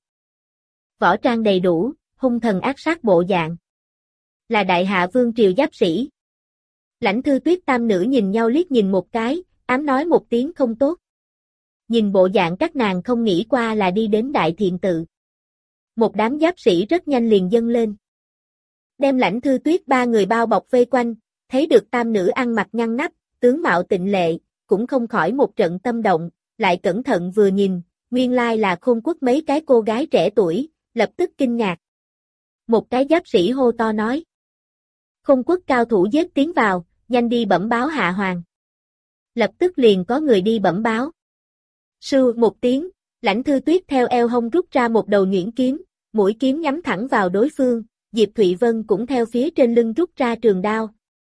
Võ trang đầy đủ, hung thần ác sát bộ dạng. Là Đại Hạ Vương triều giáp sĩ. Lãnh Thư Tuyết tam nữ nhìn nhau liếc nhìn một cái, ám nói một tiếng không tốt. Nhìn bộ dạng các nàng không nghĩ qua là đi đến Đại Thiện Tự. Một đám giáp sĩ rất nhanh liền dâng lên. Đem Lãnh Thư Tuyết ba người bao bọc vây quanh, thấy được tam nữ ăn mặc ngăn nắp, tướng mạo tịnh lệ, cũng không khỏi một trận tâm động, lại cẩn thận vừa nhìn, nguyên lai là Khôn Quốc mấy cái cô gái trẻ tuổi, lập tức kinh ngạc. Một cái giáp sĩ hô to nói. Khôn Quốc cao thủ giết tiến vào, nhanh đi bẩm báo Hạ Hoàng. Lập tức liền có người đi bẩm báo. Sưu một tiếng, Lãnh Thư Tuyết theo eo hông rút ra một đầu nhuyễn kiếm, mũi kiếm nhắm thẳng vào đối phương, Diệp Thụy Vân cũng theo phía trên lưng rút ra trường đao.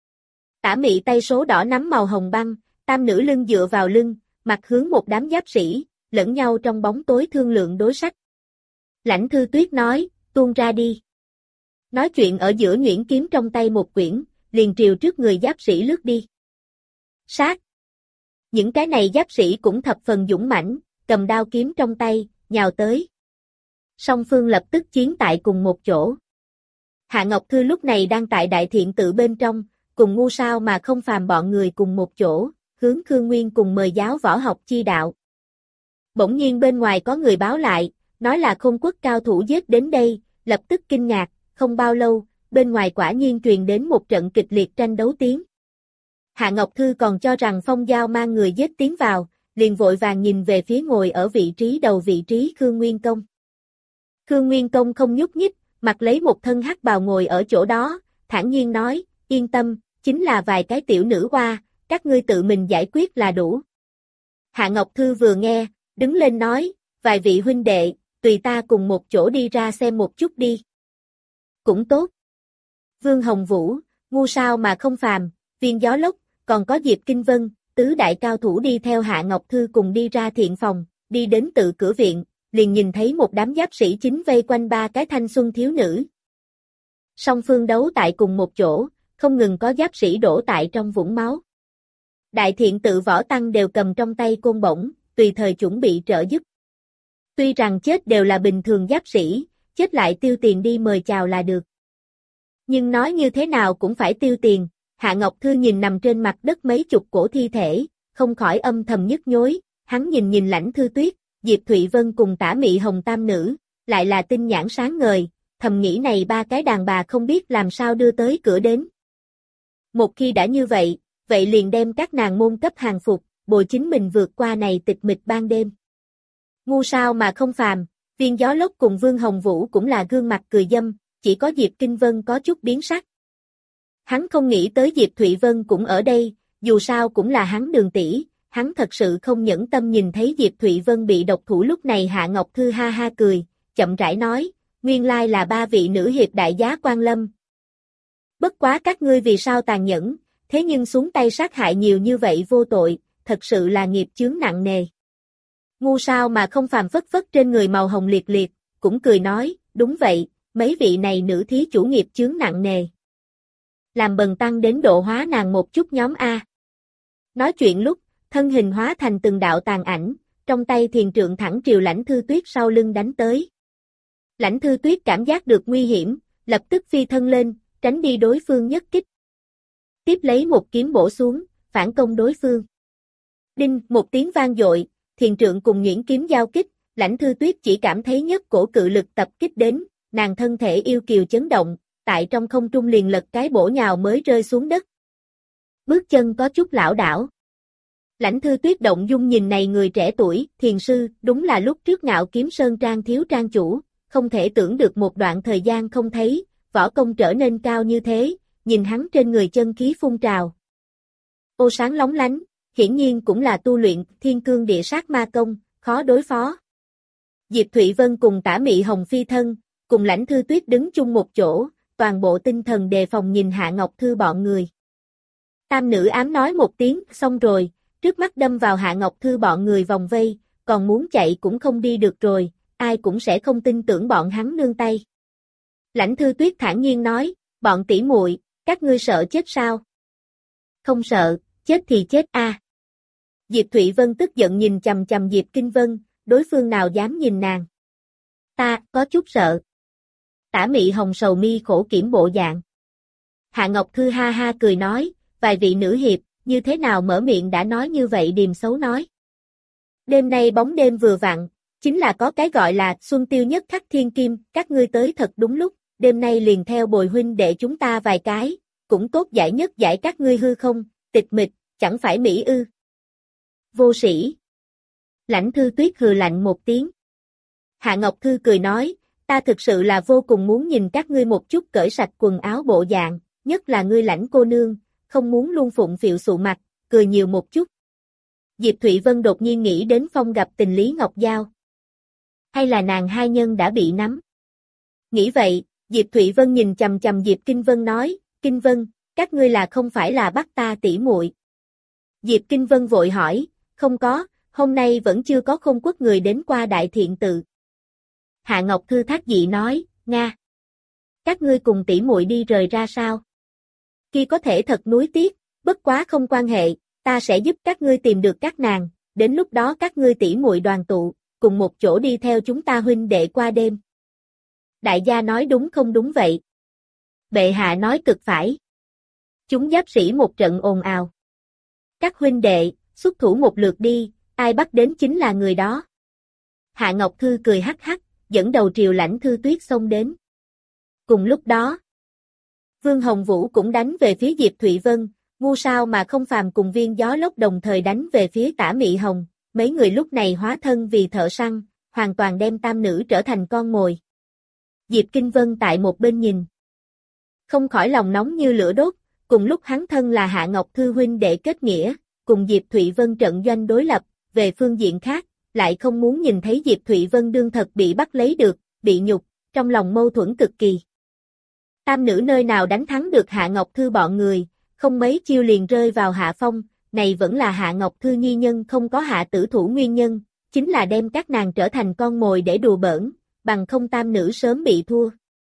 Tả Mị tay số đỏ nắm màu hồng băng, tam nữ lưng dựa vào lưng, mặt hướng một đám giáp sĩ, lẫn nhau trong bóng tối thương lượng đối sách. Lãnh Thư Tuyết nói, tuôn ra đi. Nói chuyện ở giữa nhuyễn kiếm trong tay một quyển, liền triều trước người giáp sĩ lướt đi. Sát! Những cái này giáp sĩ cũng thập phần dũng mãnh, cầm đao kiếm trong tay, nhào tới. Song phương lập tức chiến tại cùng một chỗ. Hạ Ngọc Thư lúc này đang tại Đại Thiện Tự bên trong, cùng ngu sao mà không phàm bọn người cùng một chỗ, hướng Khương Nguyên cùng mời giáo võ học chi đạo. Bỗng nhiên bên ngoài có người báo lại, nói là Khôn Quốc cao thủ giết đến đây, lập tức kinh ngạc, không bao lâu, bên ngoài quả nhiên truyền đến một trận kịch liệt tranh đấu tiếng. Hạ Ngọc Thư còn cho rằng Phong Giao mang người giết tiến vào, liền vội vàng nhìn về phía ngồi ở vị trí đầu vị trí Khương Nguyên Công. Khương Nguyên Công không nhúc nhích, mặc lấy một thân hắc bào ngồi ở chỗ đó, thản nhiên nói, yên tâm, chính là vài cái tiểu nữ hoa, các ngươi tự mình giải quyết là đủ. Hạ Ngọc Thư vừa nghe, đứng lên nói, vài vị huynh đệ, tùy ta cùng một chỗ đi ra xem một chút đi. Cũng tốt. Vương Hồng Vũ, ngu sao mà không phàm, Viên Gió Lốc, còn có Diệp Kinh Vân, tứ đại cao thủ đi theo Hạ Ngọc Thư cùng đi ra thiện phòng, đi đến tự cửa viện, liền nhìn thấy một đám giáp sĩ chính vây quanh ba cái thanh xuân thiếu nữ. Song phương đấu tại cùng một chỗ, không ngừng có giáp sĩ đổ tại trong vũng máu. Đại Thiện Tự võ tăng đều cầm trong tay côn bổng, tùy thời chuẩn bị trợ giúp. Tuy rằng chết đều là bình thường giáp sĩ, chết lại tiêu tiền đi mời chào là được. Nhưng nói như thế nào cũng phải tiêu tiền, Hạ Ngọc Thư nhìn nằm trên mặt đất mấy chục cổ thi thể, không khỏi âm thầm nhức nhối, hắn nhìn Lãnh Thư Tuyết, Diệp Thụy Vân cùng Tả Mị Hồng tam nữ, lại là tinh nhãn sáng ngời, thầm nghĩ này ba cái đàn bà không biết làm sao đưa tới cửa đến. Một khi đã như vậy, vậy liền đem các nàng môn cấp hàng phục, bồi chính mình vượt qua này tịch mịch ban đêm. Ngu sao mà không phàm, Viên Gió Lốc cùng Vương Hồng Vũ cũng là gương mặt cười dâm, chỉ có Diệp Kinh Vân có chút biến sắc. Hắn không nghĩ tới Diệp Thụy Vân cũng ở đây, dù sao cũng là hắn đường tỷ, hắn thật sự không nhẫn tâm nhìn thấy Diệp Thụy Vân bị độc thủ. Lúc này Hạ Ngọc Thư ha ha cười, chậm rãi nói, nguyên lai là ba vị nữ hiệp đại giá quan lâm. Bất quá các ngươi vì sao tàn nhẫn, thế nhưng xuống tay sát hại nhiều như vậy vô tội, thật sự là nghiệp chướng nặng nề. Ngu sao mà không phàm phất phất trên người màu hồng liệt liệt, cũng cười nói, đúng vậy, mấy vị này nữ thí chủ nghiệp chướng nặng nề. Làm bần tăng đến độ hóa nàng một chút nhóm A. Nói chuyện lúc, thân hình hóa thành từng đạo tàn ảnh, trong tay thiền trượng thẳng triều Lãnh Thư Tuyết sau lưng đánh tới. Lãnh Thư Tuyết cảm giác được nguy hiểm, lập tức phi thân lên, tránh đi đối phương nhất kích. Tiếp lấy một kiếm bổ xuống, phản công đối phương. Đinh, một tiếng vang dội, thiền trượng cùng nhuyễn kiếm giao kích, Lãnh Thư Tuyết chỉ cảm thấy nhất cổ cự lực tập kích đến, nàng thân thể yêu kiều chấn động, tại trong không trung liền lật cái bổ nhào mới rơi xuống đất. Bước chân có chút lảo đảo. Lãnh Thư Tuyết động dung nhìn này người trẻ tuổi, thiền sư, đúng là lúc trước Ngạo Kiếm Sơn Trang thiếu trang chủ, không thể tưởng được một đoạn thời gian không thấy, võ công trở nên cao như thế, nhìn hắn trên người chân khí phun trào. Ô sáng lóng lánh, hiển nhiên cũng là tu luyện thiên cương địa sát ma công, khó đối phó. Diệp Thụy Vân cùng Tả Mị Hồng phi thân, cùng Lãnh Thư Tuyết đứng chung một chỗ, toàn bộ tinh thần đề phòng nhìn Hạ Ngọc Thư bọn người. Tam nữ ám nói một tiếng, xong rồi, trước mắt đâm vào Hạ Ngọc Thư bọn người vòng vây, còn muốn chạy cũng không đi được rồi, ai cũng sẽ không tin tưởng bọn hắn nương tay. Lãnh Thư Tuyết thản nhiên nói, bọn tỷ muội, các ngươi sợ chết sao? Không sợ, chết thì chết a. Diệp Thụy Vân tức giận nhìn chằm chằm Diệp Kinh Vân, đối phương nào dám nhìn nàng. Ta, có chút sợ. Tả Mị Hồng sầu mi khổ kiểm bộ dạng. Hạ Ngọc Thư ha ha cười nói, vài vị nữ hiệp, như thế nào mở miệng đã nói như vậy điềm xấu nói. Đêm nay bóng đêm vừa vặn, chính là có cái gọi là xuân tiêu nhất khắc thiên kim, các ngươi tới thật đúng lúc, đêm nay liền theo bồi huynh để chúng ta vài cái, cũng tốt giải nhất giải các ngươi hư không, tịch mịch, chẳng phải mỹ ư. Vô sĩ. Lãnh Thư Tuyết hừ lạnh một tiếng. Hạ Ngọc Thư cười nói, ta thực sự là vô cùng muốn nhìn các ngươi một chút cởi sạch quần áo bộ dạng, nhất là ngươi Lãnh cô nương, không muốn luôn phụng phịu sụ mặt, cười nhiều một chút. Diệp Thụy Vân đột nhiên nghĩ đến Phong gặp tình Lý Ngọc Giao. Hay là nàng hai nhân đã bị nắm? Nghĩ vậy, Diệp Thụy Vân nhìn chằm chằm Diệp Kinh Vân nói, Kinh Vân, các ngươi là không phải là bắt ta tỉ muội? Diệp Kinh Vân vội hỏi, không có, hôm nay vẫn chưa có Khôn Quốc người đến qua Đại Thiện Tự. Hạ Ngọc Thư thác dị nói, Nga. Các ngươi cùng tỉ muội đi rời ra sao? Kia có thể thật nuối tiếc, bất quá không quan hệ, ta sẽ giúp các ngươi tìm được các nàng, đến lúc đó các ngươi tỉ muội đoàn tụ, cùng một chỗ đi theo chúng ta huynh đệ qua đêm. Đại gia nói đúng không đúng vậy? Bệ hạ nói cực phải. Chúng giáp sĩ một trận ồn ào. Các huynh đệ, xuất thủ một lượt đi, ai bắt đến chính là người đó. Hạ Ngọc Thư cười hắc hắc, dẫn đầu triều Lãnh Thư Tuyết xông đến. Cùng lúc đó, Vương Hồng Vũ cũng đánh về phía Diệp Thụy Vân, ngu sao mà không phàm cùng Viên Gió Lốc đồng thời đánh về phía Tả Mị Hồng, mấy người lúc này hóa thân vì thợ săn, hoàn toàn đem tam nữ trở thành con mồi. Diệp Kinh Vân tại một bên nhìn, không khỏi lòng nóng như lửa đốt, cùng lúc hắn thân là Hạ Ngọc Thư huynh đệ kết nghĩa, cùng Diệp Thụy Vân trận doanh đối lập, về phương diện khác, lại không muốn nhìn thấy Diệp Thụy Vân đương thật bị bắt lấy được, bị nhục, trong lòng mâu thuẫn cực kỳ. Tam nữ nơi nào đánh thắng được Hạ Ngọc Thư bọn người, không mấy chiêu liền rơi vào hạ phong, này vẫn là Hạ Ngọc Thư nhi nhân không có hạ tử thủ nguyên nhân, chính là đem các nàng trở thành con mồi để đùa bỡn, bằng không tam nữ sớm bị thua.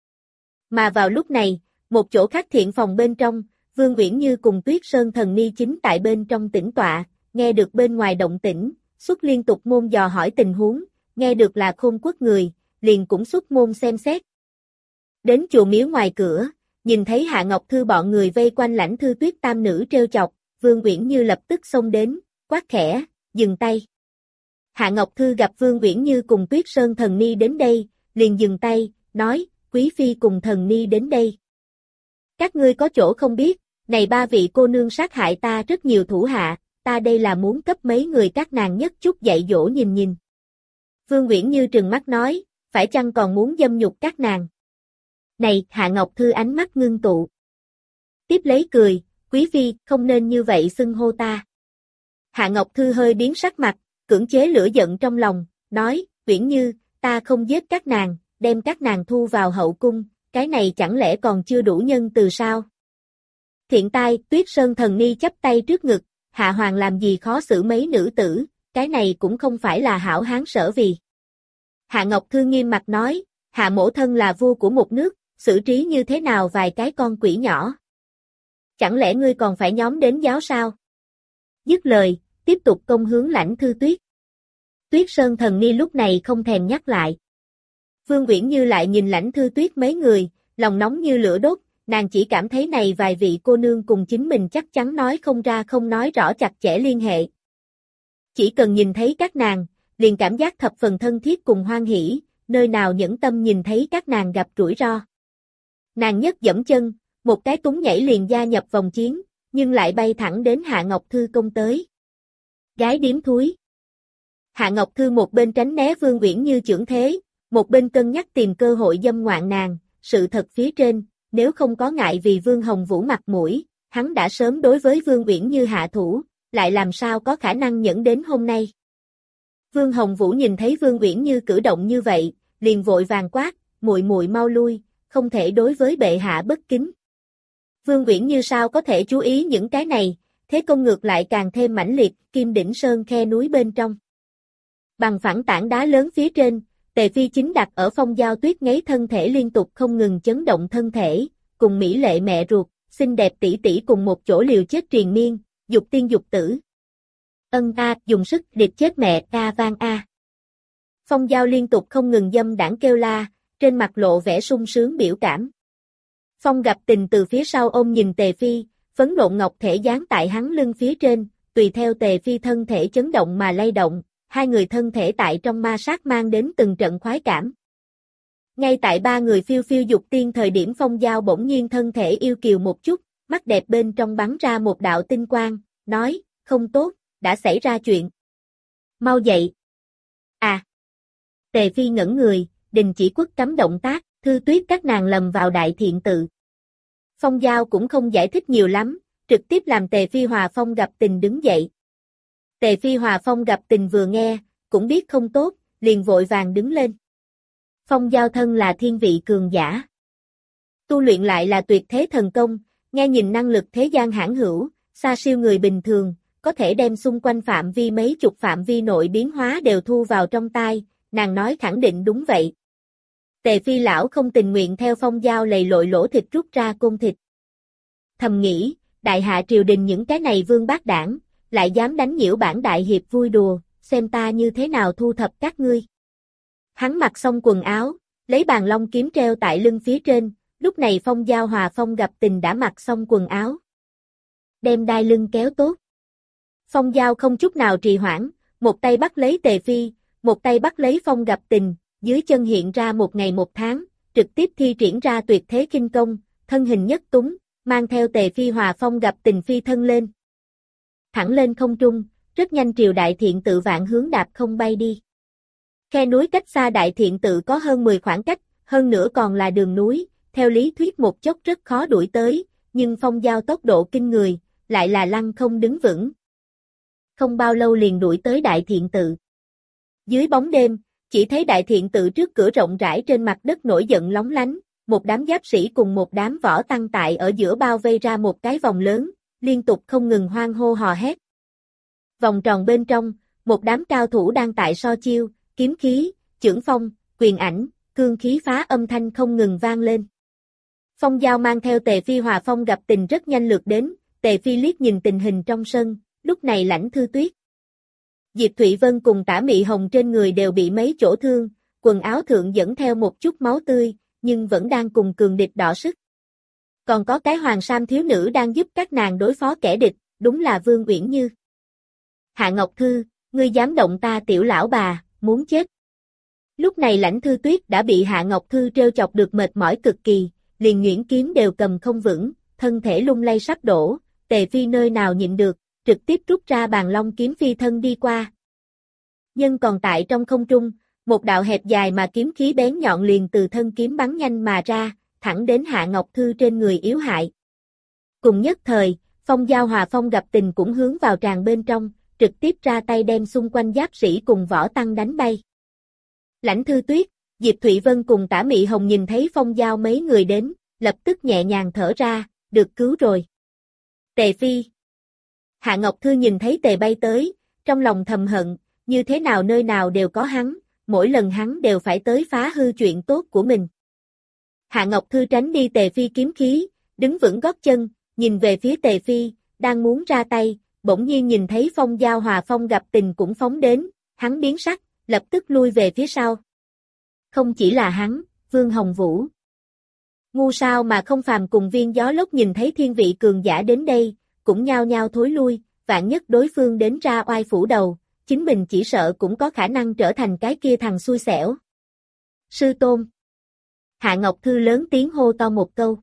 Mà vào lúc này, một chỗ khác thiện phòng bên trong, Vương Uyển Như cùng Tuyết Sơn Thần Ni chính tại bên trong tĩnh tọa, nghe được bên ngoài động tĩnh, xuất liên tục môn dò hỏi tình huống, nghe được là Khôn Quốc người, liền cũng xuất môn xem xét. Đến chùa miếu ngoài cửa, nhìn thấy Hạ Ngọc Thư bọn người vây quanh Lãnh Thư Tuyết tam nữ trêu chọc, Vương Uyển Như lập tức xông đến, quát khẽ, dừng tay. Hạ Ngọc Thư gặp Vương Uyển Như cùng Tuyết Sơn Thần Ni đến đây, liền dừng tay, nói, Quý Phi cùng Thần Ni đến đây. Các ngươi có chỗ không biết, này ba vị cô nương sát hại ta rất nhiều thủ hạ, ta đây là muốn cấp mấy người các nàng nhất chút dạy dỗ nhìn nhìn. Vương Uyển Như trừng mắt nói, phải chăng còn muốn dâm nhục các nàng? Này, Hạ Ngọc Thư ánh mắt ngưng tụ. Tiếp lấy cười, Quý Phi, không nên như vậy xưng hô ta. Hạ Ngọc Thư hơi biến sắc mặt, cưỡng chế lửa giận trong lòng, nói, Uyển Như, ta không giết các nàng, đem các nàng thu vào hậu cung, cái này chẳng lẽ còn chưa đủ nhân từ sao? Thiện tai, Tuyết Sơn thần ni chắp tay trước ngực, hạ hoàng làm gì khó xử mấy nữ tử, cái này cũng không phải là hảo hán sở vì. Hạ Ngọc Thư nghiêm mặt nói, hạ mỗ thân là vua của một nước, xử trí như thế nào vài cái con quỷ nhỏ. Chẳng lẽ ngươi còn phải nhóm đến giáo sao? Dứt lời, tiếp tục công hướng Lãnh Thư Tuyết. Tuyết Sơn thần ni lúc này không thèm nhắc lại. Vương Uyển Như lại nhìn Lãnh Thư Tuyết mấy người, lòng nóng như lửa đốt, nàng chỉ cảm thấy này vài vị cô nương cùng chính mình chắc chắn nói không ra không nói rõ chặt chẽ liên hệ. Chỉ cần nhìn thấy các nàng, liền cảm giác thập phần thân thiết cùng hoan hỉ, nơi nào nhẫn tâm nhìn thấy các nàng gặp rủi ro. Nàng nhất dẫm chân, một cái túng nhảy liền gia nhập vòng chiến, nhưng lại bay thẳng đến Hạ Ngọc Thư công tới. Gái điếm thúi. Hạ Ngọc Thư một bên tránh né Vương Uyển Như chưởng thế, một bên cân nhắc tìm cơ hội dâm ngoạn nàng, sự thật phía trên, nếu không có ngại vì Vương Hồng Vũ mặt mũi, hắn đã sớm đối với Vương Uyển Như hạ thủ, lại làm sao có khả năng nhẫn đến hôm nay. Vương Hồng Vũ nhìn thấy Vương Uyển Như cử động như vậy, liền vội vàng quát, muội muội mau lui, không thể đối với bệ hạ bất kính. Vương Uyển Như sao có thể chú ý những cái này, thế công ngược lại càng thêm mãnh liệt, Kim Đỉnh Sơn khe núi bên trong. Bằng phẳng tảng đá lớn phía trên, Tề Phi chính đặt ở Phong Giao Tuyết ngấy thân thể liên tục không ngừng chấn động thân thể, cùng mỹ lệ mẹ ruột, xinh đẹp tỷ tỷ cùng một chỗ liều chết triền miên, dục tiên dục tử. Ân a, dùng sức địch chết mẹ, a vang a. Phong Giao liên tục không ngừng dâm đãng kêu la, trên mặt lộ vẻ sung sướng biểu cảm. Phong Gặp Tình từ phía sau ôm nhìn Tề Phi, phấn nộn ngọc thể dán tại hắn lưng phía trên, tùy theo Tề Phi thân thể chấn động mà lay động, hai người thân thể tại trong ma sát mang đến từng trận khoái cảm. Ngay tại ba người phiêu phiêu dục tiên thời điểm Phong Giao bỗng nhiên thân thể yêu kiều một chút, mắt đẹp bên trong bắn ra một đạo tinh quang, nói, không tốt, đã xảy ra chuyện. Mau dậy. À. Tề Phi ngẩn người, đình chỉ quất cấm động tác, Thư Tuyết các nàng lầm vào đại thiện tự. Phong Giao cũng không giải thích nhiều lắm, trực tiếp làm Tề Phi hòa Phong Gặp Tình đứng dậy. Tề Phi hòa Phong Gặp Tình vừa nghe, cũng biết không tốt, liền vội vàng đứng lên. Phong Giao thân là thiên vị cường giả. Tu luyện lại là tuyệt thế thần công, nghe nhìn năng lực thế gian hãn hữu, xa siêu người bình thường, có thể đem xung quanh phạm vi mấy chục phạm vi nội biến hóa đều thu vào trong tai, nàng nói khẳng định đúng vậy. Tề Phi lão không tình nguyện theo Phong Giao lầy lội lỗ thịt rút ra côn thịt. Thầm nghĩ, đại hạ triều đình những cái này vương bát đảng, lại dám đánh nhiễu bản đại hiệp vui đùa, xem ta như thế nào thu thập các ngươi. Hắn mặc xong quần áo, lấy bàn long kiếm treo tại lưng phía trên, lúc này Phong Giao hòa Phong Gặp Tình đã mặc xong quần áo. Đem đai lưng kéo tốt. Phong Giao không chút nào trì hoãn, một tay bắt lấy Tề Phi, một tay bắt lấy Phong Gặp Tình, dưới chân hiện ra một ngày một tháng, trực tiếp thi triển ra tuyệt thế kinh công, thân hình nhất túng, mang theo Tề Phi hòa Phong Gặp Tình phi thân lên. Thẳng lên không trung, rất nhanh triều đại thiện tự vạn hướng đạp không bay đi. Khe núi cách xa đại thiện tự có hơn 10 khoảng cách, hơn nữa còn là đường núi, theo lý thuyết một chốc rất khó đuổi tới, nhưng Phong Giao tốc độ kinh người, lại là lăng không đứng vững. Không bao lâu liền đuổi tới đại thiện tự. Dưới bóng đêm, chỉ thấy đại thiện tự trước cửa rộng rãi trên mặt đất nổi giận lóng lánh, một đám giáp sĩ cùng một đám võ tăng tại ở giữa bao vây ra một cái vòng lớn, liên tục không ngừng hoan hô hò hét. Vòng tròn bên trong, một đám cao thủ đang tại so chiêu, kiếm khí, chưởng phong, quyền ảnh, cương khí phá âm thanh không ngừng vang lên. Phong Giao mang theo Tề Phi hòa Phong Gặp Tình rất nhanh lượt đến, Tề Phi liếc nhìn tình hình trong sân, lúc này Lãnh Thư Tuyết. Diệp Thụy Vân cùng Tả Mị Hồng trên người đều bị mấy chỗ thương, quần áo thượng dẫn theo một chút máu tươi, nhưng vẫn đang cùng cường địch đọ sức. Còn có cái hoàng sam thiếu nữ đang giúp các nàng đối phó kẻ địch, đúng là Vương Uyển Như. Hạ Ngọc Thư, ngươi dám động ta tiểu lão bà, muốn chết. Lúc này Lãnh Thư Tuyết đã bị Hạ Ngọc Thư trêu chọc được mệt mỏi cực kỳ, liền nhuyễn kiếm đều cầm không vững, thân thể lung lay sắp đổ, Tề Phi nơi nào nhịn được, trực tiếp rút ra bàn long kiếm phi thân đi qua. Nhưng còn tại trong không trung, một đạo hẹp dài mà kiếm khí bén nhọn liền từ thân kiếm bắn nhanh mà ra, thẳng đến Hạ Ngọc Thư trên người yếu hại. Cùng nhất thời, Phong Giao hòa Phong Gặp Tình cũng hướng vào tràng bên trong, trực tiếp ra tay đem xung quanh giáp sĩ cùng võ tăng đánh bay. Lãnh Thư Tuyết, Diệp Thụy Vân cùng Tả Mị Hồng nhìn thấy Phong Giao mấy người đến, lập tức nhẹ nhàng thở ra, được cứu rồi. Tề Phi. Hạ Ngọc Thư nhìn thấy Tề bay tới, trong lòng thầm hận, như thế nào nơi nào đều có hắn, mỗi lần hắn đều phải tới phá hư chuyện tốt của mình. Hạ Ngọc Thư tránh đi Tề Phi kiếm khí, đứng vững gót chân, nhìn về phía Tề Phi, đang muốn ra tay, bỗng nhiên nhìn thấy Phong Giao Hòa Phong Gặp Tình cũng phóng đến, hắn biến sắc, lập tức lui về phía sau. Không chỉ là hắn, Vương Hồng Vũ. Ngu sao mà không phàm cùng Viên Gió Lốc nhìn thấy thiên vị cường giả đến đây, cũng nhao nhao thối lui, vạn nhất đối phương đến ra oai phủ đầu, chính mình chỉ sợ cũng có khả năng trở thành cái kia thằng xui xẻo. Sư tôn. Hạ Ngọc Thư lớn tiếng hô to một câu.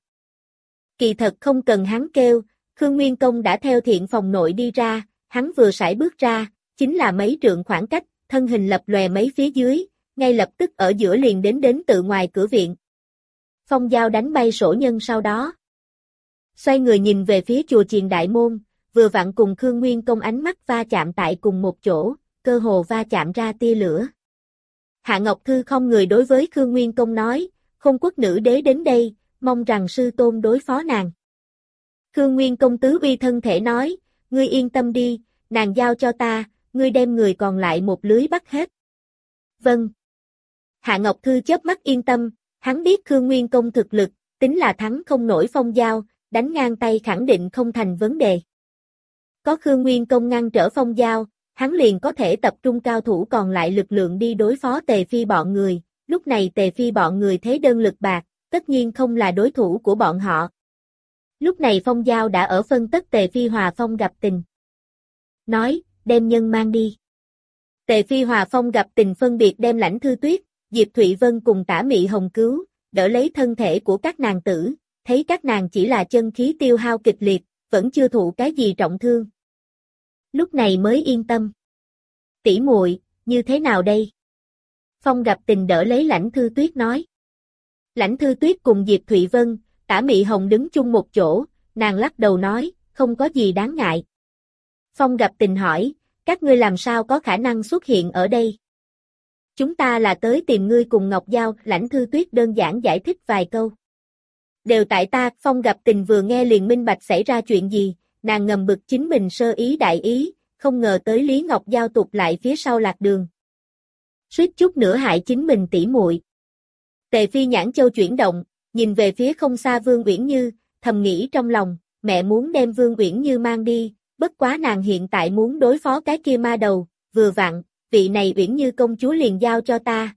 Kỳ thật không cần hắn kêu, Khương Nguyên Công đã theo thiện phòng nội đi ra, hắn vừa sải bước ra, chính là mấy trượng khoảng cách, thân hình lập lòe mấy phía dưới, ngay lập tức ở giữa liền đến tự ngoài cửa viện. Phong Giao đánh bay sổ nhân sau đó. Xoay người nhìn về phía chùa chiền đại môn, vừa vặn cùng Khương Nguyên Công ánh mắt va chạm tại cùng một chỗ, cơ hồ va chạm ra tia lửa. Hạ Ngọc Thư không người đối với Khương Nguyên Công nói, Khôn Quốc nữ đế đến đây, mong rằng sư tôn đối phó nàng. Khương Nguyên Công tứ uy thân thể nói, ngươi yên tâm đi, nàng giao cho ta, ngươi đem người còn lại một lưới bắt hết. Vâng. Hạ Ngọc Thư chớp mắt yên tâm, hắn biết Khương Nguyên Công thực lực, tính là thắng không nổi Phong Giao, đánh ngang tay khẳng định không thành vấn đề. Có Khương Nguyên Công ngăn trở Phong Giao, hắn liền có thể tập trung cao thủ còn lại lực lượng đi đối phó Tề Phi bọn người, lúc này Tề Phi bọn người thế đơn lực bạc, tất nhiên không là đối thủ của bọn họ. Lúc này Phong Giao đã ở phân tất Tề Phi Hòa Phong Gặp Tình. Nói, đem nhân mang đi. Tề Phi Hòa Phong Gặp Tình phân biệt đem Lãnh Thư Tuyết, Diệp Thụy Vân cùng Tả Mị Hồng cứu, đỡ lấy thân thể của các nàng tử, thấy các nàng chỉ là chân khí tiêu hao kịch liệt, vẫn chưa thụ cái gì trọng thương. Lúc này mới yên tâm. Tỷ muội, như thế nào đây? Phong Gặp Tình đỡ lấy Lãnh Thư Tuyết nói. Lãnh Thư Tuyết cùng Diệp Thụy Vân, Tả Mị Hồng đứng chung một chỗ, nàng lắc đầu nói, không có gì đáng ngại. Phong Gặp Tình hỏi, các ngươi làm sao có khả năng xuất hiện ở đây? Chúng ta là tới tìm ngươi cùng Ngọc Giao, Lãnh Thư Tuyết đơn giản giải thích vài câu. Đều tại ta, Phong Gặp Tình vừa nghe liền minh bạch xảy ra chuyện gì, nàng ngầm bực chính mình sơ ý đại ý, không ngờ tới Lý Ngọc Giao tụt lại phía sau lạc đường. Suýt chút nữa hại chính mình tỷ muội. Tề Phi nhãn châu chuyển động, nhìn về phía không xa Vương Uyển Như, thầm nghĩ trong lòng, mẹ muốn đem Vương Uyển Như mang đi, bất quá nàng hiện tại muốn đối phó cái kia ma đầu, vừa vặn, vị này Uyển Như công chúa liền giao cho ta.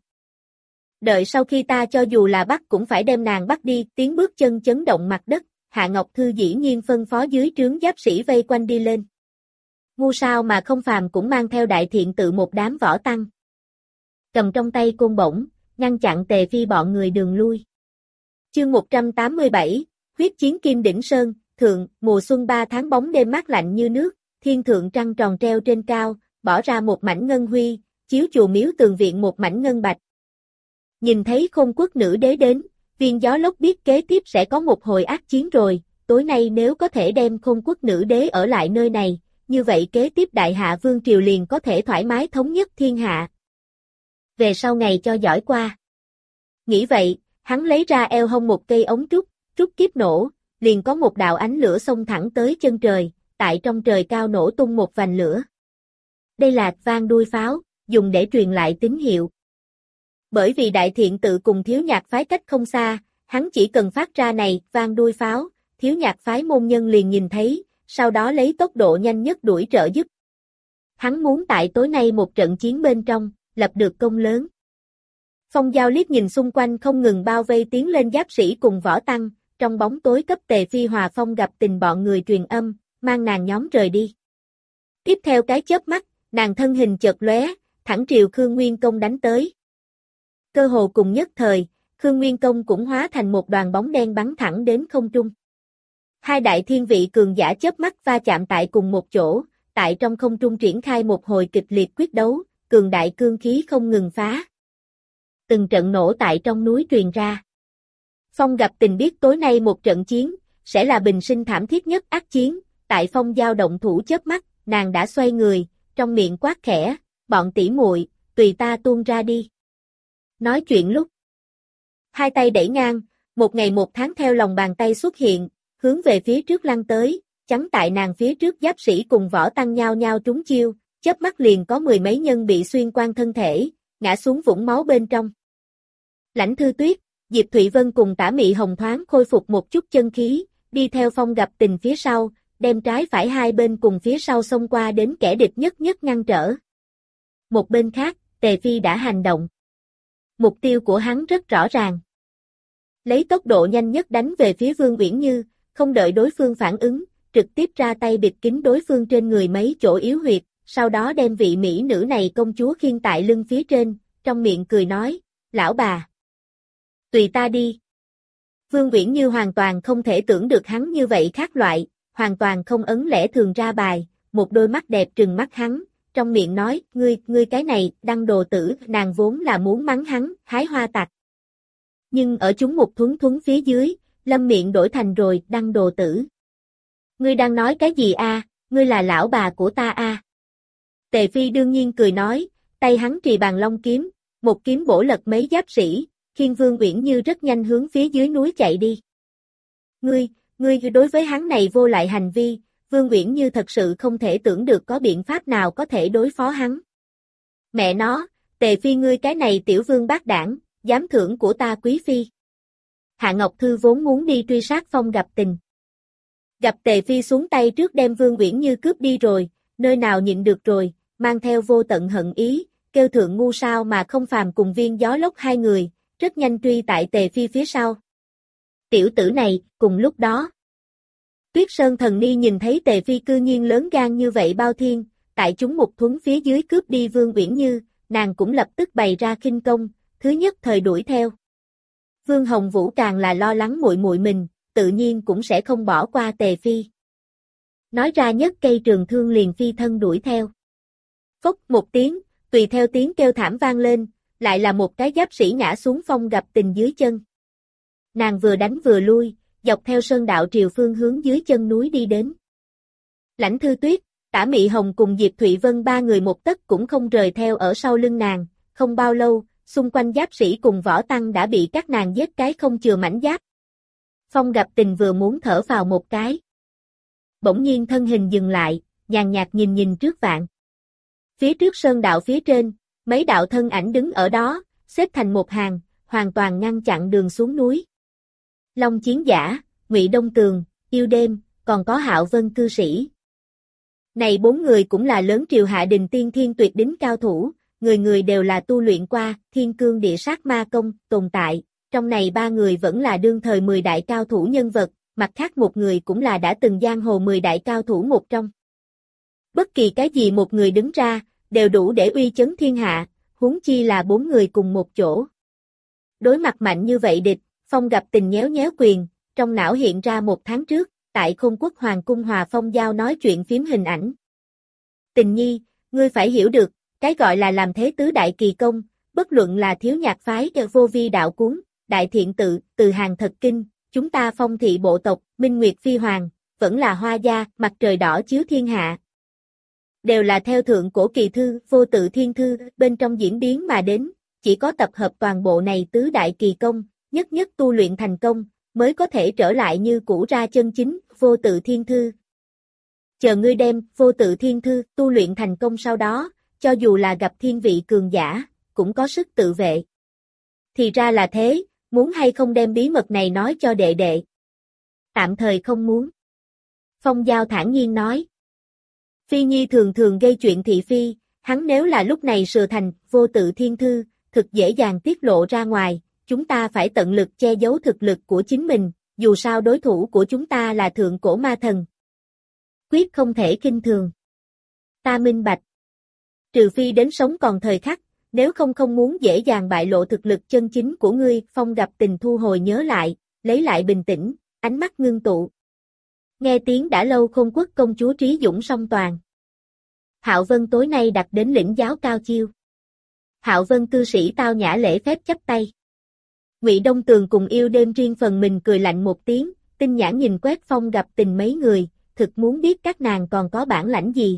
Đợi sau khi ta cho dù là bắt cũng phải đem nàng bắt đi, tiếng bước chân chấn động mặt đất, Hạ Ngọc Thư dĩ nhiên phân phó dưới trướng giáp sĩ vây quanh đi lên. Ngu sao mà không phàm cũng mang theo đại thiện tự một đám võ tăng. Cầm trong tay côn bổng, ngăn chặn Tề Phi bọn người đường lui. Chương 187, huyết chiến Kim Đỉnh Sơn, thượng, mùa xuân 3 tháng bóng đêm mát lạnh như nước, thiên thượng trăng tròn treo trên cao, bỏ ra một mảnh ngân huy, chiếu chùa miếu tường viện một mảnh ngân bạch. Nhìn thấy Khôn Quốc nữ đế đến, Viên Gió Lốc biết kế tiếp sẽ có một hồi ác chiến rồi, tối nay nếu có thể đem Khôn Quốc nữ đế ở lại nơi này, như vậy kế tiếp Đại Hạ Vương Triều liền có thể thoải mái thống nhất thiên hạ. Về sau ngày cho giỏi qua. Nghĩ vậy, hắn lấy ra eo hông một cây ống trúc kiếp nổ, liền có một đạo ánh lửa xông thẳng tới chân trời, tại trong trời cao nổ tung một vành lửa. Đây là vang đuôi pháo, dùng để truyền lại tín hiệu. Bởi vì đại thiện tự cùng thiếu nhạc phái cách không xa, hắn chỉ cần phát ra này vang đuôi pháo, thiếu nhạc phái môn nhân liền nhìn thấy, sau đó lấy tốc độ nhanh nhất đuổi trợ giúp. Hắn muốn tại tối nay một trận chiến bên trong, lập được công lớn. Phong Giao liếc nhìn xung quanh không ngừng bao vây tiến lên giáp sĩ cùng võ tăng, trong bóng tối cấp Tề Phi Hòa Phong Gặp Tình bọn người truyền âm, mang nàng nhóm rời đi. Tiếp theo cái chớp mắt, nàng thân hình chợt lóe, thẳng triều Khương Nguyên Công đánh tới. Cơ hồ cùng nhất thời, Khương Nguyên Công cũng hóa thành một đoàn bóng đen bắn thẳng đến không trung. Hai đại thiên vị cường giả chớp mắt va chạm tại cùng một chỗ, tại trong không trung triển khai một hồi kịch liệt quyết đấu, cường đại cương khí không ngừng phá. Từng trận nổ tại trong núi truyền ra. Phong Gặp Tình biết tối nay một trận chiến, sẽ là bình sinh thảm thiết nhất ác chiến, tại Phong Giao động thủ chớp mắt, nàng đã xoay người, trong miệng quát khẽ, bọn tỷ muội, tùy ta tuôn ra đi. Nói chuyện lúc, hai tay đẩy ngang, một ngày một tháng theo lòng bàn tay xuất hiện, hướng về phía trước lăn tới, chắn tại nàng phía trước giáp sĩ cùng võ tăng nhao nhao trúng chiêu, chớp mắt liền có mười mấy nhân bị xuyên qua thân thể, ngã xuống vũng máu bên trong. Lãnh Thư Tuyết, Diệp Thụy Vân cùng Tả Mị Hồng thoáng khôi phục một chút chân khí, đi theo Phong Gặp Tình phía sau, đem trái phải hai bên cùng phía sau xông qua đến kẻ địch nhất nhất ngăn trở. Một bên khác, Tề Phi đã hành động. Mục tiêu của hắn rất rõ ràng. Lấy tốc độ nhanh nhất đánh về phía Vương Uyển Như, không đợi đối phương phản ứng, trực tiếp ra tay bịt kín đối phương trên người mấy chỗ yếu huyệt, sau đó đem vị mỹ nữ này công chúa khiêng tại lưng phía trên, trong miệng cười nói, lão bà. Tùy ta đi. Vương Uyển Như hoàn toàn không thể tưởng được hắn như vậy khác loại, hoàn toàn không ấn lẽ thường ra bài, một đôi mắt đẹp trừng mắt hắn, trong miệng nói, ngươi cái này, đăng đồ tử, nàng vốn là muốn mắng hắn, hái hoa tặc. Nhưng ở chúng một thuấn thuấn phía dưới, lâm miệng đổi thành rồi, đăng đồ tử. Ngươi đang nói cái gì a? Ngươi là lão bà của ta a? Tề Phi đương nhiên cười nói, tay hắn trì bàn long kiếm, một kiếm bổ lật mấy giáp sĩ, khiêng Vương Uyển Như rất nhanh hướng phía dưới núi chạy đi. Ngươi đối với hắn này vô lại hành vi, Vương Uyển Như thật sự không thể tưởng được có biện pháp nào có thể đối phó hắn. Mẹ nó, Tề Phi ngươi cái này tiểu vương bát đảng, dám thưởng của ta quý phi. Hạ Ngọc Thư vốn muốn đi truy sát Phong Gặp Tình. Gặp Tề Phi xuống tay trước đem Vương Uyển Như cướp đi rồi, nơi nào nhịn được rồi, mang theo vô tận hận ý, kêu thượng ngu sao mà không phàm cùng Viên Gió Lốc hai người, rất nhanh truy tại Tề Phi phía sau. Tiểu tử này, cùng lúc đó. Tuyết Sơn Thần Ni nhìn thấy Tề Phi cư nhiên lớn gan như vậy bao thiên, tại chúng một thuấn phía dưới cướp đi Vương Uyển Như, nàng cũng lập tức bày ra khinh công, thứ nhất thời đuổi theo. Vương Hồng Vũ càng là lo lắng muội muội mình, tự nhiên cũng sẽ không bỏ qua Tề Phi. Nói ra nhất cây trường thương liền phi thân đuổi theo. Phốc một tiếng, tùy theo tiếng kêu thảm vang lên, lại là một cái giáp sĩ ngã xuống Phong Gặp Tình dưới chân. Nàng vừa đánh vừa lui, dọc theo sơn đạo triều phương hướng dưới chân núi đi đến. Lãnh Thư Tuyết, Tả Mị Hồng cùng Diệp Thụy Vân ba người một tấc cũng không rời theo ở sau lưng nàng, không bao lâu, xung quanh giáp sĩ cùng võ tăng đã bị các nàng giết cái không chừa mảnh giáp. Phong Gặp Tình vừa muốn thở vào một cái. Bỗng nhiên thân hình dừng lại, nhàn nhạt nhìn trước vạn. Phía trước sơn đạo phía trên, mấy đạo thân ảnh đứng ở đó, xếp thành một hàng, hoàn toàn ngăn chặn đường xuống núi. Long Chiến Giả, Ngụy Đông Tường, Yêu Đêm, còn có Hạo Vân cư sĩ. Này bốn người cũng là lớn triều hạ đình tiên thiên tuyệt đỉnh cao thủ, người người đều là tu luyện qua Thiên Cương Địa Sát Ma Công tồn tại, trong này ba người vẫn là đương thời 10 đại cao thủ nhân vật, mặt khác một người cũng là đã từng giang hồ 10 đại cao thủ một trong. Bất kỳ cái gì một người đứng ra, đều đủ để uy chấn thiên hạ, huống chi là bốn người cùng một chỗ. Đối mặt mạnh như vậy địch, Phong Gặp Tình nhéo nhéo quyền, trong não hiện ra một tháng trước, tại Khôn Quốc Hoàng cung Hòa Phong Giao nói chuyện phím hình ảnh. Tình nhi, ngươi phải hiểu được, cái gọi là làm thế tứ đại kỳ công, bất luận là Thiếu Nhạc phái Vô Vi đạo cuốn, Đại Thiện tự, Từ Hàng Thật Kinh, chúng ta Phong thị bộ tộc, Minh Nguyệt Phi Hoàng, vẫn là Hoa gia, Mặt Trời Đỏ chiếu thiên hạ. Đều là theo thượng cổ kỳ thư, Vô Tự Thiên Thư, bên trong diễn biến mà đến, chỉ có tập hợp toàn bộ này tứ đại kỳ công, nhất nhất tu luyện thành công, mới có thể trở lại như cũ ra chân chính, Vô Tự Thiên Thư. Chờ ngươi đem Vô Tự Thiên Thư tu luyện thành công sau đó, cho dù là gặp thiên vị cường giả, cũng có sức tự vệ. Thì ra là thế, muốn hay không đem bí mật này nói cho đệ đệ? Tạm thời không muốn. Phong Giao thản nhiên nói. Phi Nhi thường thường gây chuyện thị phi, hắn nếu là lúc này sửa thành Vô Tự Thiên Thư, thực dễ dàng tiết lộ ra ngoài, chúng ta phải tận lực che giấu thực lực của chính mình, dù sao đối thủ của chúng ta là thượng cổ ma thần. Quyết không thể kinh thường. Ta minh bạch. Trừ phi đến sống còn thời khắc, nếu không muốn dễ dàng bại lộ thực lực chân chính của ngươi. Phong Gặp Tình thu hồi nhớ lại, lấy lại bình tĩnh, ánh mắt ngưng tụ. Nghe tiếng đã lâu Khôn Quốc công chúa trí dũng song toàn. Hạo Vân tối nay đặt đến lĩnh giáo cao chiêu. Hạo Vân cư sĩ tao nhã lễ phép chắp tay. Ngụy Đông Tường cùng Yêu Đêm riêng phần mình cười lạnh một tiếng, tinh nhãn nhìn quét Phong Gặp Tình mấy người, thực muốn biết các nàng còn có bản lãnh gì.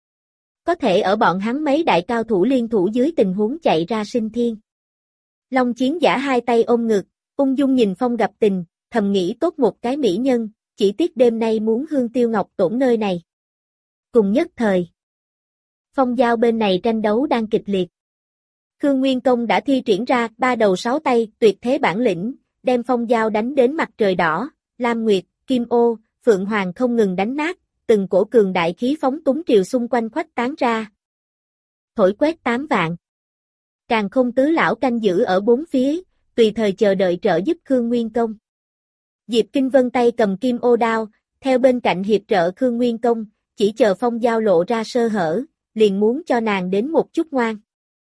Có thể ở bọn hắn mấy đại cao thủ liên thủ dưới tình huống chạy ra sinh thiên. Long Chiến Giả hai tay ôm ngực, ung dung nhìn Phong Gặp Tình, thầm nghĩ tốt một cái mỹ nhân, chỉ tiếc đêm nay muốn hương tiêu ngọc tổn nơi này. Cùng nhất thời, phong giao bên này tranh đấu đang kịch liệt. Khương Nguyên Công đã thi triển ra 3 đầu 6 tay tuyệt thế bản lĩnh, đem phong giao đánh đến mặt trời đỏ, Lam Nguyệt, Kim Ô, Phượng Hoàng không ngừng đánh nát, từng cổ cường đại khí phóng túng triều xung quanh khuếch tán ra. Thổi quét 8 vạn. Càng không tứ lão canh giữ ở bốn phía, tùy thời chờ đợi trợ giúp Khương Nguyên Công. Diệp Kinh Vân tay cầm kim ô đao, theo bên cạnh hiệp trợ Khương Nguyên Công, chỉ chờ phong giao lộ ra sơ hở, liền muốn cho nàng đến một chút ngoan.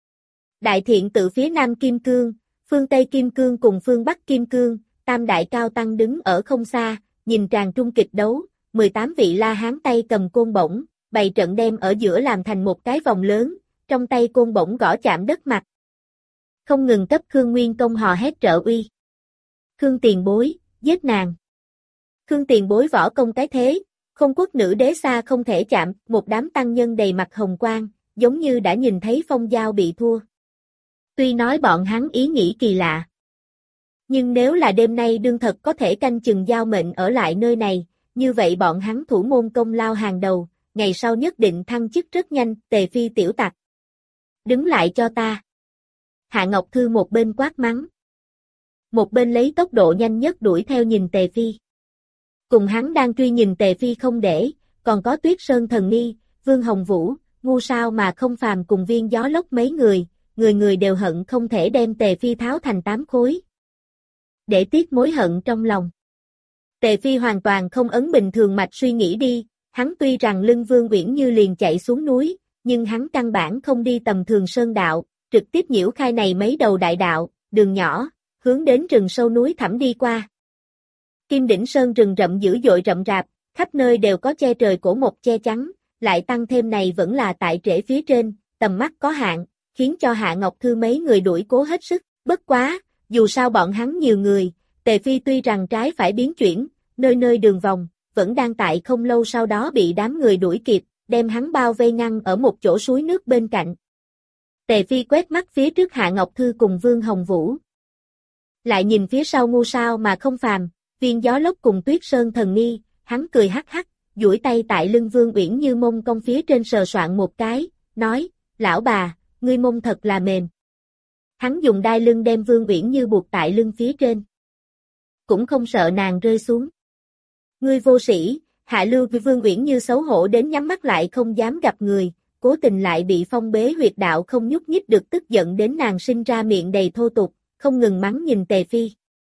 Đại thiện tự phía Nam Kim Cương, phương Tây Kim Cương cùng phương Bắc Kim Cương, tam đại cao tăng đứng ở không xa, nhìn tràng trung kịch đấu, 18 vị La Hán tay cầm côn bổng, bày trận đem ở giữa làm thành một cái vòng lớn, trong tay côn bổng gõ chạm đất mặt. Không ngừng cấp Khương Nguyên Công hò hét trợ uy. Khương tiền bối, giết nàng. Khương tiền bối võ công cái thế, không quốc nữ đế xa không thể chạm, một đám tăng nhân đầy mặt hồng quang, giống như đã nhìn thấy phong giao bị thua. Tuy nói bọn hắn ý nghĩ kỳ lạ, nhưng nếu là đêm nay đương thật có thể canh chừng giao mệnh ở lại nơi này, như vậy bọn hắn thủ môn công lao hàng đầu, ngày sau nhất định thăng chức rất nhanh, Tề Phi tiểu tặc. Đứng lại cho ta. Hạ Ngọc Thư một bên quát mắng, một bên lấy tốc độ nhanh nhất đuổi theo nhìn Tề Phi. Cùng hắn đang truy nhìn Tề Phi không để, còn có Tuyết Sơn Thần Ni, Vương Hồng Vũ, ngu sao mà không phàm cùng Viên Gió Lốc mấy người, người người đều hận không thể đem Tề Phi tháo thành 8 khối. Để tiếc mối hận trong lòng. Tề Phi hoàn toàn không ấn bình thường mạch suy nghĩ đi, hắn tuy rằng lưng Vương Uyển Như liền chạy xuống núi, nhưng hắn căn bản không đi tầm thường sơn đạo, trực tiếp nhiễu khai này mấy đầu đại đạo, đường nhỏ, hướng đến rừng sâu núi thẳm đi qua. Kim Đỉnh Sơn rừng rậm dữ dội rậm rạp, khắp nơi đều có che trời cổ mộc che chắn, lại tăng thêm này vẫn là tại trễ phía trên, tầm mắt có hạn, khiến cho Hạ Ngọc Thư mấy người đuổi cố hết sức, bất quá, dù sao bọn hắn nhiều người, Tề Phi tuy rằng trái phải biến chuyển, nơi nơi đường vòng, vẫn đang tại không lâu sau đó bị đám người đuổi kịp, đem hắn bao vây ngăn ở một chỗ suối nước bên cạnh. Tề Phi quét mắt phía trước Hạ Ngọc Thư cùng Vương Hồng Vũ. Lại nhìn phía sau ngu sao mà không phàm, Viên Gió Lốc cùng Tuyết Sơn Thần Ni, hắn cười hắc hắc, duỗi tay tại lưng Vương Uyển Như mông cong phía trên sờ soạn một cái, nói, lão bà, ngươi mông thật là mềm. Hắn dùng đai lưng đem Vương Uyển Như buộc tại lưng phía trên. Cũng không sợ nàng rơi xuống. Ngươi vô sĩ, hạ lưu với Vương Uyển Như xấu hổ đến nhắm mắt lại không dám gặp người, cố tình lại bị phong bế huyệt đạo không nhúc nhích được tức giận đến nàng sinh ra miệng đầy thô tục, không ngừng mắng nhìn Tề Phi.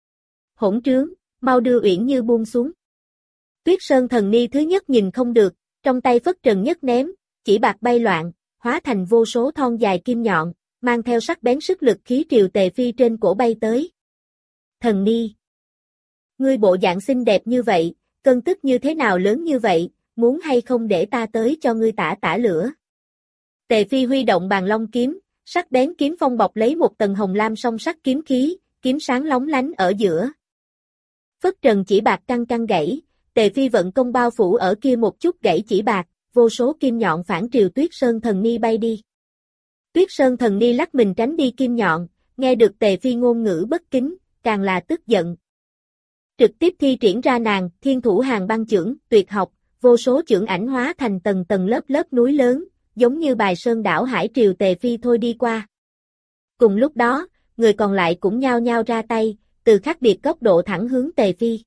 Hỗn trướng, mau đưa Uyển Như buông xuống. Tuyết Sơn Thần Ni thứ nhất nhìn không được, trong tay phất trần nhất ném, chỉ bạc bay loạn, hóa thành vô số thon dài kim nhọn, mang theo sắc bén sức lực khí triều Tề Phi trên cổ bay tới. Thần Ni, ngươi bộ dạng xinh đẹp như vậy, cơn tức như thế nào lớn như vậy, muốn hay không để ta tới cho ngươi tả tả lửa. Tề Phi huy động bàn long kiếm, sắc bén kiếm phong bọc lấy một tầng hồng lam song sắc kiếm khí, kiếm sáng lóng lánh ở giữa. Phất trần chỉ bạc căng căng gãy, Tề Phi vận công bao phủ ở kia một chút gãy chỉ bạc, vô số kim nhọn phản triều Tuyết Sơn Thần Ni bay đi. Tuyết Sơn Thần Ni lắc mình tránh đi kim nhọn, nghe được Tề Phi ngôn ngữ bất kính, càng là tức giận. Trực tiếp thi triển ra nàng, Thiên Thủ Hàng Băng Chưởng, tuyệt học, vô số chưởng ảnh hóa thành tầng tầng lớp lớp núi lớn, giống như bài sơn đảo hải triều Tề Phi thôi đi qua. Cùng lúc đó, người còn lại cũng nhao nhao ra tay, từ khác biệt góc độ thẳng hướng Tề Phi.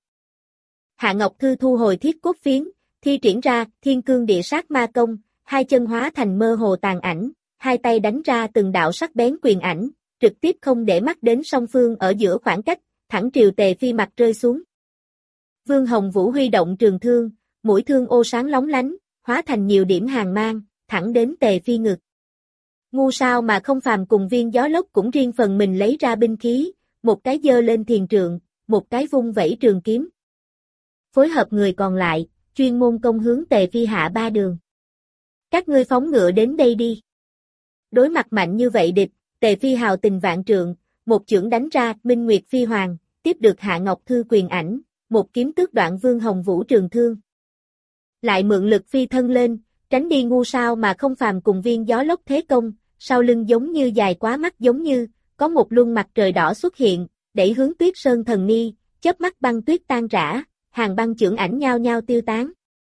Hạ Ngọc Thư thu hồi thiết cốt phiến, thi triển ra Thiên Cương Địa Sát Ma Công, hai chân hóa thành mơ hồ tàn ảnh, hai tay đánh ra từng đạo sắc bén quyền ảnh, trực tiếp không để mắt đến song phương ở giữa khoảng cách, thẳng triều Tề Phi mặt rơi xuống. Vương Hồng Vũ huy động trường thương, mũi thương ô sáng lóng lánh, hóa thành nhiều điểm hàng mang, thẳng đến Tề Phi ngực. Ngu sao mà không phàm cùng Viên Gió Lốc cũng riêng phần mình lấy ra binh khí, một cái giơ lên thiền trượng, một cái vung vẩy trường kiếm. Phối hợp người còn lại, chuyên môn công hướng Tề Phi hạ ba đường. Các ngươi phóng ngựa đến đây đi. Đối mặt mạnh như vậy địch, Tề Phi hào tình vạn trượng, một chưởng đánh ra, Minh Nguyệt Phi Hoàng, tiếp được Hạ Ngọc Thư quyền ảnh, một kiếm tước đoạn Vương Hồng Vũ trường thương. Lại mượn lực phi thân lên, tránh đi ngu sao mà không phàm cùng Viên Gió Lốc thế công, sau lưng giống như dài quá mắt giống như, có một luân mặt trời đỏ xuất hiện, đẩy hướng Tuyết Sơn Thần Ni, chớp mắt băng tuyết tan rã, hàng băng chưởng ảnh nhao nhao tiêu tán.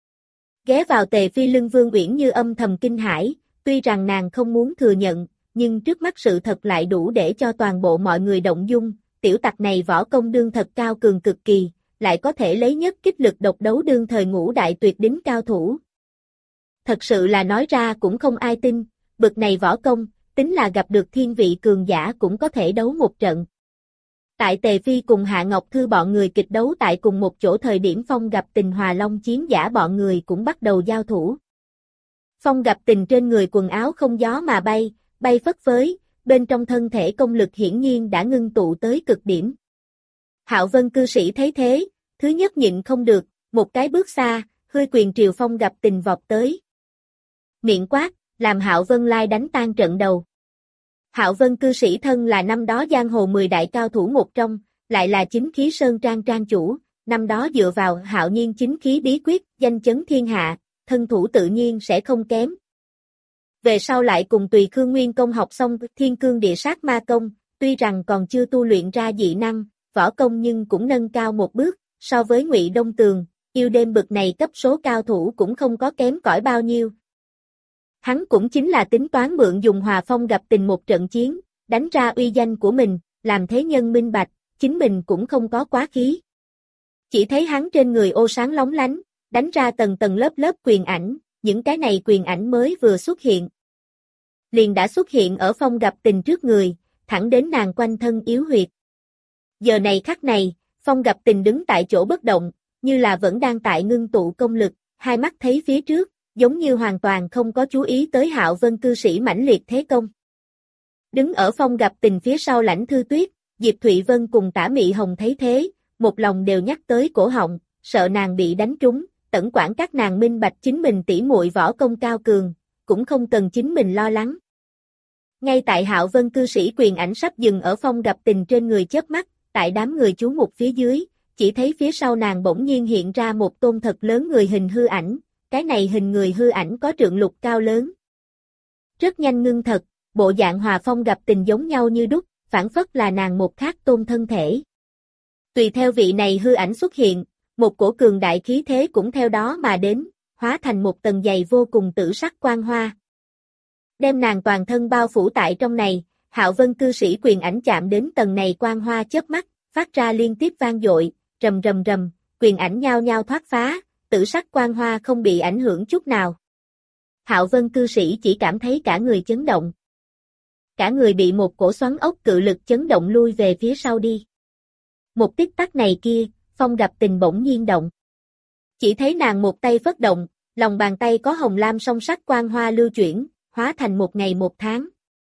Ghé vào Tề Phi lưng Vương Uyển Như âm thầm kinh hãi, tuy rằng nàng không muốn thừa nhận, nhưng trước mắt sự thật lại đủ để cho toàn bộ mọi người động dung, tiểu tặc này võ công đương thật cao cường cực kỳ, lại có thể lấy nhất kích lực độc đấu đương thời ngũ đại tuyệt đỉnh cao thủ. Thật sự là nói ra cũng không ai tin, bực này võ công, tính là gặp được thiên vị cường giả cũng có thể đấu một trận. Tại Tề Phi cùng Hạ Ngọc Thư bọn người kịch đấu tại cùng một chỗ thời điểm Phong Gặp Tình Hòa Long Chiến Giả bọn người cũng bắt đầu giao thủ. Phong Gặp Tình trên người quần áo không gió mà bay, bay phất phới, bên trong thân thể công lực hiển nhiên đã ngưng tụ tới cực điểm. Hạo Vân cư sĩ thấy thế, thứ nhất nhịn không được, một cái bước xa, hươi quyền triều Phong Gặp Tình vọt tới. Miệng quát, làm Hạo Vân lai đánh tan trận đầu. Hạo Vân cư sĩ thân là năm đó giang hồ 10 đại cao thủ một trong, lại là chính khí sơn trang trang chủ, năm đó dựa vào Hạo Nhiên chính khí bí quyết, danh chấn thiên hạ, thân thủ tự nhiên sẽ không kém. Về sau lại cùng Tùy Khương Nguyên công học xong Thiên Cương Địa Sát Ma công, tuy rằng còn chưa tu luyện ra dị năng, võ công nhưng cũng nâng cao một bước, so với Ngụy Đông Tường, yêu đêm bực này cấp số cao thủ cũng không có kém cỏi bao nhiêu. Hắn cũng chính là tính toán mượn dùng Hòa Phong Gặp Tình một trận chiến, đánh ra uy danh của mình, làm thế nhân minh bạch, chính mình cũng không có quá khí. Chỉ thấy hắn trên người ô sáng lóng lánh, đánh ra tầng tầng lớp lớp quyền ảnh, những cái này quyền ảnh mới vừa xuất hiện. Liền đã xuất hiện ở Phong Gặp Tình trước người, thẳng đến nàng quanh thân yếu huyệt. Giờ này khắc này, Phong Gặp Tình đứng tại chỗ bất động, như là vẫn đang tại ngưng tụ công lực, hai mắt thấy phía trước, giống như hoàn toàn không có chú ý tới Hạo Vân cư sĩ mãnh liệt thế công. Đứng ở Phong Gặp Tình phía sau Lãnh Thư Tuyết, Diệp Thụy Vân cùng Tả Mị Hồng thấy thế, một lòng đều nhắc tới cổ họng, sợ nàng bị đánh trúng, tẩn quản các nàng minh bạch chính mình tỉ muội võ công cao cường, cũng không cần chính mình lo lắng. Ngay tại Hạo Vân cư sĩ quyền ảnh sắp dừng ở Phong Gặp Tình trên người chớp mắt, tại đám người chú mục phía dưới, chỉ thấy phía sau nàng bỗng nhiên hiện ra một tôn thật lớn người hình hư ảnh, cái này hình người hư ảnh có trượng lục cao lớn. Rất nhanh ngưng thật, bộ dạng Hòa Phong Gặp Tình giống nhau như đúc, phản phất là nàng một khác tôn thân thể. Tùy theo vị này hư ảnh xuất hiện, một cổ cường đại khí thế cũng theo đó mà đến, hóa thành một tầng dày vô cùng tử sắc quang hoa. Đem nàng toàn thân bao phủ tại trong này, Hạo Vân cư sĩ quyền ảnh chạm đến tầng này quang hoa chớp mắt, phát ra liên tiếp vang dội, rầm rầm rầm, quyền ảnh nhao nhao thoát phá, tử sắc quang hoa không bị ảnh hưởng chút nào. Hạo Vân cư sĩ chỉ cảm thấy cả người chấn động. Cả người bị một cổ xoắn ốc cự lực chấn động lui về phía sau đi. Một tích tắc này kia, Phong Gặp Tình bỗng nhiên động. Chỉ thấy nàng một tay phất động, lòng bàn tay có hồng lam song sắc quang hoa lưu chuyển, hóa thành một ngày một tháng.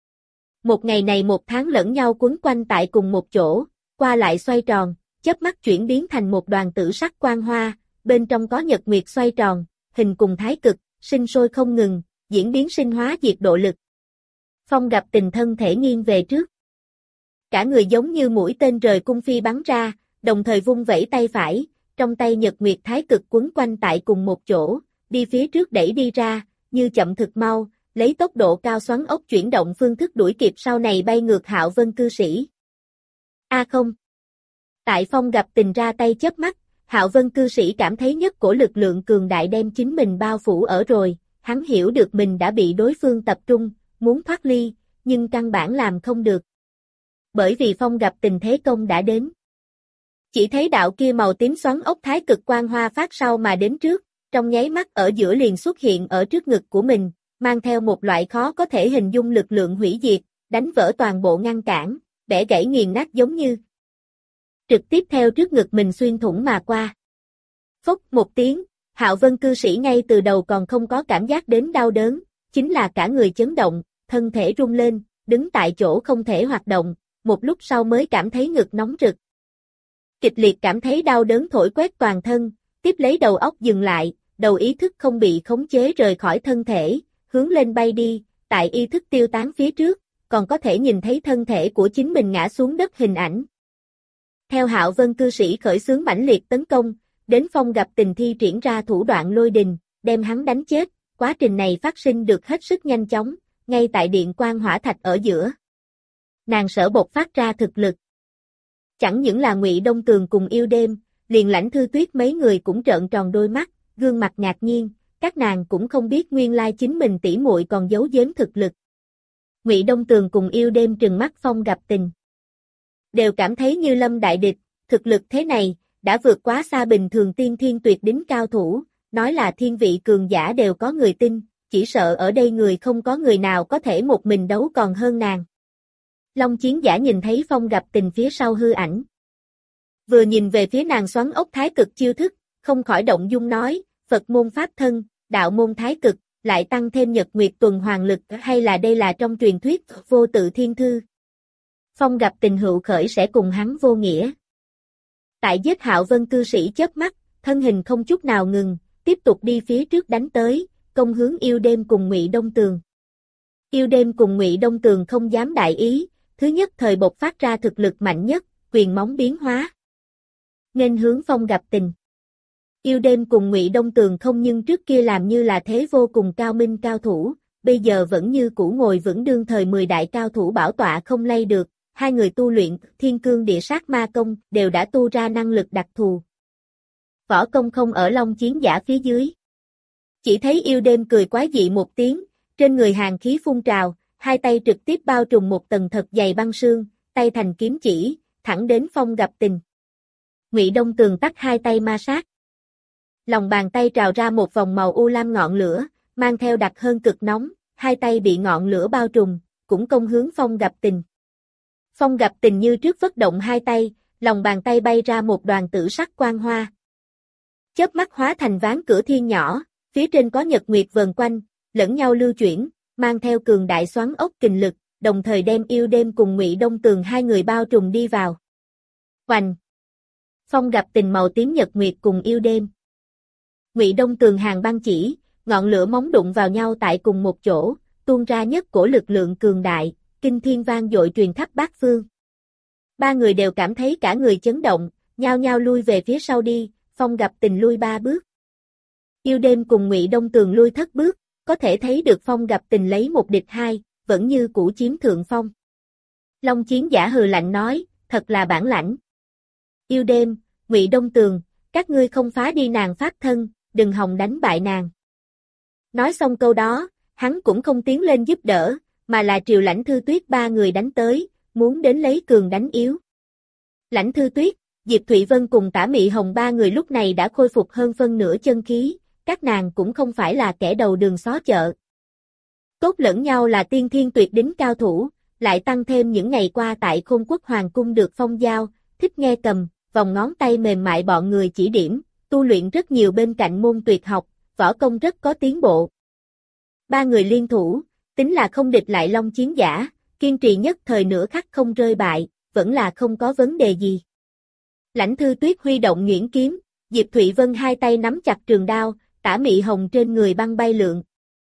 Một ngày này một tháng lẫn nhau quấn quanh tại cùng một chỗ, qua lại xoay tròn, chớp mắt chuyển biến thành một đoàn tử sắc quang hoa, bên trong có nhật nguyệt xoay tròn, hình cùng thái cực, sinh sôi không ngừng, diễn biến sinh hóa diệt độ lực. Phong Gặp Tình thân thể nghiêng về trước. Cả người giống như mũi tên rời cung phi bắn ra, đồng thời vung vẩy tay phải, trong tay nhật nguyệt thái cực quấn quanh tại cùng một chỗ, đi phía trước đẩy đi ra, như chậm thực mau, lấy tốc độ cao xoắn ốc chuyển động phương thức đuổi kịp sau này bay ngược Hạo Vân cư sĩ. Không. Tại Phong Gặp Tình ra tay chớp mắt, Hạo Vân cư sĩ cảm thấy nhất cổ lực lượng cường đại đem chính mình bao phủ ở rồi, hắn hiểu được mình đã bị đối phương tập trung, muốn thoát ly, nhưng căn bản làm không được. Bởi vì Phong Gặp Tình thế công đã đến. Chỉ thấy đạo kia màu tím xoắn ốc thái cực quang hoa phát sau mà đến trước, trong nháy mắt ở giữa liền xuất hiện ở trước ngực của mình, mang theo một loại khó có thể hình dung lực lượng hủy diệt, đánh vỡ toàn bộ ngăn cản, bẻ gãy nghiền nát giống như trực tiếp theo trước ngực mình xuyên thủng mà qua. Phốc một tiếng, Hạo Vân cư sĩ ngay từ đầu còn không có cảm giác đến đau đớn, chính là cả người chấn động, thân thể rung lên, đứng tại chỗ không thể hoạt động, một lúc sau mới cảm thấy ngực nóng rực. Kịch liệt cảm thấy đau đớn thổi quét toàn thân, tiếp lấy đầu óc dừng lại, đầu ý thức không bị khống chế rời khỏi thân thể, hướng lên bay đi, tại ý thức tiêu tán phía trước, còn có thể nhìn thấy thân thể của chính mình ngã xuống đất hình ảnh. Theo Hạo Vân cư sĩ khởi xướng mãnh liệt tấn công, đến Phong Gặp Tình thi triển ra thủ đoạn lôi đình, đem hắn đánh chết, quá trình này phát sinh được hết sức nhanh chóng, ngay tại điện quang hỏa thạch ở giữa. Nàng sở bộc phát ra thực lực. Chẳng những là Ngụy Đông Tường cùng yêu đêm, liền Lãnh Thư Tuyết mấy người cũng trợn tròn đôi mắt, gương mặt ngạc nhiên, các nàng cũng không biết nguyên lai chính mình tỷ muội còn giấu giếm thực lực. Ngụy Đông Tường cùng Yêu Đêm trừng mắt Phong Gặp Tình. Đều cảm thấy như lâm đại địch, thực lực thế này, đã vượt quá xa bình thường tiên thiên tuyệt đỉnh cao thủ, nói là thiên vị cường giả đều có người tin, chỉ sợ ở đây người không có người nào có thể một mình đấu còn hơn nàng. Long Chiến Giả nhìn thấy Phong Gặp Tình phía sau hư ảnh. Vừa nhìn về phía nàng xoắn ốc thái cực chiêu thức, không khỏi động dung nói, Phật môn pháp thân, đạo môn thái cực, lại tăng thêm nhật nguyệt tuần hoàn lực hay là đây là trong truyền thuyết vô tự thiên thư. Phong Gặp Tình hữu khởi sẽ cùng hắn vô nghĩa. Tại giết Hạo Vân cư sĩ chớp mắt, thân hình không chút nào ngừng, tiếp tục đi phía trước đánh tới, công hướng Yêu Đêm cùng Ngụy Đông Tường. Yêu Đêm cùng Ngụy Đông Tường không dám đại ý, thứ nhất thời bộc phát ra thực lực mạnh nhất, quyền móng biến hóa. Nên hướng Phong Gặp Tình. Yêu Đêm cùng Ngụy Đông Tường không nhưng trước kia làm như là thế vô cùng cao minh cao thủ, bây giờ vẫn như cũ ngồi vững đương thời 10 đại cao thủ bảo tọa không lay được, hai người tu luyện Thiên Cương Địa Sát Ma Công đều đã tu ra năng lực đặc thù. Võ công không ở Long Chiến Giả phía dưới. Chỉ thấy Yêu Đêm cười quái dị một tiếng, trên người hàn khí phun trào, hai tay trực tiếp bao trùm một tầng thật dày băng sương, tay thành kiếm chỉ, thẳng đến Phong Gặp Tình. Ngụy Đông Tường tắt hai tay ma sát. Lòng bàn tay trào ra một vòng màu u lam ngọn lửa, mang theo đặc hơn cực nóng, hai tay bị ngọn lửa bao trùm, cũng công hướng Phong Gặp Tình. Phong Gặp Tình như trước phất động hai tay, lòng bàn tay bay ra một đoàn tử sắc quang hoa. Chớp mắt hóa thành ván cửa thiên nhỏ, phía trên có nhật nguyệt vần quanh, lẫn nhau lưu chuyển, mang theo cường đại xoắn ốc kình lực, đồng thời đem Yêu Đêm cùng Ngụy Đông Tường hai người bao trùm đi vào. Oành! Phong Gặp Tình màu tím nhật nguyệt cùng Yêu Đêm. Ngụy Đông Tường hàng băng chỉ, ngọn lửa móng đụng vào nhau tại cùng một chỗ, tuôn ra nhất cổ lực lượng cường đại, kinh thiên vang dội truyền khắp bát phương. Ba người đều cảm thấy cả người chấn động, nhao nhao lui về phía sau đi, Phong Gặp Tình lui 3 bước. Yêu Đêm cùng Ngụy Đông Tường lui thất bước, có thể thấy được Phong Gặp Tình lấy một địch hai, vẫn như cũ chiếm thượng phong. Long Chiến Giả hừ lạnh nói, thật là bản lãnh. Yêu Đêm, Ngụy Đông Tường, các ngươi không phá đi nàng pháp thân, đừng hòng đánh bại nàng. Nói xong câu đó, hắn cũng không tiến lên giúp đỡ, mà là triều Lãnh Thư Tuyết ba người đánh tới, muốn đến lấy cường đánh yếu. Lãnh Thư Tuyết, Diệp Thụy Vân cùng Tả Mị Hồng ba người lúc này đã khôi phục hơn phân nửa chân khí, các nàng cũng không phải là kẻ đầu đường xó chợ. Tốt lẫn nhau là tiên thiên tuyệt đỉnh cao thủ, lại tăng thêm những ngày qua tại Khôn Quốc Hoàng Cung được phong giao, thích nghe cầm, vòng ngón tay mềm mại bọn người chỉ điểm, tu luyện rất nhiều bên cạnh môn tuyệt học, võ công rất có tiến bộ. Ba người liên thủ, tính là không địch lại Long Chiến Giả, kiên trì nhất thời nửa khắc không rơi bại, vẫn là không có vấn đề gì. Lãnh Thư Tuyết huy động nhuyễn kiếm, Diệp Thụy Vân hai tay nắm chặt trường đao, Tả Mị Hồng trên người băng bay lượn.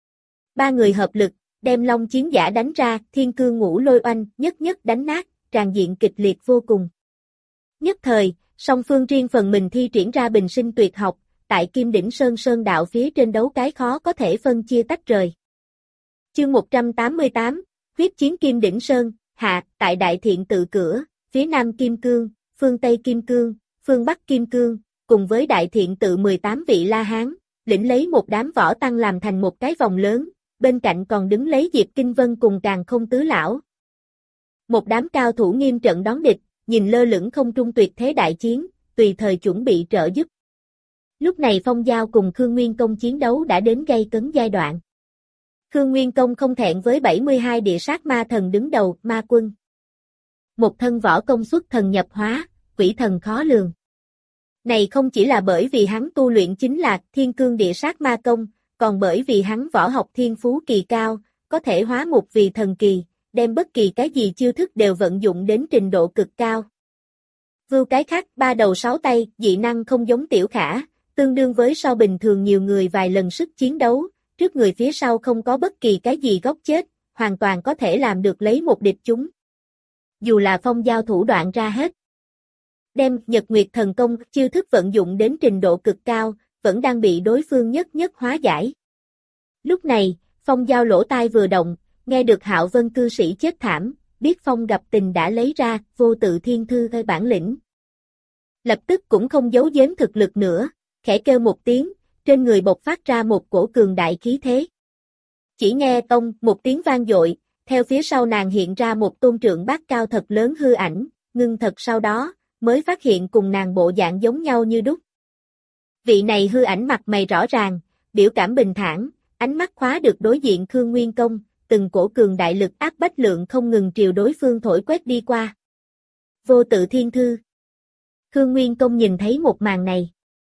Ba người hợp lực, đem Long Chiến Giả đánh ra, Thiên Cương Ngũ Lôi Oanh, nhất nhất đánh nát, tràn diện kịch liệt vô cùng. Nhất thời, song phương riêng phần mình thi triển ra bình sinh tuyệt học, tại Kim Đỉnh Sơn đạo phía trên đấu cái khó có thể phân chia tách rời. Chương 188, huyết chiến Kim Đỉnh Sơn, hạ, tại Đại Thiện Tự cửa, phía Nam Kim Cương, phương Tây Kim Cương, phương Bắc Kim Cương, cùng với Đại Thiện Tự 18 vị La Hán, lĩnh lấy một đám võ tăng làm thành một cái vòng lớn, bên cạnh còn đứng lấy Diệp Kinh Vân cùng Càn Không Tứ Lão. Một đám cao thủ nghiêm trận đón địch, nhìn lơ lửng không trung tuyệt thế đại chiến, tùy thời chuẩn bị trợ giúp. Lúc này Phong Giao cùng Khương Nguyên Công chiến đấu đã đến gay cấn giai đoạn. Khương Nguyên Công không thẹn với 72 địa sát ma thần đứng đầu, ma quân. Một thân võ công xuất thần nhập hóa, quỷ thần khó lường. Này không chỉ là bởi vì hắn tu luyện chính là Thiên Cương Địa Sát Ma Công, còn bởi vì hắn võ học thiên phú kỳ cao, có thể hóa mục vì thần kỳ, đem bất kỳ cái gì chiêu thức đều vận dụng đến trình độ cực cao. Vưu cái khác, ba đầu sáu tay, dị năng không giống Tiểu Khả, tương đương với so bình thường nhiều người vài lần sức chiến đấu, trước người phía sau không có bất kỳ cái gì góc chết, hoàn toàn có thể làm được lấy một địch chúng. Dù là Phong Giao thủ đoạn ra hết. Đem Nhật Nguyệt Thần Công chiêu thức vận dụng đến trình độ cực cao, vẫn đang bị đối phương nhất nhất hóa giải. Lúc này, Phong Giao lỗ tai vừa động, nghe được Hạo Vân cư sĩ chết thảm, biết Phong Gặp Tình đã lấy ra vô tự thiên thư hơi bản lĩnh. Lập tức cũng không giấu giếm thực lực nữa, khẽ kêu một tiếng, trên người bộc phát ra một cổ cường đại khí thế. Chỉ nghe tông một tiếng vang dội, theo phía sau nàng hiện ra một tôn trượng bát cao thật lớn hư ảnh, ngưng thật sau đó, mới phát hiện cùng nàng bộ dạng giống nhau như đúc. Vị này hư ảnh mặt mày rõ ràng, biểu cảm bình thản, ánh mắt khóa được đối diện Khương Nguyên Công, từng cổ cường đại lực áp bách lượng không ngừng triều đối phương thổi quét đi qua. Vô tự thiên thư. Khương Nguyên Công nhìn thấy một màn này.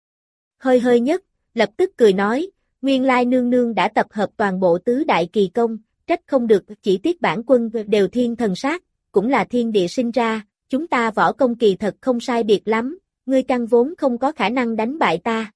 Hơi nhất, lập tức cười nói, nguyên lai nương nương đã tập hợp toàn bộ tứ đại kỳ công, trách không được, chỉ tiếc bản quân đều thiên thần sát, cũng là thiên địa sinh ra, chúng ta võ công kỳ thật không sai biệt lắm, ngươi căn vốn không có khả năng đánh bại ta.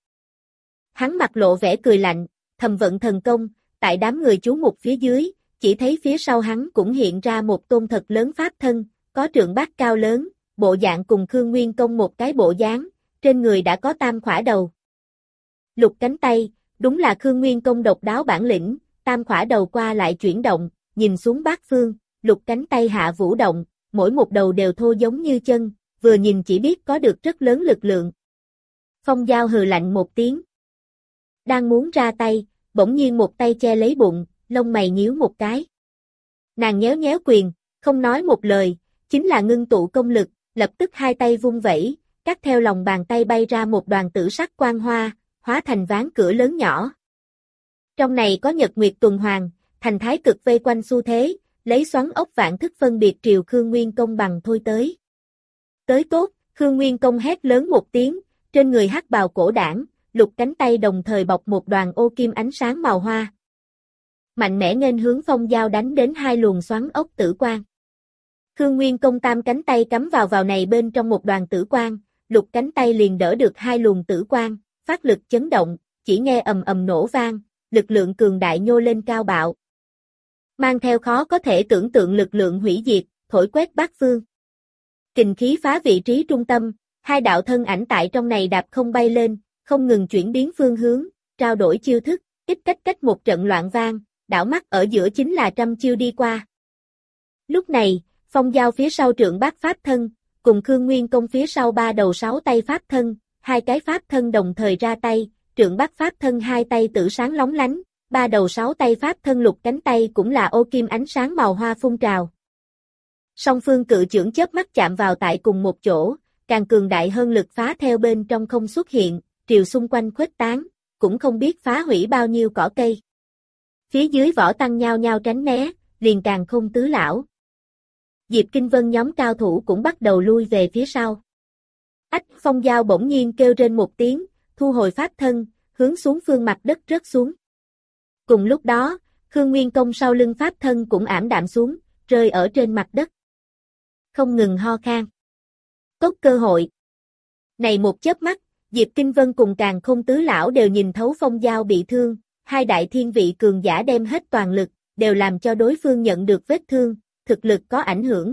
Hắn mặt lộ vẻ cười lạnh, thầm vận thần công, tại đám người chú mục phía dưới, chỉ thấy phía sau hắn cũng hiện ra một tôn thật lớn pháp thân, có trượng bát cao lớn, bộ dạng cùng Khương Nguyên Công một cái bộ dáng, trên người đã có tam khỏa đầu. Lục cánh tay, đúng là Khương Nguyên Công độc đáo bản lĩnh, tam khỏa đầu qua lại chuyển động, nhìn xuống bát phương, lục cánh tay hạ vũ động, mỗi một đầu đều thô giống như chân, vừa nhìn chỉ biết có được rất lớn lực lượng. Phong Giao hừ lạnh một tiếng. Đang muốn ra tay, bỗng nhiên một tay che lấy bụng, lông mày nhíu một cái. Nàng nhéo nhéo quyền, không nói một lời, chính là ngưng tụ công lực, lập tức hai tay vung vẩy, cắt theo lòng bàn tay bay ra một đoàn tử sắc quang hoa, hóa thành ván cửa lớn nhỏ. Trong này có nhật nguyệt tuần hoàn, thành thái cực vây quanh xu thế, lấy xoắn ốc vạn thức phân biệt triều Khương Nguyên Công bằng thôi tới. Tới tốt, Khương Nguyên Công hét lớn một tiếng, trên người hắc bào cổ đảng, lục cánh tay đồng thời bọc một đoàn ô kim ánh sáng màu hoa. Mạnh mẽ nghênh hướng Phong Giao đánh đến hai luồng xoắn ốc tử quang. Khương Nguyên Công tam cánh tay cắm vào này bên trong một đoàn tử quang, lục cánh tay liền đỡ được hai luồng tử quang, phát lực chấn động, chỉ nghe ầm ầm nổ vang, lực lượng cường đại nhô lên cao bạo. Mang theo khó có thể tưởng tượng lực lượng hủy diệt, thổi quét bát phương. Kình khí phá vị trí trung tâm, hai đạo thân ảnh tại trong này đạp không bay lên, không ngừng chuyển biến phương hướng, trao đổi chiêu thức, cách một trận loạn vang, đảo mắt ở giữa chính là trăm chiêu đi qua. Lúc này, Phong Giao phía sau trượng bát pháp thân, cùng Khương Nguyên Công phía sau ba đầu sáu tay pháp thân, hai cái pháp thân đồng thời ra tay, trượng bát pháp thân hai tay tử sáng lóng lánh, ba đầu sáu tay pháp thân lục cánh tay cũng là ô kim ánh sáng màu hoa phun trào. Song phương cự chưởng chớp mắt chạm vào tại cùng một chỗ, càng cường đại hơn lực phá theo bên trong không xuất hiện, triều xung quanh khuếch tán, cũng không biết phá hủy bao nhiêu cỏ cây. Phía dưới võ tăng nhao nhao tránh né, liền càng không tứ lão. Diệp Kinh Vân nhóm cao thủ cũng bắt đầu lui về phía sau. Ách, Phong Giao bỗng nhiên kêu trên một tiếng, thu hồi pháp thân, hướng xuống phương mặt đất rớt xuống. Cùng lúc đó, Khương Nguyên Công sau lưng pháp thân cũng ảm đạm xuống, rơi ở trên mặt đất. Không ngừng ho khan. Cốt cơ hội. Này một chớp mắt, Diệp Kinh Vân cùng Càn Khôn tứ lão đều nhìn thấu Phong Giao bị thương, hai đại thiên vị cường giả đem hết toàn lực, đều làm cho đối phương nhận được vết thương, thực lực có ảnh hưởng.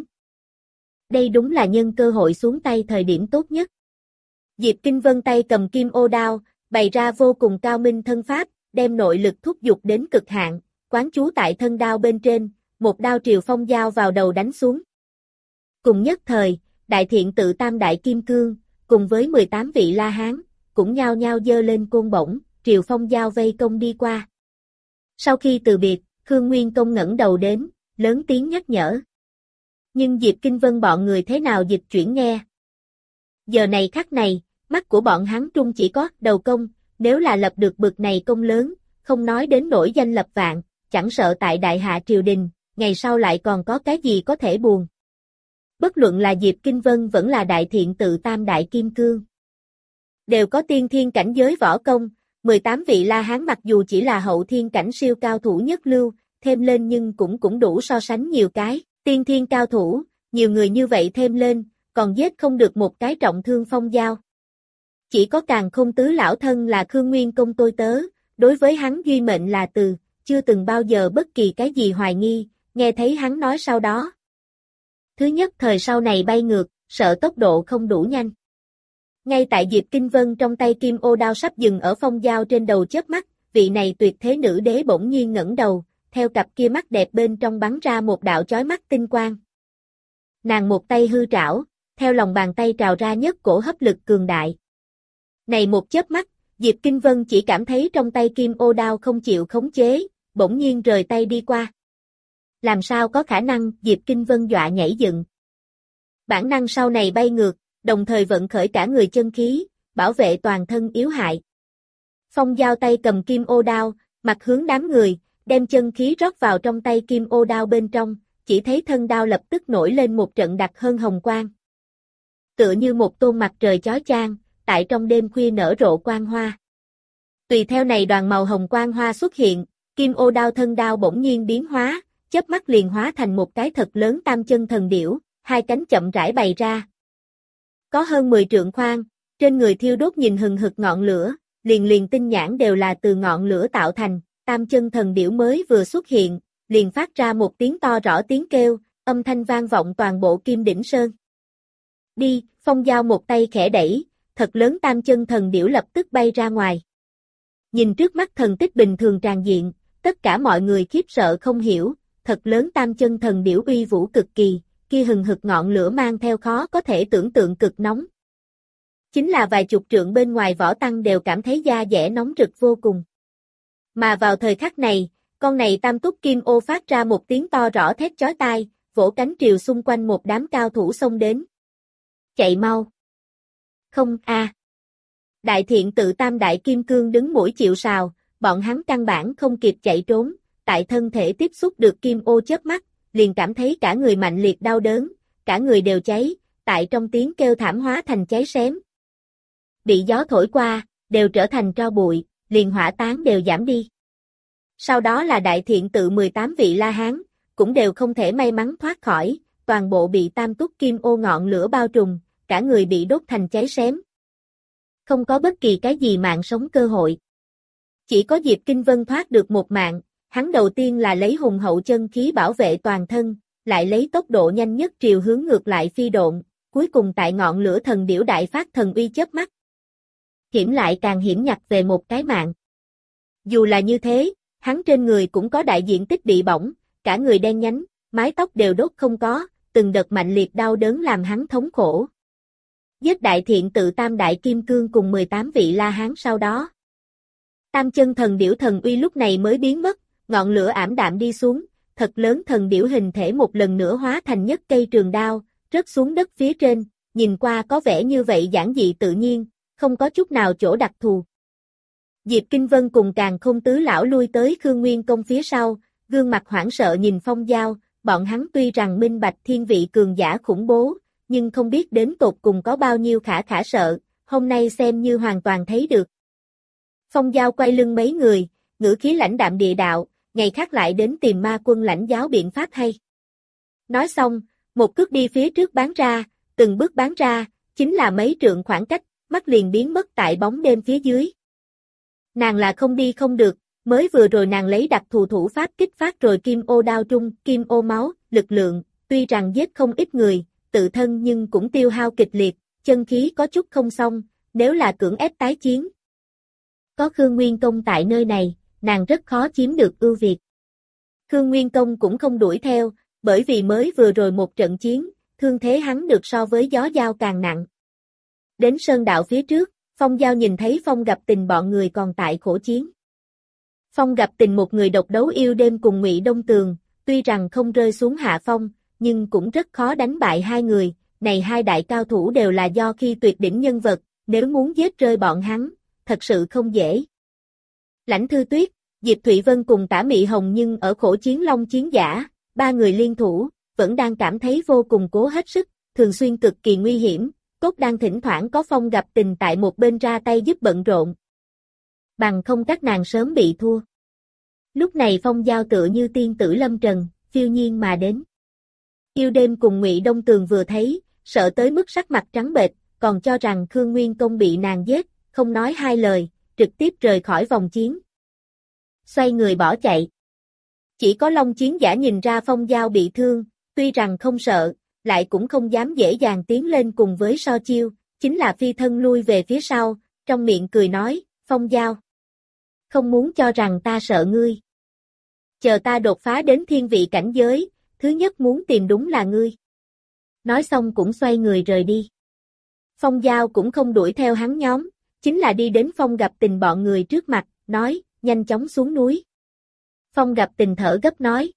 Đây đúng là nhân cơ hội xuống tay thời điểm tốt nhất. Diệp Kinh Vân tay cầm kim ô đao, bày ra vô cùng cao minh thân pháp, đem nội lực thúc giục đến cực hạn, quán chú tại thân đao bên trên, một đao triều Phong Giao vào đầu đánh xuống. Cùng nhất thời, đại thiện tự tam đại kim cương, cùng với 18 vị La Hán, cũng nhao nhao giơ lên côn bổng, triều Phong Giao vây công đi qua. Sau khi từ biệt, Khương Nguyên Công ngẩng đầu đến, lớn tiếng nhắc nhở. Nhưng Diệp Kinh Vân bọn người thế nào dịch chuyển nghe? Giờ này khắc này, mắt của bọn hắn trung chỉ có đầu công, nếu là lập được bực này công lớn, không nói đến nổi danh lập vạn, chẳng sợ tại đại hạ triều đình, ngày sau lại còn có cái gì có thể buồn. Bất luận là Diệp Kinh Vân vẫn là đại thiện tự tam đại kim cương. Đều có tiên thiên cảnh giới võ công, 18 vị La Hán mặc dù chỉ là hậu thiên cảnh siêu cao thủ nhất lưu, thêm lên nhưng cũng đủ so sánh nhiều cái, tiên thiên cao thủ, nhiều người như vậy thêm lên, còn giết không được một cái trọng thương Phong Giao. Chỉ có Càn Khôn tứ lão thân là Khương Nguyên Công tôi tớ, đối với hắn duy mệnh là từ, chưa từng bao giờ bất kỳ cái gì hoài nghi, nghe thấy hắn nói sau đó. Thứ nhất thời sau này bay ngược, sợ tốc độ không đủ nhanh. Ngay tại Diệp Kinh Vân trong tay kim ô đao sắp dừng ở Phong Giao trên đầu chớp mắt, vị này tuyệt thế nữ đế bỗng nhiên ngẩng đầu, theo cặp kia mắt đẹp bên trong bắn ra một đạo chói mắt tinh quang. Nàng một tay hư trảo, theo lòng bàn tay trào ra nhất cổ hấp lực cường đại. Này một chớp mắt, Diệp Kinh Vân chỉ cảm thấy trong tay kim ô đao không chịu khống chế, bỗng nhiên rời tay đi qua. Làm sao có khả năng, Diệp Kinh Vân dọa nhảy dựng. Bản năng sau này bay ngược, đồng thời vận khởi cả người chân khí, bảo vệ toàn thân yếu hại. Phong Giao tay cầm kim ô đao, mặt hướng đám người, đem chân khí rót vào trong tay kim ô đao bên trong, chỉ thấy thân đao lập tức nổi lên một trận đặc hơn hồng quang. Tựa như một tôn mặt trời chói chang, tại trong đêm khuya nở rộ quang hoa. Tùy theo này đoàn màu hồng quang hoa xuất hiện, kim ô đao thân đao bỗng nhiên biến hóa, chớp mắt liền hóa thành một cái thật lớn tam chân thần điểu, hai cánh chậm rãi bày ra. Có hơn 10 trượng khoan, trên người thiêu đốt nhìn hừng hực ngọn lửa, liền tinh nhãn đều là từ ngọn lửa tạo thành, tam chân thần điểu mới vừa xuất hiện, liền phát ra một tiếng to rõ tiếng kêu, âm thanh vang vọng toàn bộ Kim Đỉnh Sơn. Đi, Phong Giao một tay khẽ đẩy, thật lớn tam chân thần điểu lập tức bay ra ngoài. Nhìn trước mắt thần tích bình thường tràn diện, tất cả mọi người khiếp sợ không hiểu, thật lớn tam chân thần điểu uy vũ cực kỳ, kia hừng hực ngọn lửa mang theo khó có thể tưởng tượng cực nóng. Chính là vài chục trượng bên ngoài võ tăng đều cảm thấy da dẻ nóng rực vô cùng. Mà vào thời khắc này, con này tam túc kim ô phát ra một tiếng to rõ thét chói tai, vỗ cánh triều xung quanh một đám cao thủ xông đến. Chạy mau! Không a. Đại thiện tự tam đại kim cương đứng mũi chịu sào, bọn hắn căn bản không kịp chạy trốn, tại thân thể tiếp xúc được kim ô chớp mắt, liền cảm thấy cả người mạnh liệt đau đớn, cả người đều cháy, tại trong tiếng kêu thảm hóa thành cháy xém. Bị gió thổi qua, đều trở thành tro bụi, liền hỏa tán đều giảm đi. Sau đó là đại thiện tự 18 vị La Hán, cũng đều không thể may mắn thoát khỏi, toàn bộ bị tam túc kim ô ngọn lửa bao trùm, cả người bị đốt thành cháy xém. Không có bất kỳ cái gì mạng sống cơ hội. Chỉ có Diệp Kinh Vân thoát được một mạng, hắn đầu tiên là lấy hùng hậu chân khí bảo vệ toàn thân, lại lấy tốc độ nhanh nhất triều hướng ngược lại phi độn, cuối cùng tại ngọn lửa thần điểu đại phát thần uy chớp mắt. Hiểm lại càng hiểm nhặt về một cái mạng. Dù là như thế, hắn trên người cũng có đại diện tích bị bỏng, cả người đen nhánh, mái tóc đều đốt không có, từng đợt mạnh liệt đau đớn làm hắn thống khổ. Giết đại thiện tự tam đại kim cương cùng 18 vị La Hán sau đó. Tam chân thần điểu thần uy lúc này mới biến mất, ngọn lửa ảm đạm đi xuống, thật lớn thần điểu hình thể một lần nữa hóa thành nhất cây trường đao, rớt xuống đất phía trên, nhìn qua có vẻ như vậy giản dị tự nhiên, không có chút nào chỗ đặc thù. Diệp Kinh Vân cùng Càn Khôn tứ lão lui tới Khương Nguyên Công phía sau, gương mặt hoảng sợ nhìn Phong Giao, bọn hắn tuy rằng minh bạch thiên vị cường giả khủng bố, nhưng không biết đến tột cùng có bao nhiêu khả sợ, hôm nay xem như hoàn toàn thấy được. Phong Giao quay lưng mấy người, ngữ khí lãnh đạm địa đạo, ngày khác lại đến tìm ma quân lãnh giáo biện pháp hay. Nói xong, một cước đi phía trước bán ra, từng bước bán ra, chính là mấy trượng khoảng cách, mắt liền biến mất tại bóng đêm phía dưới. Nàng là không đi không được, mới vừa rồi nàng lấy đặc thù thủ pháp kích phát rồi kim ô đao trung, kim ô máu, lực lượng, tuy rằng giết không ít người, tự thân nhưng cũng tiêu hao kịch liệt, chân khí có chút không xong, nếu là cưỡng ép tái chiến. Có Khương Nguyên Công tại nơi này, nàng rất khó chiếm được ưu việt. Khương Nguyên Công cũng không đuổi theo, bởi vì mới vừa rồi một trận chiến, thương thế hắn được so với gió dao càng nặng. Đến sơn đạo phía trước, Phong Giao nhìn thấy Phong Gặp Tình bọn người còn tại khổ chiến. Phong Gặp Tình một người độc đấu yêu đêm cùng Ngụy Đông Tường, tuy rằng không rơi xuống hạ phong, nhưng cũng rất khó đánh bại hai người, này hai đại cao thủ đều là do khi tuyệt đỉnh nhân vật, nếu muốn giết rơi bọn hắn, thật sự không dễ. Lãnh Thư Tuyết, Diệp Thụy Vân cùng Tả Mị Hồng nhưng ở khổ chiến long chiến giả, ba người liên thủ, vẫn đang cảm thấy vô cùng cố hết sức, thường xuyên cực kỳ nguy hiểm, cốt đang thỉnh thoảng có Phong Gặp Tình tại một bên ra tay giúp bận rộn. Bằng không các nàng sớm bị thua. Lúc này Phong Giao tựa như tiên tử lâm trần, phiêu nhiên mà đến. Yêu đêm cùng Ngụy Đông Tường vừa thấy, sợ tới mức sắc mặt trắng bệch, còn cho rằng Khương Nguyên Công bị nàng giết, không nói hai lời, trực tiếp rời khỏi vòng chiến. Xoay người bỏ chạy. Chỉ có Long chiến giả nhìn ra Phong Giao bị thương, tuy rằng không sợ, lại cũng không dám dễ dàng tiến lên cùng với so chiêu, chính là phi thân lui về phía sau, trong miệng cười nói, Phong Giao. Không muốn cho rằng ta sợ ngươi. Chờ ta đột phá đến thiên vị cảnh giới, thứ nhất muốn tìm đúng là ngươi. Nói xong cũng xoay người rời đi. Phong Giao cũng không đuổi theo hắn nhóm, chính là đi đến Phong Gặp Tình bọn người trước mặt, nói, nhanh chóng xuống núi. Phong Gặp Tình thở gấp nói.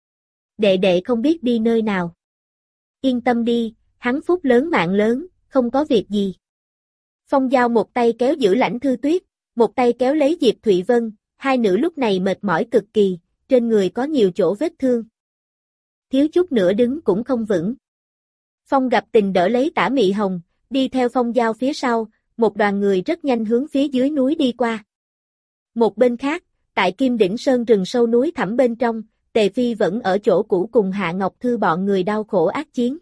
Đệ đệ không biết đi nơi nào. Yên tâm đi, hắn phúc lớn mạng lớn, không có việc gì. Phong Giao một tay kéo giữ Lãnh Thư Tuyết, một tay kéo lấy Diệp Thụy Vân, hai nữ lúc này mệt mỏi cực kỳ, trên người có nhiều chỗ vết thương. Thiếu chút nữa đứng cũng không vững. Phong Gặp Tình đỡ lấy Tả Mị Hồng, đi theo Phong Giao phía sau, một đoàn người rất nhanh hướng phía dưới núi đi qua. Một bên khác, tại Kim Đỉnh Sơn rừng sâu núi thẳm bên trong, Tề Phi vẫn ở chỗ cũ cùng Hạ Ngọc Thư bọn người đau khổ ác chiến.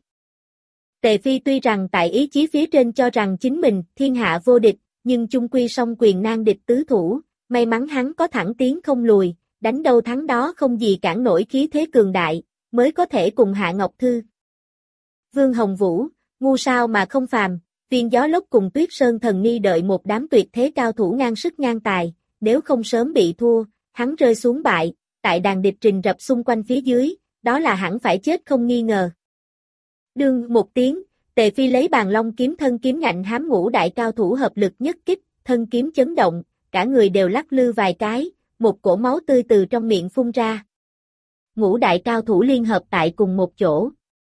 Tề Phi tuy rằng tại ý chí phía trên cho rằng chính mình thiên hạ vô địch, nhưng chung quy song quyền nan địch tứ thủ, may mắn hắn có thẳng tiến không lùi, đánh đâu thắng đó không gì cản nổi khí thế cường đại, mới có thể cùng Hạ Ngọc Thư. Vương Hồng Vũ, ngu sao mà không phàm, Viên Gió Lốc cùng Tuyết Sơn Thần Ni đợi một đám tuyệt thế cao thủ ngang sức ngang tài, nếu không sớm bị thua, hắn rơi xuống bại, tại đàn địch rình rập xung quanh phía dưới, đó là hẳn phải chết không nghi ngờ. Đương một tiếng, Tề Phi lấy Bàn Long kiếm thân kiếm ngạnh hám ngũ đại cao thủ hợp lực nhất kích, thân kiếm chấn động, cả người đều lắc lư vài cái, một cổ máu tươi từ trong miệng phun ra. Ngũ đại cao thủ liên hợp tại cùng một chỗ.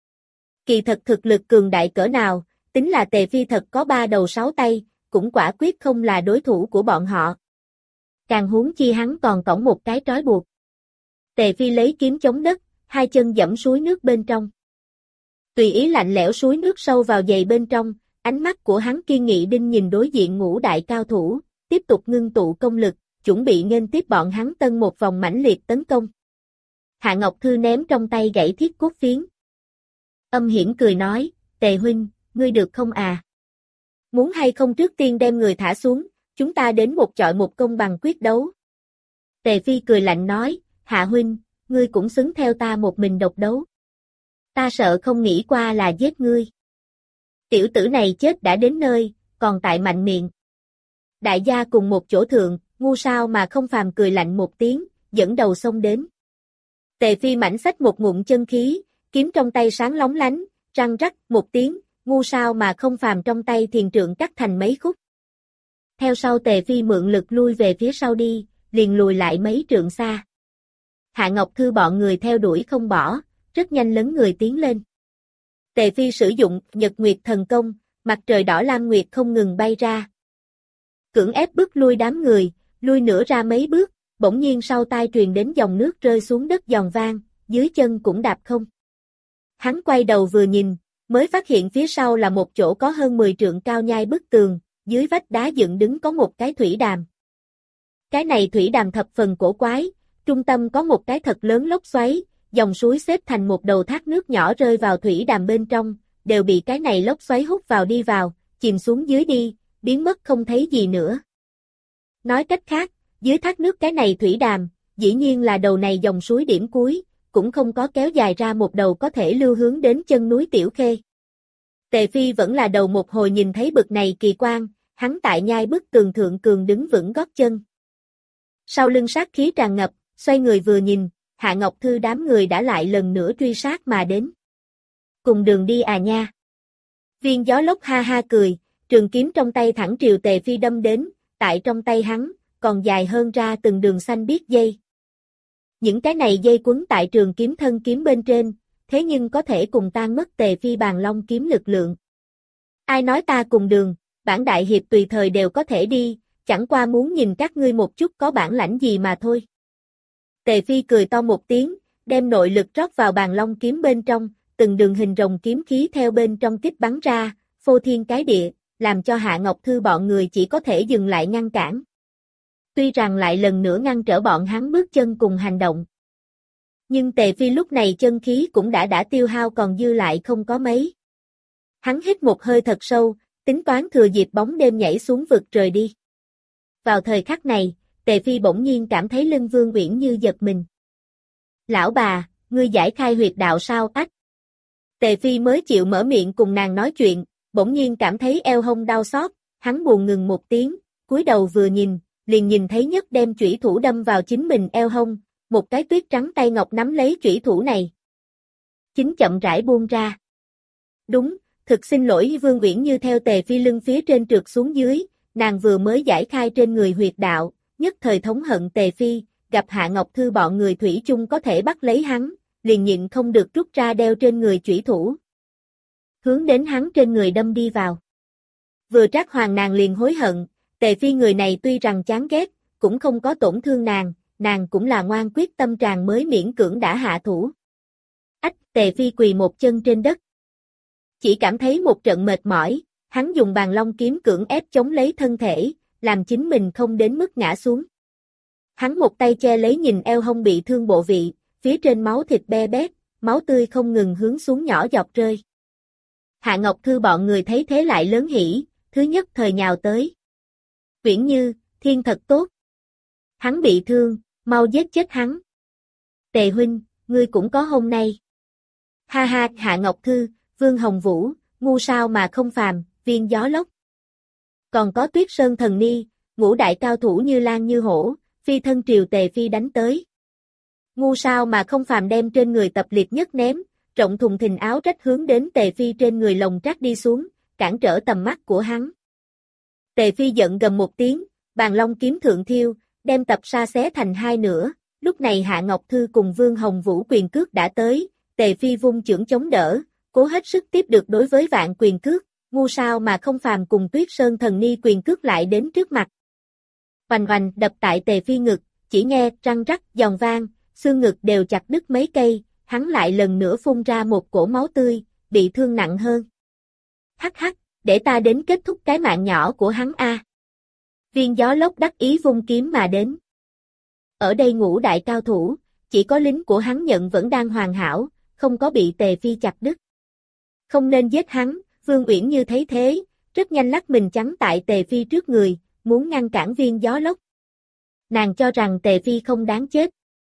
Kỳ thật thực lực cường đại cỡ nào, tính là Tề Phi thật có 3 đầu 6 tay, cũng quả quyết không là đối thủ của bọn họ. Càng huống chi hắn còn cõng một cái trói buộc. Tề Phi lấy kiếm chống đất, hai chân dẫm suối nước bên trong. Tùy ý lạnh lẽo suối nước sâu vào giày bên trong, ánh mắt của hắn kiên nghị đinh nhìn đối diện ngũ đại cao thủ, tiếp tục ngưng tụ công lực, chuẩn bị nghênh tiếp bọn hắn tân một vòng mãnh liệt tấn công. Hạ Ngọc Thư ném trong tay gãy thiết cốt phiến. Âm hiểm cười nói, Tề huynh, ngươi được không à? Muốn hay không trước tiên đem người thả xuống, chúng ta đến một chọi một công bằng quyết đấu. Tề Phi cười lạnh nói, Hạ huynh, ngươi cũng xứng theo ta một mình độc đấu. Ta sợ không nghĩ qua là giết ngươi. Tiểu tử này chết đã đến nơi, còn tại mạnh miệng. Đại gia cùng một chỗ thượng, ngu sao mà không phàm cười lạnh một tiếng, dẫn đầu xông đến. Tề Phi mảnh xách một ngụm chân khí, kiếm trong tay sáng lóng lánh, răng rắc một tiếng, ngu sao mà không phàm trong tay thiền trượng cắt thành mấy khúc. Theo sau Tề Phi mượn lực lui về phía sau đi, liền lùi lại mấy trượng xa. Hạ Ngọc Thư bọn người theo đuổi không bỏ, rất nhanh lấn người tiến lên. Tề Phi sử dụng Nhật Nguyệt thần công, mặt trời đỏ lam nguyệt không ngừng bay ra. Cưỡng ép bức lui đám người, lui nửa ra mấy bước, bỗng nhiên sau tai truyền đến dòng nước rơi xuống đất giòn vang, dưới chân cũng đạp không. Hắn quay đầu vừa nhìn, mới phát hiện phía sau là một chỗ có hơn 10 trượng cao nhai bức tường, dưới vách đá dựng đứng có một cái thủy đàm. Cái này thủy đàm thập phần cổ quái, trung tâm có một cái thật lớn lốc xoáy, dòng suối xếp thành một đầu thác nước nhỏ rơi vào thủy đàm bên trong, đều bị cái này lốc xoáy hút vào đi vào, chìm xuống dưới đi, biến mất không thấy gì nữa. Nói cách khác, dưới thác nước cái này thủy đàm, dĩ nhiên là đầu này dòng suối điểm cuối, cũng không có kéo dài ra một đầu có thể lưu hướng đến chân núi Tiểu Khê. Tề Phi vẫn là đầu một hồi nhìn thấy bực này kỳ quan, hắn tại nhai bức tường thượng cường đứng vững gót chân. Sau lưng sát khí tràn ngập, xoay người vừa nhìn, Hạ Ngọc Thư đám người đã lại lần nữa truy sát mà đến. Cùng đường đi à nha. Viên Gió Lốc ha ha cười, trường kiếm trong tay thẳng triều Tề Phi đâm đến, tại trong tay hắn, còn dài hơn ra từng đường xanh biếc dây. Những cái này dây quấn tại trường kiếm thân kiếm bên trên, thế nhưng có thể cùng tan mất Tề Phi Bàn Long kiếm lực lượng. Ai nói ta cùng đường, bản đại hiệp tùy thời đều có thể đi, chẳng qua muốn nhìn các ngươi một chút có bản lãnh gì mà thôi. Tề Phi cười to một tiếng, đem nội lực rót vào Bàn Long kiếm bên trong, từng đường hình rồng kiếm khí theo bên trong kích bắn ra, phô thiên cái địa, làm cho Hạ Ngọc Thư bọn người chỉ có thể dừng lại ngăn cản. Tuy rằng lại lần nữa ngăn trở bọn hắn bước chân cùng hành động. Nhưng Tề Phi lúc này chân khí cũng đã tiêu hao còn dư lại không có mấy. Hắn hít một hơi thật sâu, tính toán thừa dịp bóng đêm nhảy xuống vực rời đi. Vào thời khắc này, Tề Phi bỗng nhiên cảm thấy lưng Vương Uyển Như giật mình. Lão bà, ngươi giải khai huyệt đạo sao ách? Tề Phi mới chịu mở miệng cùng nàng nói chuyện, bỗng nhiên cảm thấy eo hông đau xót, hắn buồn ngừng một tiếng, cúi đầu vừa nhìn, liền nhìn thấy Nhất đem chủy thủ đâm vào chính mình eo hông, một cái tuyết trắng tay ngọc nắm lấy chủy thủ này. Chính chậm rãi buông ra. Đúng, thực xin lỗi Vương Uyển Như theo Tề Phi lưng phía trên trượt xuống dưới, nàng vừa mới giải khai trên người huyệt đạo, nhất thời thống hận Tề Phi, gặp Hạ Ngọc Thư bọn người thủy chung có thể bắt lấy hắn, liền nhịn không được rút ra đeo trên người chủy thủ. Hướng đến hắn trên người đâm đi vào. Vừa trác hoàng nàng liền hối hận, Tề Phi người này tuy rằng chán ghét, cũng không có tổn thương nàng cũng là ngoan quyết tâm tràng mới miễn cưỡng đã hạ thủ. Ách, Tề Phi quỳ một chân trên đất. Chỉ cảm thấy một trận mệt mỏi, hắn dùng bàn long kiếm cưỡng ép chống lấy thân thể, làm chính mình không đến mức ngã xuống. Hắn một tay che lấy nhìn eo hông bị thương bộ vị, phía trên máu thịt be bét, máu tươi không ngừng hướng xuống nhỏ giọt rơi. Hạ Ngọc Thư bọn người thấy thế lại lớn hỉ, thứ nhất thời nhào tới. Uyển Như, thiên thật tốt. Hắn bị thương, mau giết chết hắn. Tề huynh, ngươi cũng có hôm nay. Ha ha, Hạ Ngọc Thư, Vương Hồng Vũ, ngu sao mà không phàm, Viên Gió Lốc. Còn có Tuyết Sơn Thần Ni, ngũ đại cao thủ như Lan như hổ, phi thân triều Tề Phi đánh tới. Ngu sao mà không phàm đem trên người tập liệt nhất ném, rộng thùng thình áo rách hướng đến Tề Phi trên người lồng trát đi xuống, cản trở tầm mắt của hắn. Tề Phi giận gầm một tiếng, bàn long kiếm thượng thiêu, đem tập sa xé thành hai nửa, lúc này Hạ Ngọc Thư cùng Vương Hồng Vũ quyền cước đã tới, Tề Phi vung chưởng chống đỡ, cố hết sức tiếp được đối với vạn quyền cước, ngu sao mà không phàm cùng Tuyết Sơn Thần Ni quyền cước lại đến trước mặt. Oanh oanh đập tại Tề Phi ngực, chỉ nghe răng rắc giòn vang, xương ngực đều chặt đứt mấy cây, hắn lại lần nữa phun ra một cổ máu tươi, bị thương nặng hơn. Hắc hắc, để ta đến kết thúc cái mạng nhỏ của hắn a. Viên Gió Lốc đắc ý vung kiếm mà đến. Ở đây ngũ đại cao thủ, chỉ có lính của hắn nhận vẫn đang hoàn hảo, không có bị Tề Phi chặt đứt. Không nên giết hắn, Vương Uyển Như thấy thế, rất nhanh lắc mình chắn tại Tề Phi trước người, muốn ngăn cản Viên Gió Lốc. Nàng cho rằng Tề Phi không đáng chết.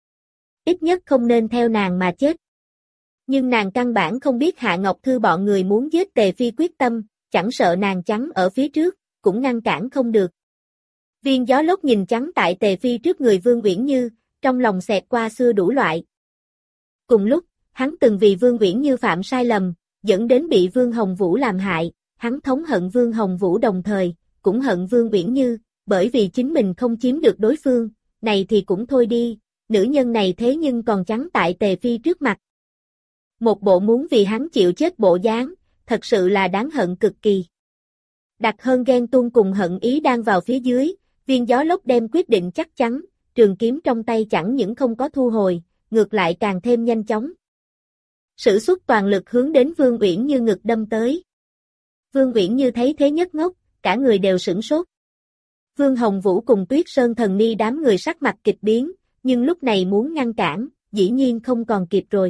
Ít nhất không nên theo nàng mà chết. Nhưng nàng căn bản không biết Hạ Ngọc Thư bọn người muốn giết Tề Phi quyết tâm, chẳng sợ nàng chắn ở phía trước, cũng ngăn cản không được. Viên Gió Lốc nhìn chắn tại Tề Phi trước người Vương Uyển Như, trong lòng xẹt qua xưa đủ loại. Cùng lúc, hắn từng vì Vương Uyển Như phạm sai lầm, dẫn đến bị Vương Hồng Vũ làm hại, hắn thống hận Vương Hồng Vũ đồng thời, cũng hận Vương Uyển Như, bởi vì chính mình không chiếm được đối phương, này thì cũng thôi đi, nữ nhân này thế nhưng còn chắn tại Tề Phi trước mặt. Một bộ muốn vì hắn chịu chết bộ dáng, thật sự là đáng hận cực kỳ. Đặc hơn ghen tuông cùng hận ý đang vào phía dưới, Viên Gió Lốc đem quyết định chắc chắn, trường kiếm trong tay chẳng những không có thu hồi, ngược lại càng thêm nhanh chóng. Sử xuất toàn lực hướng đến Vương Uyển Như ngực đâm tới. Vương Uyển Như thấy thế nhất ngốc, cả người đều sửng sốt. Vương Hồng Vũ cùng Tuyết Sơn Thần Ni đám người sắc mặt kịch biến, nhưng lúc này muốn ngăn cản, dĩ nhiên không còn kịp rồi.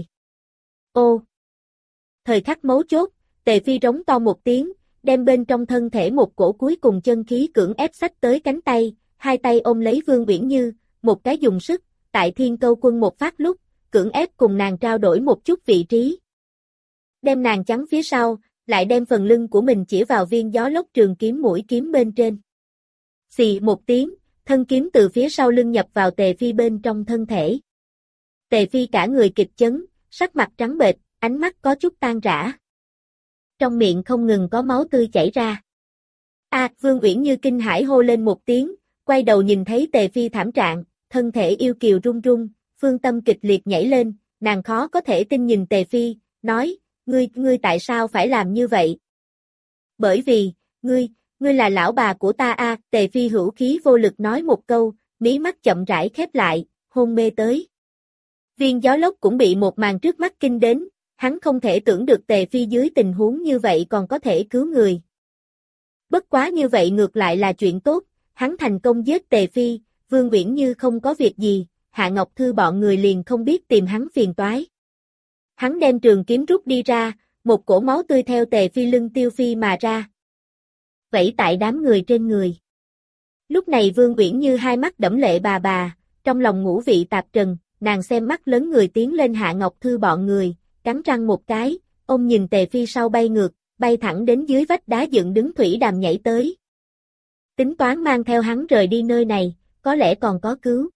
Ô! Thời khắc mấu chốt, Tề Phi rống to một tiếng, đem bên trong thân thể một cổ cuối cùng chân khí cưỡng ép xách tới cánh tay, hai tay ôm lấy Vương Uyển Như, một cái dùng sức, tại Thiên Câu Quân một phát lúc, cưỡng ép cùng nàng trao đổi một chút vị trí. Đem nàng chắn phía sau, lại đem phần lưng của mình chỉ vào Viên Gió Lốc trường kiếm mũi kiếm bên trên. Xì một tiếng, thân kiếm từ phía sau lưng nhập vào Tề Phi bên trong thân thể. Tề Phi cả người kịch chấn, sắc mặt trắng bệch, ánh mắt có chút tan rã. Trong miệng không ngừng có máu tươi chảy ra. Vương Uyển Như kinh hãi hô lên một tiếng, quay đầu nhìn thấy Tề Phi thảm trạng, thân thể yêu kiều run run, phương tâm kịch liệt nhảy lên, nàng khó có thể tin nhìn Tề Phi, nói, ngươi tại sao phải làm như vậy? Bởi vì, ngươi là lão bà của ta Tề Phi hữu khí vô lực nói một câu, mí mắt chậm rãi khép lại, hôn mê tới. Viên Gió Lốc cũng bị một màn trước mắt kinh đến, hắn không thể tưởng được Tề Phi dưới tình huống như vậy còn có thể cứu người. Bất quá như vậy ngược lại là chuyện tốt, hắn thành công giết Tề Phi, Vương Uyển Như không có việc gì, Hạ Ngọc Thư bọn người liền không biết tìm hắn phiền toái. Hắn đem trường kiếm rút đi ra, một cổ máu tươi theo Tề Phi lưng tiêu phi mà ra. Vẫy tại đám người trên người. Lúc này Vương Uyển Như hai mắt đẫm lệ bà, trong lòng ngũ vị tạp trần, nàng xem mắt lớn người tiến lên Hạ Ngọc Thư bọn người, cắn răng một cái, ôm nhìn Tề Phi sau bay ngược, bay thẳng đến dưới vách đá dựng đứng thủy đàm nhảy tới. Tính toán mang theo hắn rời đi nơi này, có lẽ còn có cứu.